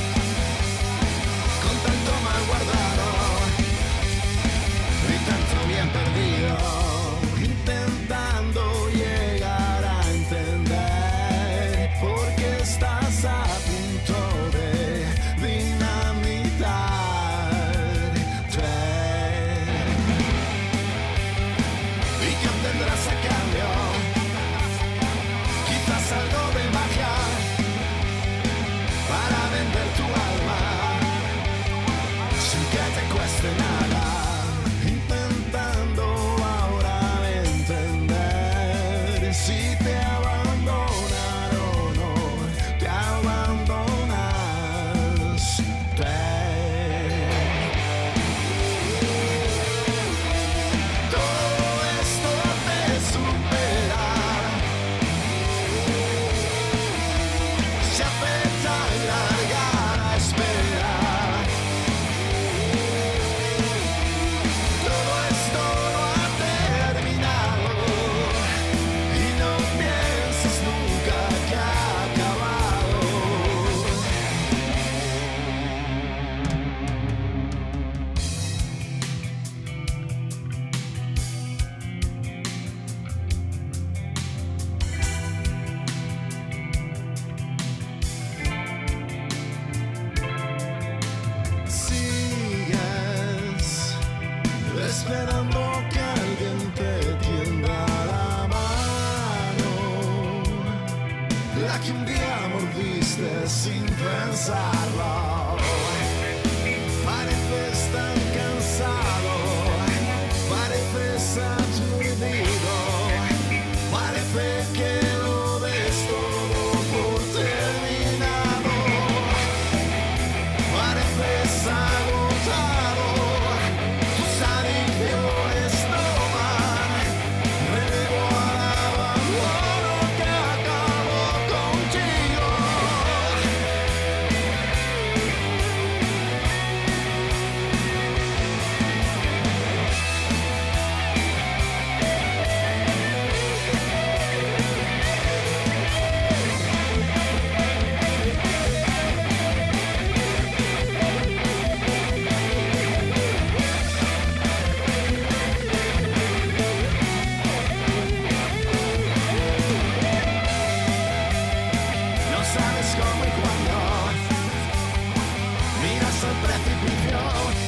con tanto mal guardado y tanto bien perdido, intentando llegar a entender por qué estás a punto de dinamitar. ¿Y qué obtendrás a cambio? Quizás algo de magia para vender tu alma sin que te cueste nada, intentando ahora entender si te abandonan o no te abandonas. Todo esto te supera, se afecta y larga la espera. Todo esto no ha terminado y no pienses nunca que ha acabado. Sigues esperando que alguien te tienda la mano, la que un día mordiste sin pensarlo. Pareces tan cansado, pareces aturdido, parece que lo ves todo por terminado. Pareces agotado, tus adicciones toman relevo al abandono que acabó contigo. No sabes cómo y cuándo miras al precipicio,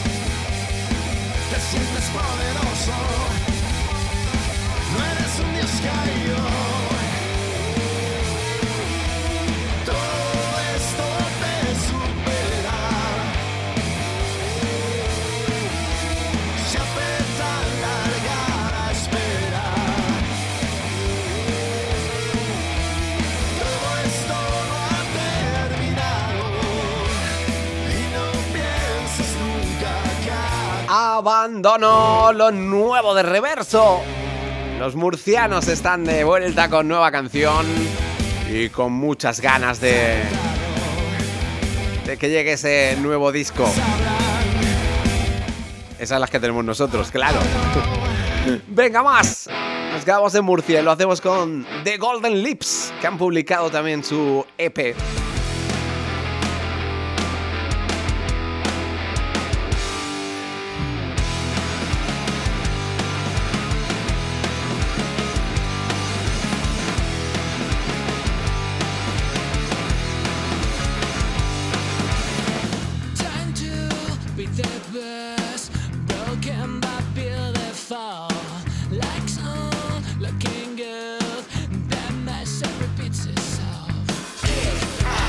te sientes poderoso, no eres un dios caído. Todo esto te supera, se afecta larga la espera. Todo esto no ha terminado y no pienses nunca que ha Abandono, lo nuevo de Reverso. Los murcianos están de vuelta con nueva canción y con muchas ganas de, de que llegue ese nuevo disco. Esas las que tenemos nosotros, claro. Venga, más. Nos quedamos en Murcia y lo hacemos con The Golden Lips, que han publicado también su E P. Trying to be the best, broken but beautiful, like some looking good. That mess repeats itself.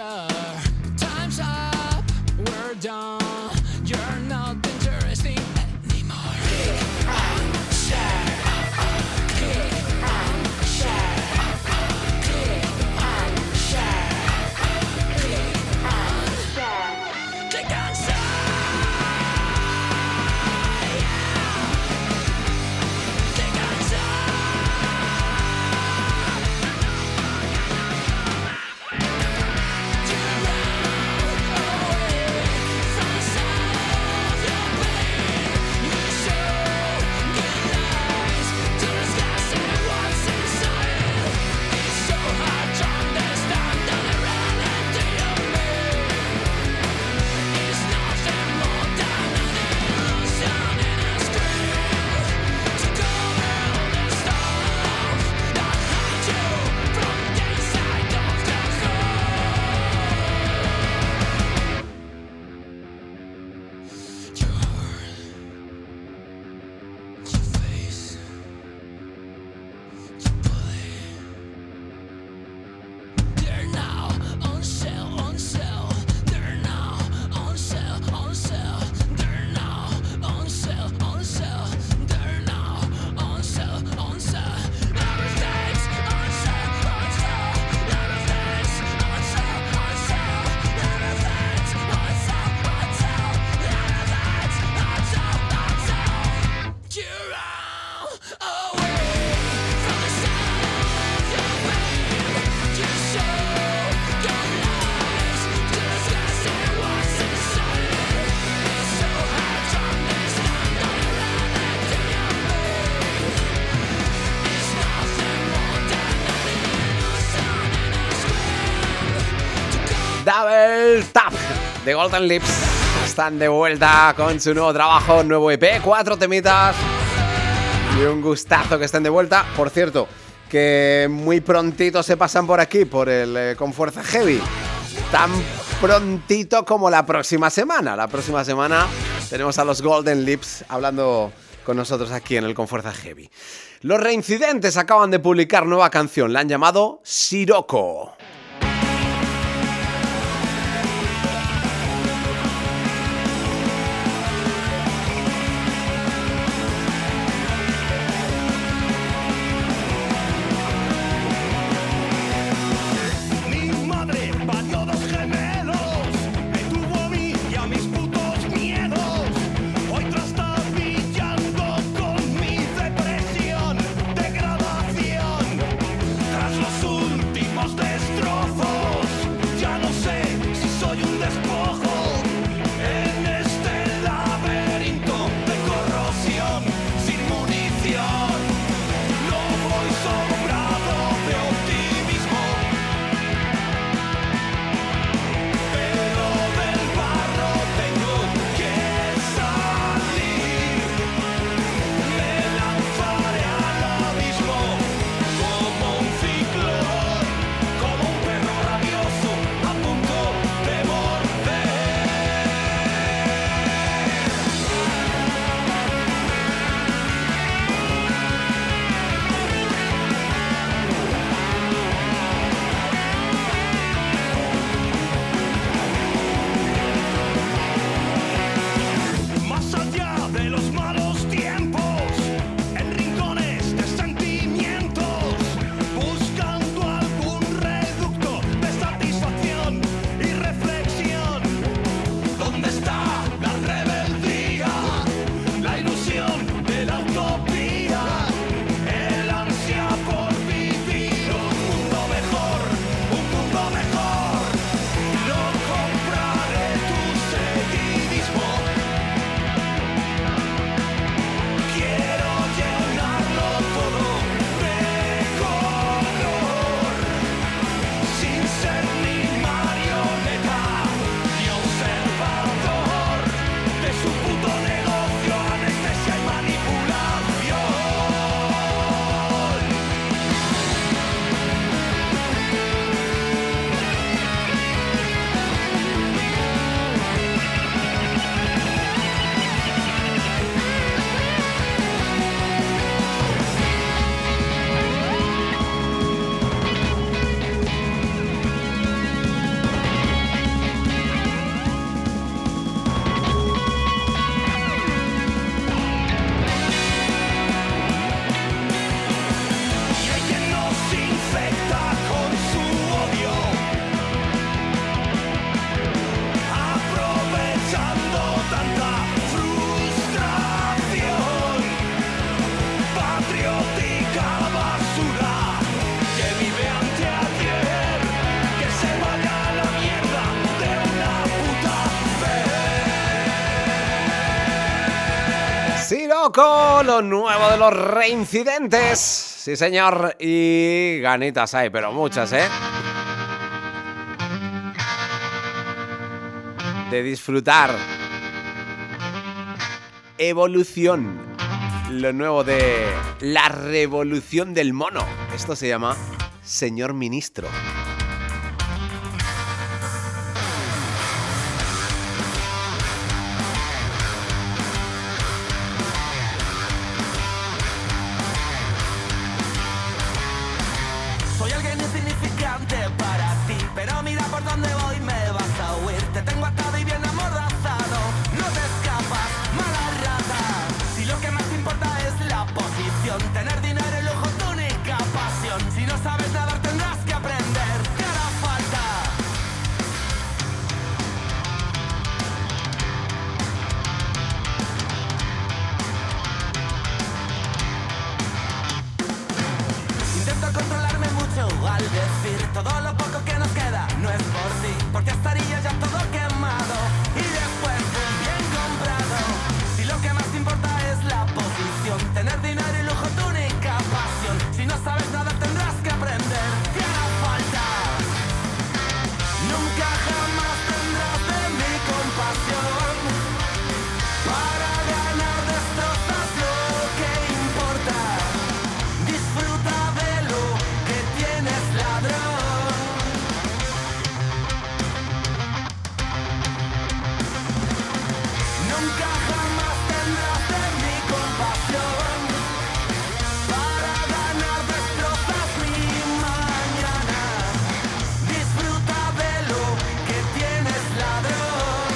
here. Time's up, we're done. You're not interesting anymore. Kick and share. Kick and share. Kick and share. Kick and share. Kick and share. Kick and share. Double Tap de Golden Lips. Están de vuelta con su nuevo trabajo, nuevo E P, cuatro temitas y un gustazo que estén de vuelta. Por cierto, que muy prontito se pasan por aquí, por el eh, Con Fuerza Heavy. Tan prontito como la próxima semana. La próxima semana tenemos a los Golden Lips hablando con nosotros aquí en el Con Fuerza Heavy. Los Reincidentes acaban de publicar nueva canción, la han llamado Sirocco. Tras los últimos destrozos Moco, lo nuevo de los Reincidentes. Sí, señor. Y ganitas hay, pero muchas, ¿eh? De disfrutar. Evolución. Lo nuevo de la revolución del mono. Esto se llama Señor Ministro. Soy alguien insignificante para ti, pero mira por dónde voy, me vas a huir. Te tengo atado y bien amordazado, no te escapas, mala rata. Si lo que más te importa es la posición, tener dinero y lujo tu única pasión. Si no sabes nadar tendrás que aprender, te hará falta. Intento controlarme mucho al decir todo lo poco que nos queda no es por ti, porque estaría ya todo quemado y después un bien comprado. Si lo que más te importa es la posición, tener dinero y lujo tu única pasión. Si no sabes nada tendrás que aprender, te hará falta. Nunca jamás tendrás de mi compasión. Para ganar destrozas lo que importa. Disfruta de lo que tienes, ladrón. Nunca jamás tendrás de mi compasión. Para ganar destrozas mi mañana. Disfruta de lo que tienes, ladrón.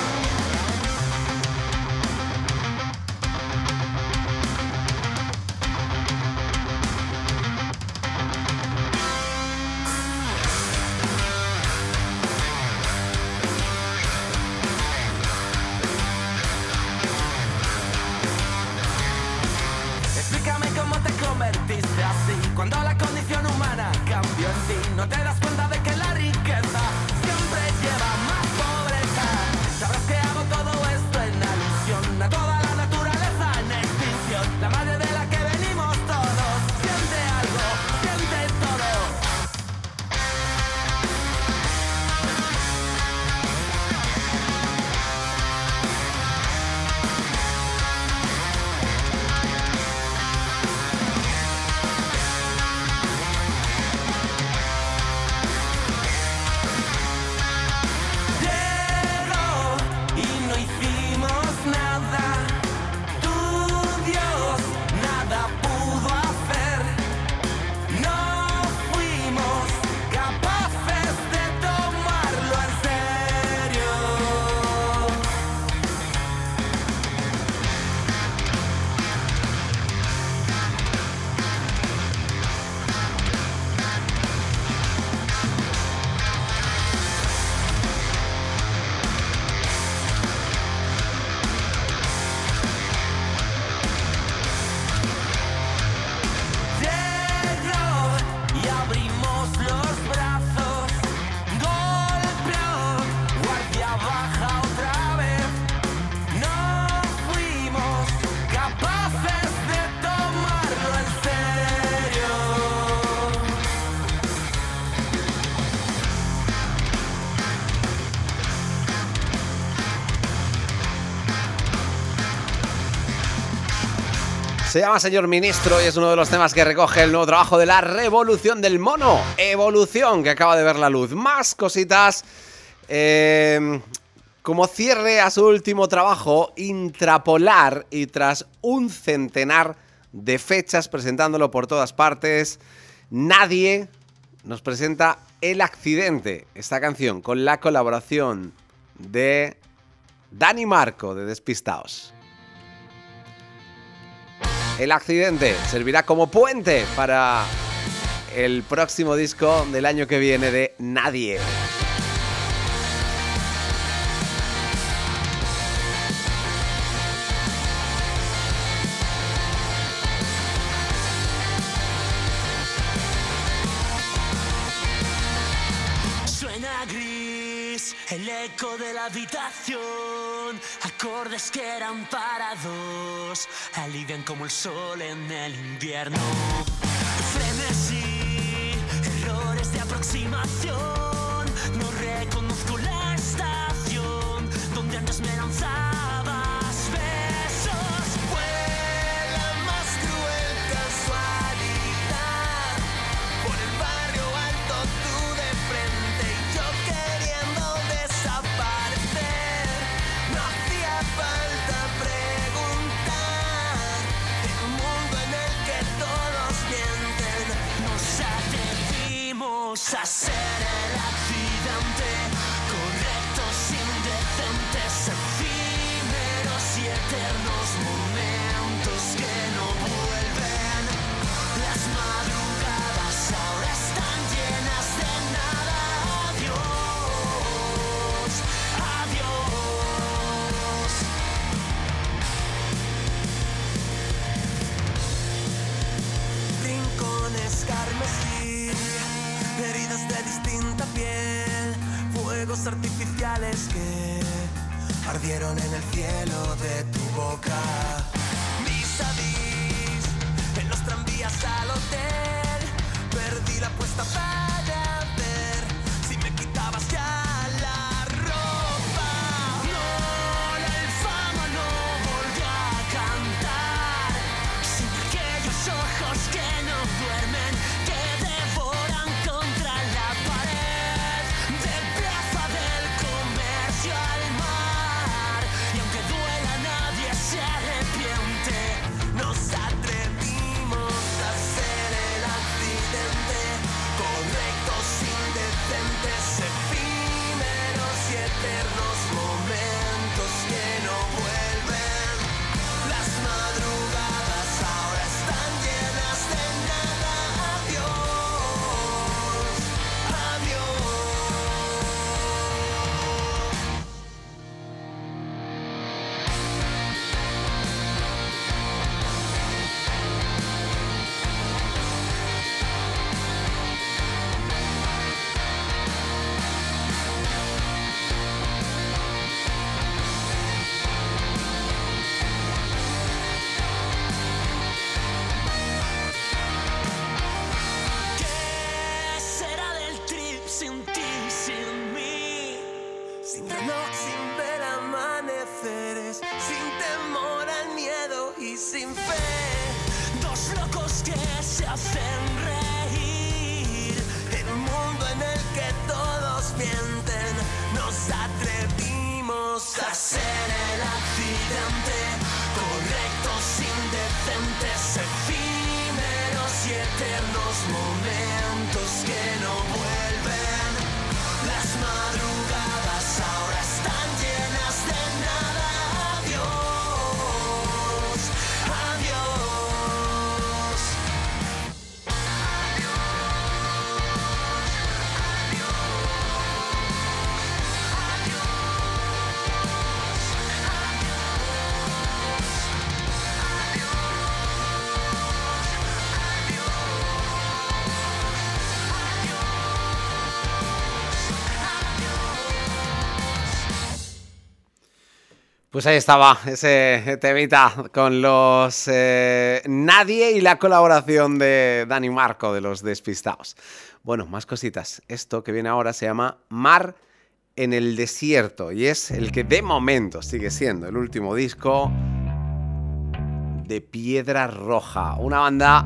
Explícame cómo te convertiste así. Cuando la condición humana cambió en ti, no te das cuenta de que la riqueza siempre lleva más pobreza. Sabrás que hago todo esto en alusión a toda la naturaleza en extinción. La madre de la que venimos todos siente algo, siente todo. Llegó y no hicimos nada. Tu Dios nada pudo hacer. No fuimos capaces de tomarlo en serio. Llegó y abrimos los brazos. Golpeó, guardia baja otra vez. No fuimos capaces de tomarlo en serio. Se llama Señor Ministro y es uno de los temas que recoge el nuevo trabajo de la revolución del mono. Evolución, que acaba de ver la luz. Más cositas. Eh, como cierre a su último trabajo, Intrapolar, y tras un centenar de fechas presentándolo por todas partes, Nadie nos presenta El Accidente, esta canción con la colaboración de Dani Marco de Despistaos. El Accidente servirá como puente para el próximo disco del año que viene de Nadie. Suena gris, el eco de la habitación, acordes que eran para dos, alivian como el sol en el invierno. Frenesí, errores de aproximación, no reconozco la estación donde antes me lanzabas besos. Fue la más cruel casualidad, por el barrio alto tú de frente y yo queriendo desaparecer. No hacía falta preguntar, en un mundo en el que todos mienten, nos atrevimos a ser el accidente, correctos, indecentes, efímeros y eternos momentos que no vuelven. Las madrugadas ahora están llenas de nada. Adiós, adiós. Rincones carmesí, heridas de distinta piel, fuegos artificiales que ardieron en el cielo de tu boca. Vis a vis, en los tranvías al hotel, perdí la apuesta para ver si me quitabas ya la ropa. No, la infama no volvió a cantar, sin aquellos ojos que no duermen, que devoran contra la pared de Plaza del Comercio al mar. Y aunque duela nadie se arrepiente, nos atrevimos a ser el accidente, correctos, indecentes, efímeros y eternos momentos que no vuelven. Las madrugadas ahora están llenas de nada. Adiós, adiós. ¿Qué será del trip sin ti, sin mí? Sin reloj, sin ver amaneceres, sin temor al miedo y sin fe. Dos locos que se hacen reír en un mundo en el que todos mienten. Nos atrevimos a ser el accidente, correctos, indecentes, efímeros y eternos momentos que no vuelven. Las madrugadas ahora están llenas de nada. Adiós, adiós. Pues ahí estaba ese temita con los eh, Nadie y la colaboración de Dani Marco de Los Despistados. Bueno, más cositas. Esto que viene ahora se llama Mar en el Desierto y es el que de momento sigue siendo el último disco de Piedra Roja. Una banda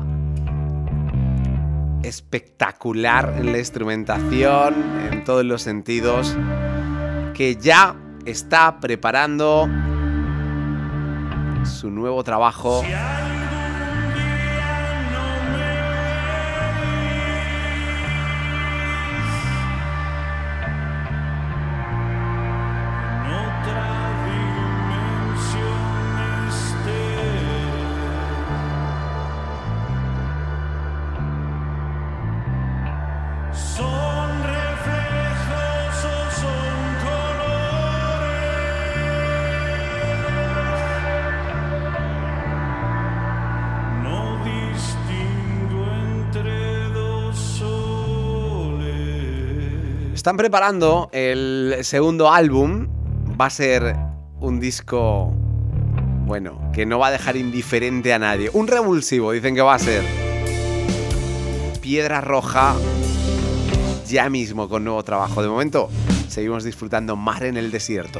espectacular en la instrumentación, en todos los sentidos, que ya está preparando su nuevo trabajo. Son reflejos o son colores. Están preparando el segundo álbum. Va a ser un disco, bueno, que no va a dejar indiferente a nadie. Un revulsivo, dicen que va a ser. Piedra Roja, ya mismo con nuevo trabajo. De momento, seguimos disfrutando Mar en el Desierto.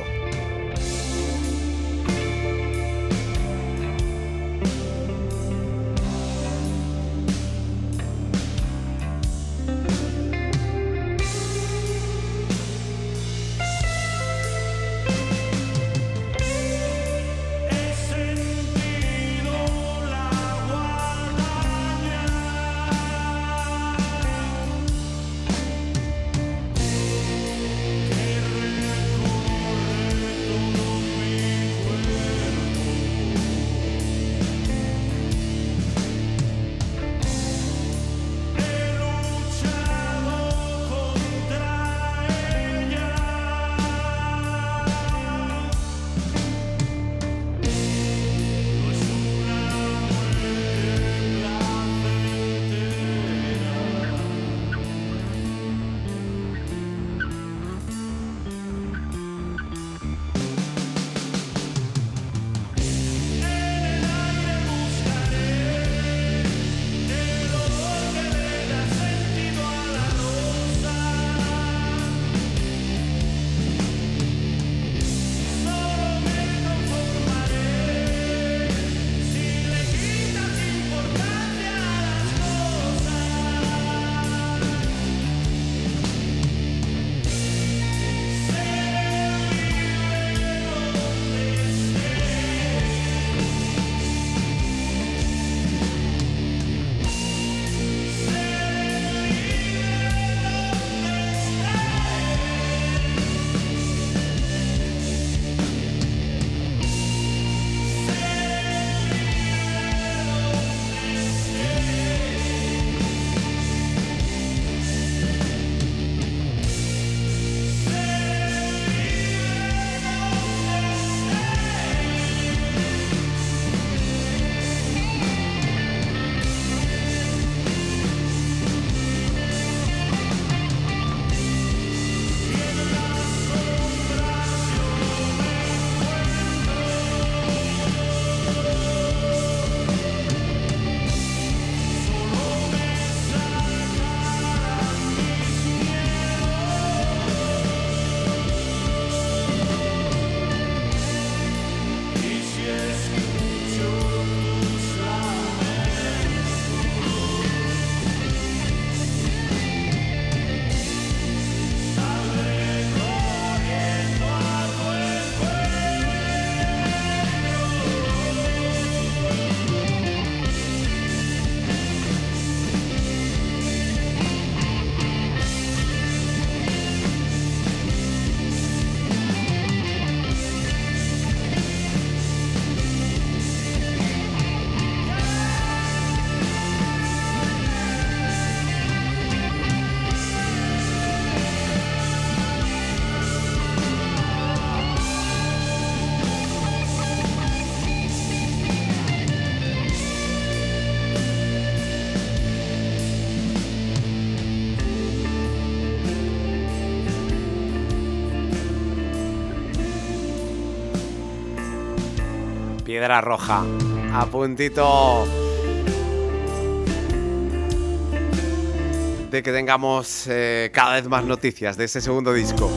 Piedra Roja, a puntito de que tengamos eh, cada vez más noticias de ese segundo disco.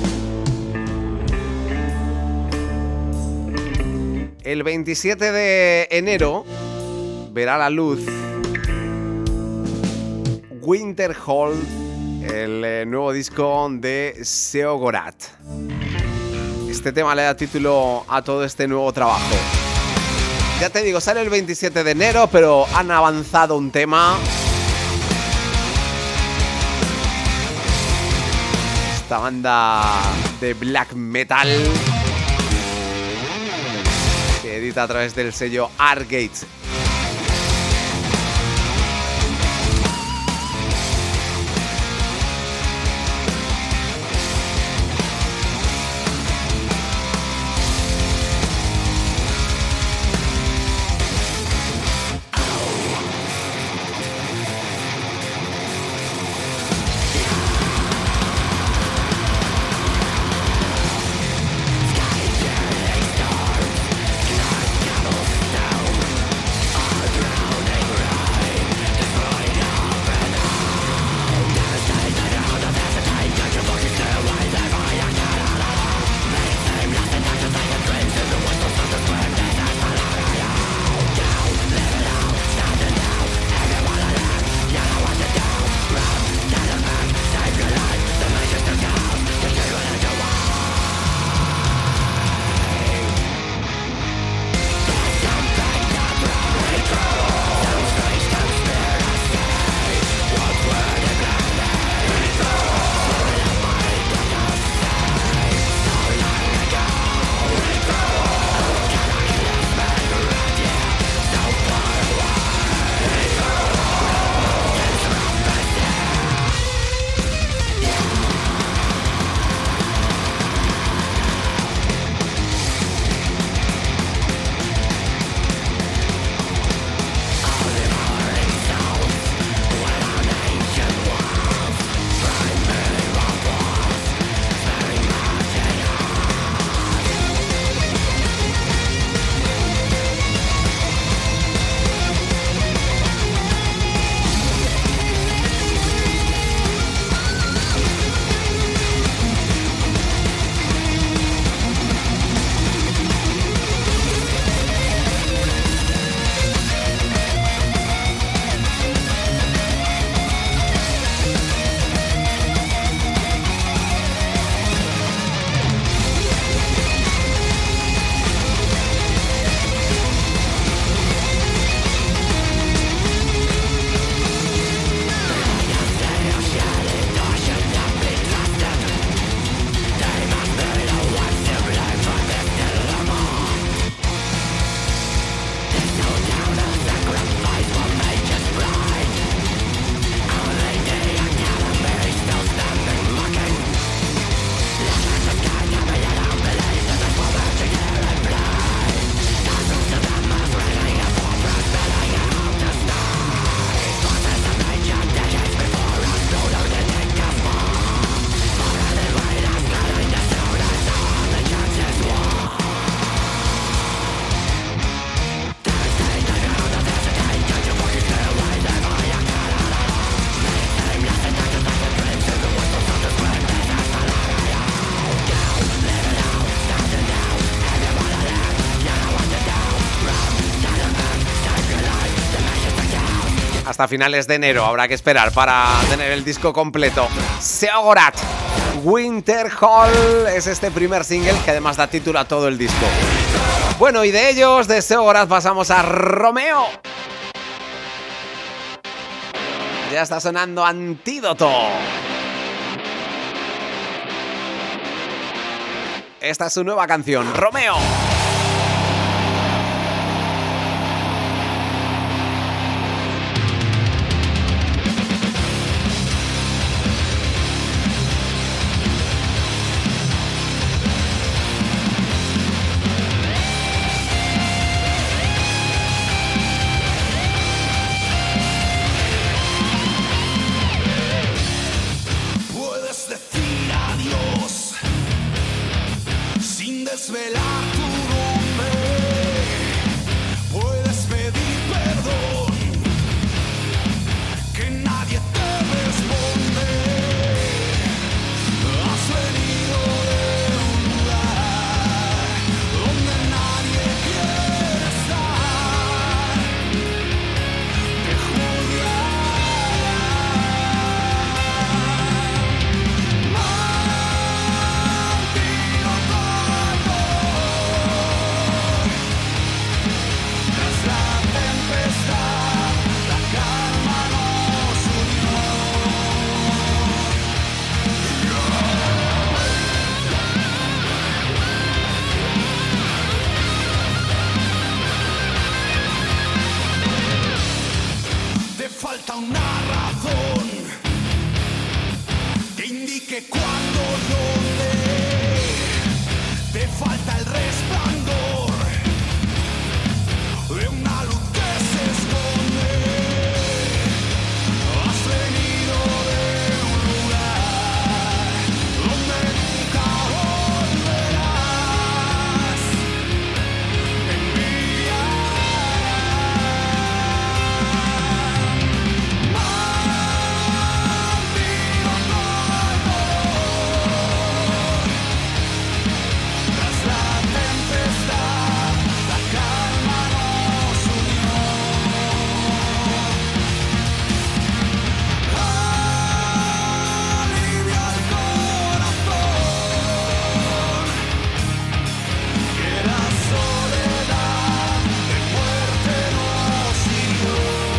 El veintisiete de enero verá la luz Winter Hall, el eh, nuevo disco de Seo Gorat. Este tema le da título a todo este nuevo trabajo. Ya te digo, sale el veintisiete de enero, pero han avanzado un tema. Esta banda de black metal que edita a través del sello Artgate. hasta finales de enero habrá que esperar para tener el disco completo. Seogorat, Winter Hall es este primer single que además da título a todo el disco. Bueno, y de ellos, de Seogorat, pasamos a Romeo. Ya está sonando Antídoto. Esta es su nueva canción, Romeo. Puedes decir adiós sin desvelar tu nombre. Puedes pedir perdón, que nadie te responde. Has venido de un lugar donde nadie quiere estar. Te tras la tempestad, la calma nos unió. Te falta una razón que indique cuándo, dónde. Te falta el resplandor de una luz que se esconde. Has venido de un lugar donde nunca volverás. Te enviarán tras la tempestad, la calma nos unió. Alivia el corazón, que la soledad de muerte nos hirió.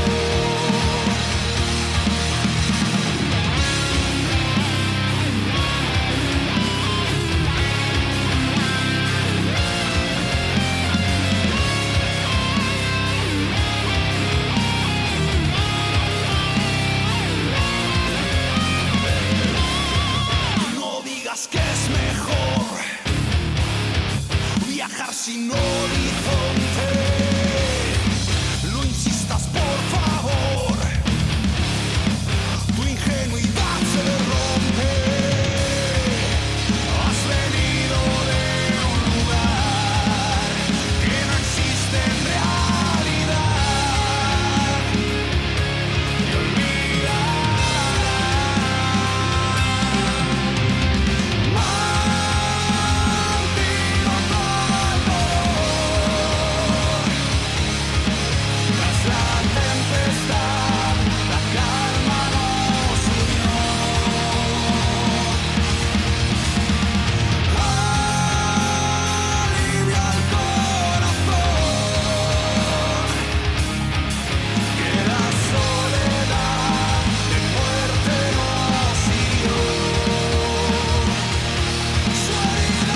No digas que es mejor viajar sin horizonte. No insistas, por favor. Tu ingenuidad se rompe. Has venido de un lugar que no existe en realidad. Te tras la tempestad, la calma nos unió. Alivia el corazón, que la soledad de muerte nos hirió. Su herida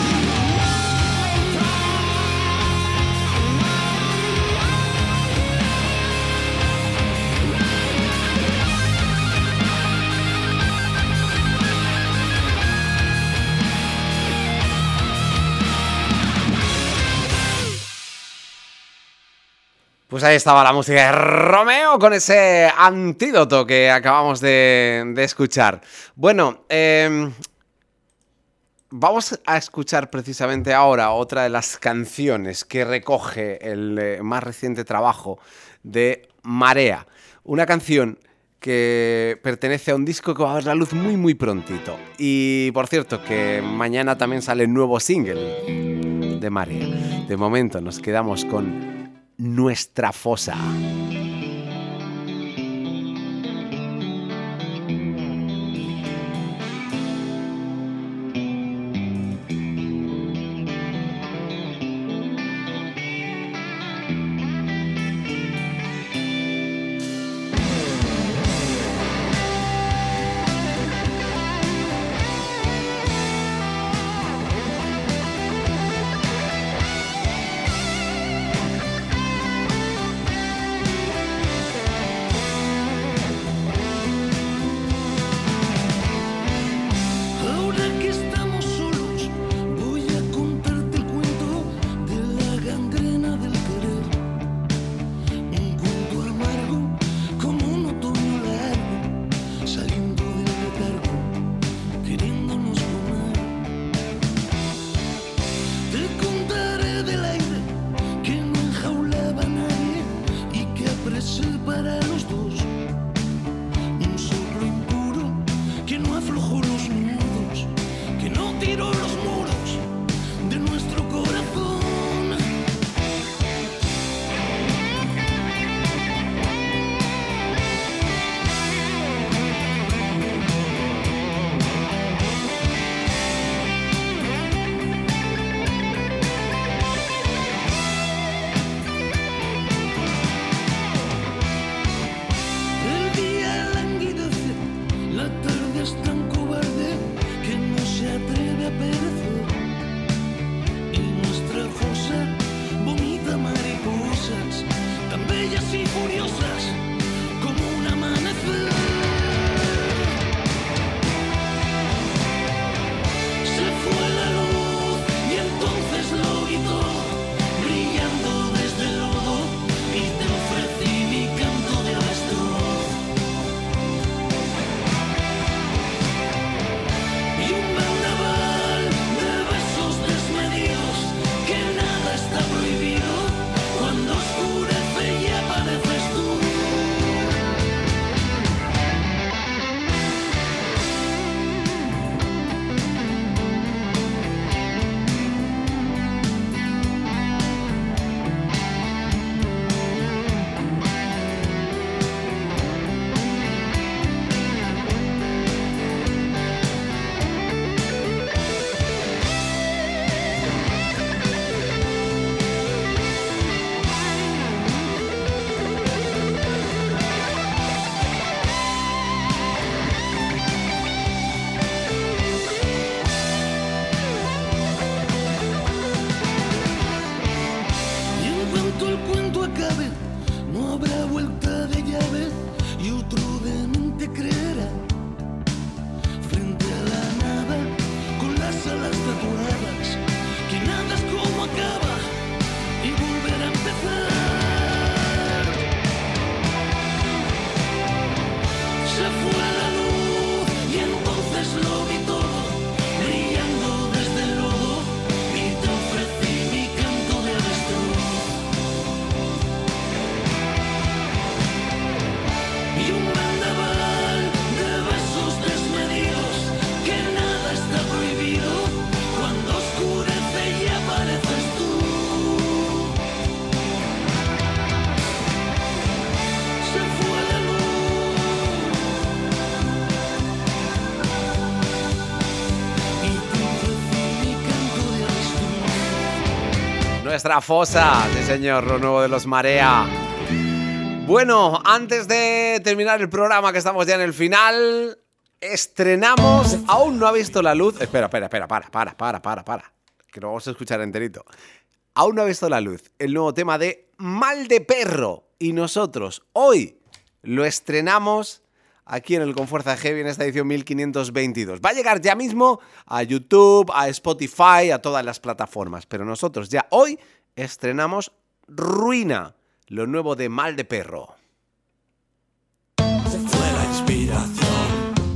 Pues ahí estaba la música de Romeo con ese Antídoto que acabamos de, de escuchar. Bueno, eh, vamos a escuchar precisamente ahora otra de las canciones que recoge el eh, más reciente trabajo de Marea. Una canción que pertenece a un disco que va a ver la luz muy muy prontito. Y por cierto, que mañana también sale el nuevo single de Marea. De momento nos quedamos con Nuestra Fosa. Te contaré del aire que no enjaulaba a nadie y que apresé para los dos. Un soplo impuro que no aflojó los nudos, que no tiró los muros de nuestro corazón. El día languidece, la tarde es tan cobarde que no se atreve a perecer. Y nuestra fosa vomita mariposas, tan bellas y furiosas como un amanecer. Se fue la luz y entonces lo vi todo, brillando desde el lodo, y te ofrecí mi canto de avestruz. Y un vendaval de besos desmedidos, que nada está prohibido, cuando oscurece y apareces tú. Y en cuanto el cuento acabe, no habrá vuelta de llave y otro demente creerá frente a la nada con las alas tatuadas que nada es como acaba y volver a empezar. Se fue la luz y entonces lo vi todo, brillando desde el lodo, y te ofrecí mi canto de avestruz. Y un vendaval de besos desmedidos, que nada está prohibido, cuando oscurece y apareces tú. Se fue la luz y te ofrecí mi canto de avestruz. Nuestra fosa, sí señor, lo nuevo de los Marea. Bueno, antes de terminar el programa, que estamos ya en el final, estrenamos, aún no ha visto la luz. Espera, espera, espera, para, para, para, para, para, que lo vamos a escuchar enterito. Aún no ha visto la luz el nuevo tema de Mal de Perro, y nosotros hoy lo estrenamos aquí en el Con Fuerza Heavy en esta edición mil quinientos veintidós. Va a llegar ya mismo a YouTube, a Spotify, a todas las plataformas, pero nosotros ya hoy estrenamos Ruina, lo nuevo de Mal de Perro. Se fue la inspiración.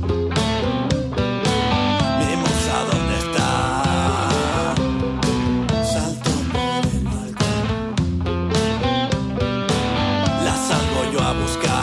Mi musa, ¿dónde está? Salto por el balcón. La salgo yo a buscar.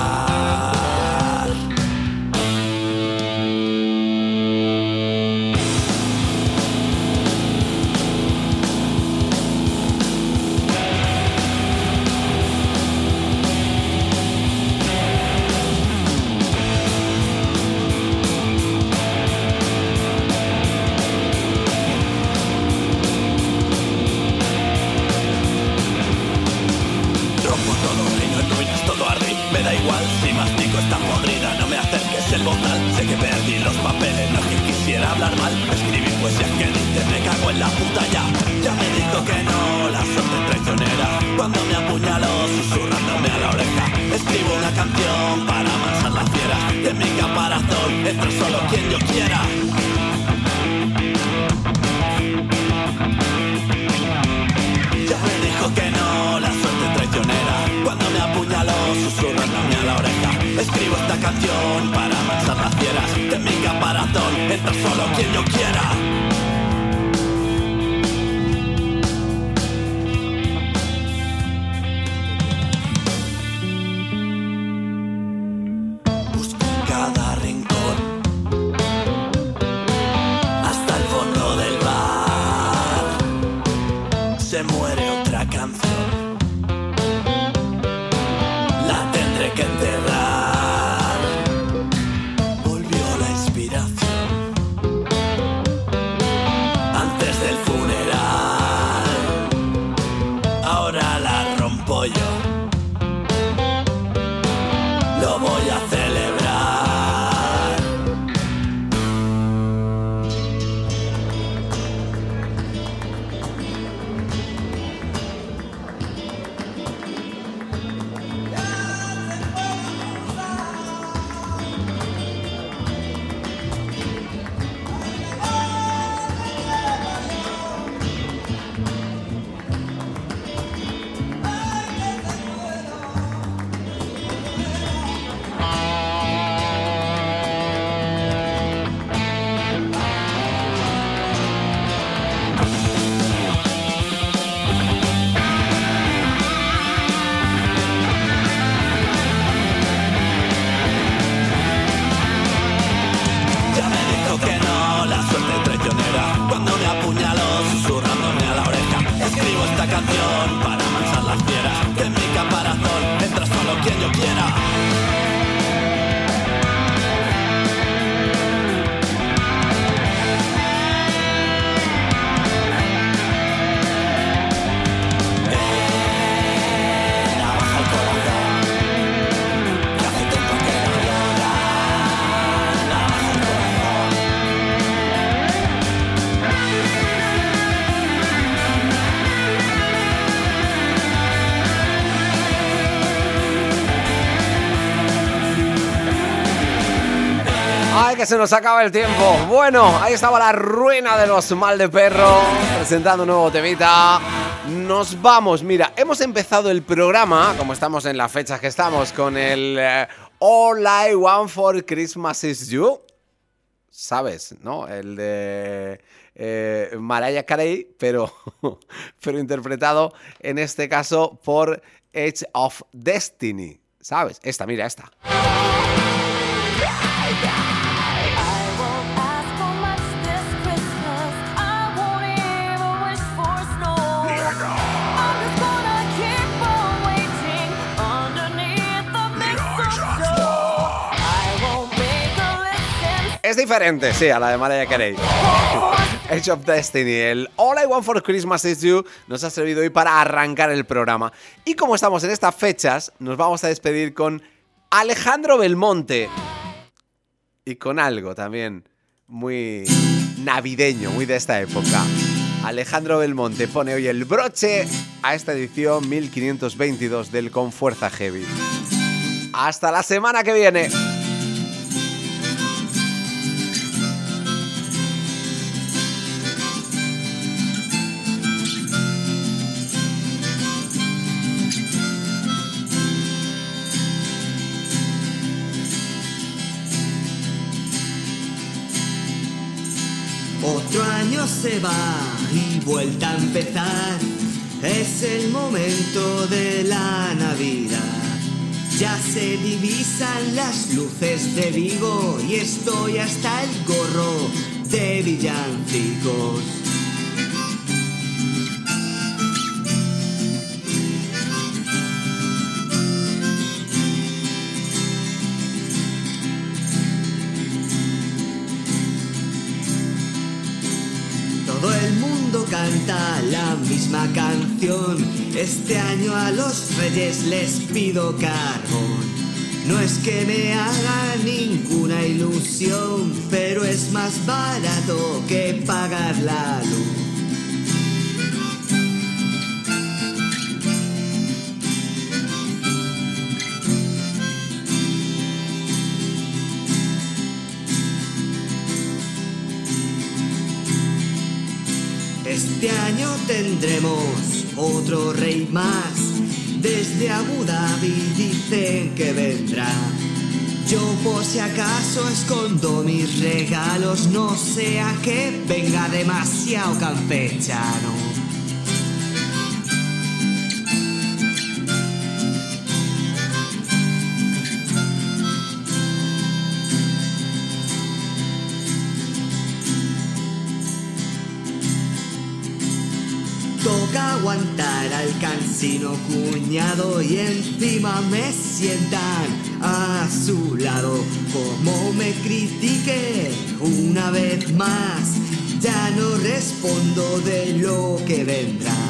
Rompo todo, reino en ruinas, todo arde. Me da igual si mastico esta podrida. No me acerques el bozal, sé que perdí los papeles. No es que quisiera hablar mal, escribí poesías que dices, me cago en la puta ya. Ya me dijo que no, la suerte traicionera. Cuando me apuñaló, susurrándome a la oreja. Escribo una canción para amansar las fieras. De mi caparazón entra solo quien yo quiera. Ya me dijo que no, la suerte traicionera. Cuando me apuñaló, susurrándome a la oreja. Escribo esta canción para amansar las fieras. De mi caparazón entra solo quien yo quiera. se muere otra canción. La tendré que enterrar. Volvió la inspiración antes del funeral. Ahora la rompo yo. Lo voy a celebrar. ¡Ay, que se nos acaba el tiempo! Bueno, ahí estaba la ruina de los Mal de Perro, presentando un nuevo temita. Nos vamos, mira, hemos empezado el programa, como estamos en las fechas que estamos, con el eh, All I Want for Christmas Is You. ¿Sabes, no? El de eh, Mariah Carey, pero, pero interpretado en este caso por Edge of Destiny. ¿Sabes? Esta, mira, esta. Es diferente, sí, a la de Mariah Carey. Edge of Destiny, el All I Want for Christmas Is You nos ha servido hoy para arrancar el programa. Y como estamos en estas fechas, nos vamos a despedir con Alejandro Belmonte. Y con algo también muy navideño, muy de esta época. Alejandro Belmonte pone hoy el broche a esta edición mil quinientos veintidós del Con Fuerza Heavy. Hasta la semana que viene. Otro año se va y vuelta a empezar. Es el momento de la Navidad. Ya se divisan las luces de Vigo y estoy hasta el gorro de villancicos. Todo el mundo canta la misma canción. Este año a los reyes les pido carbón. No es que me haga ninguna ilusión, pero es más barato que pagar la luz. Este año tendremos otro rey más. Desde Abu Dhabi dicen que vendrá. Yo por si acaso escondo mis regalos, no sea que venga demasiado campechano. Toca aguantar al cansino cuñado y encima me sientan a su lado. Como me critique una vez más, ya no respondo de lo que vendrá.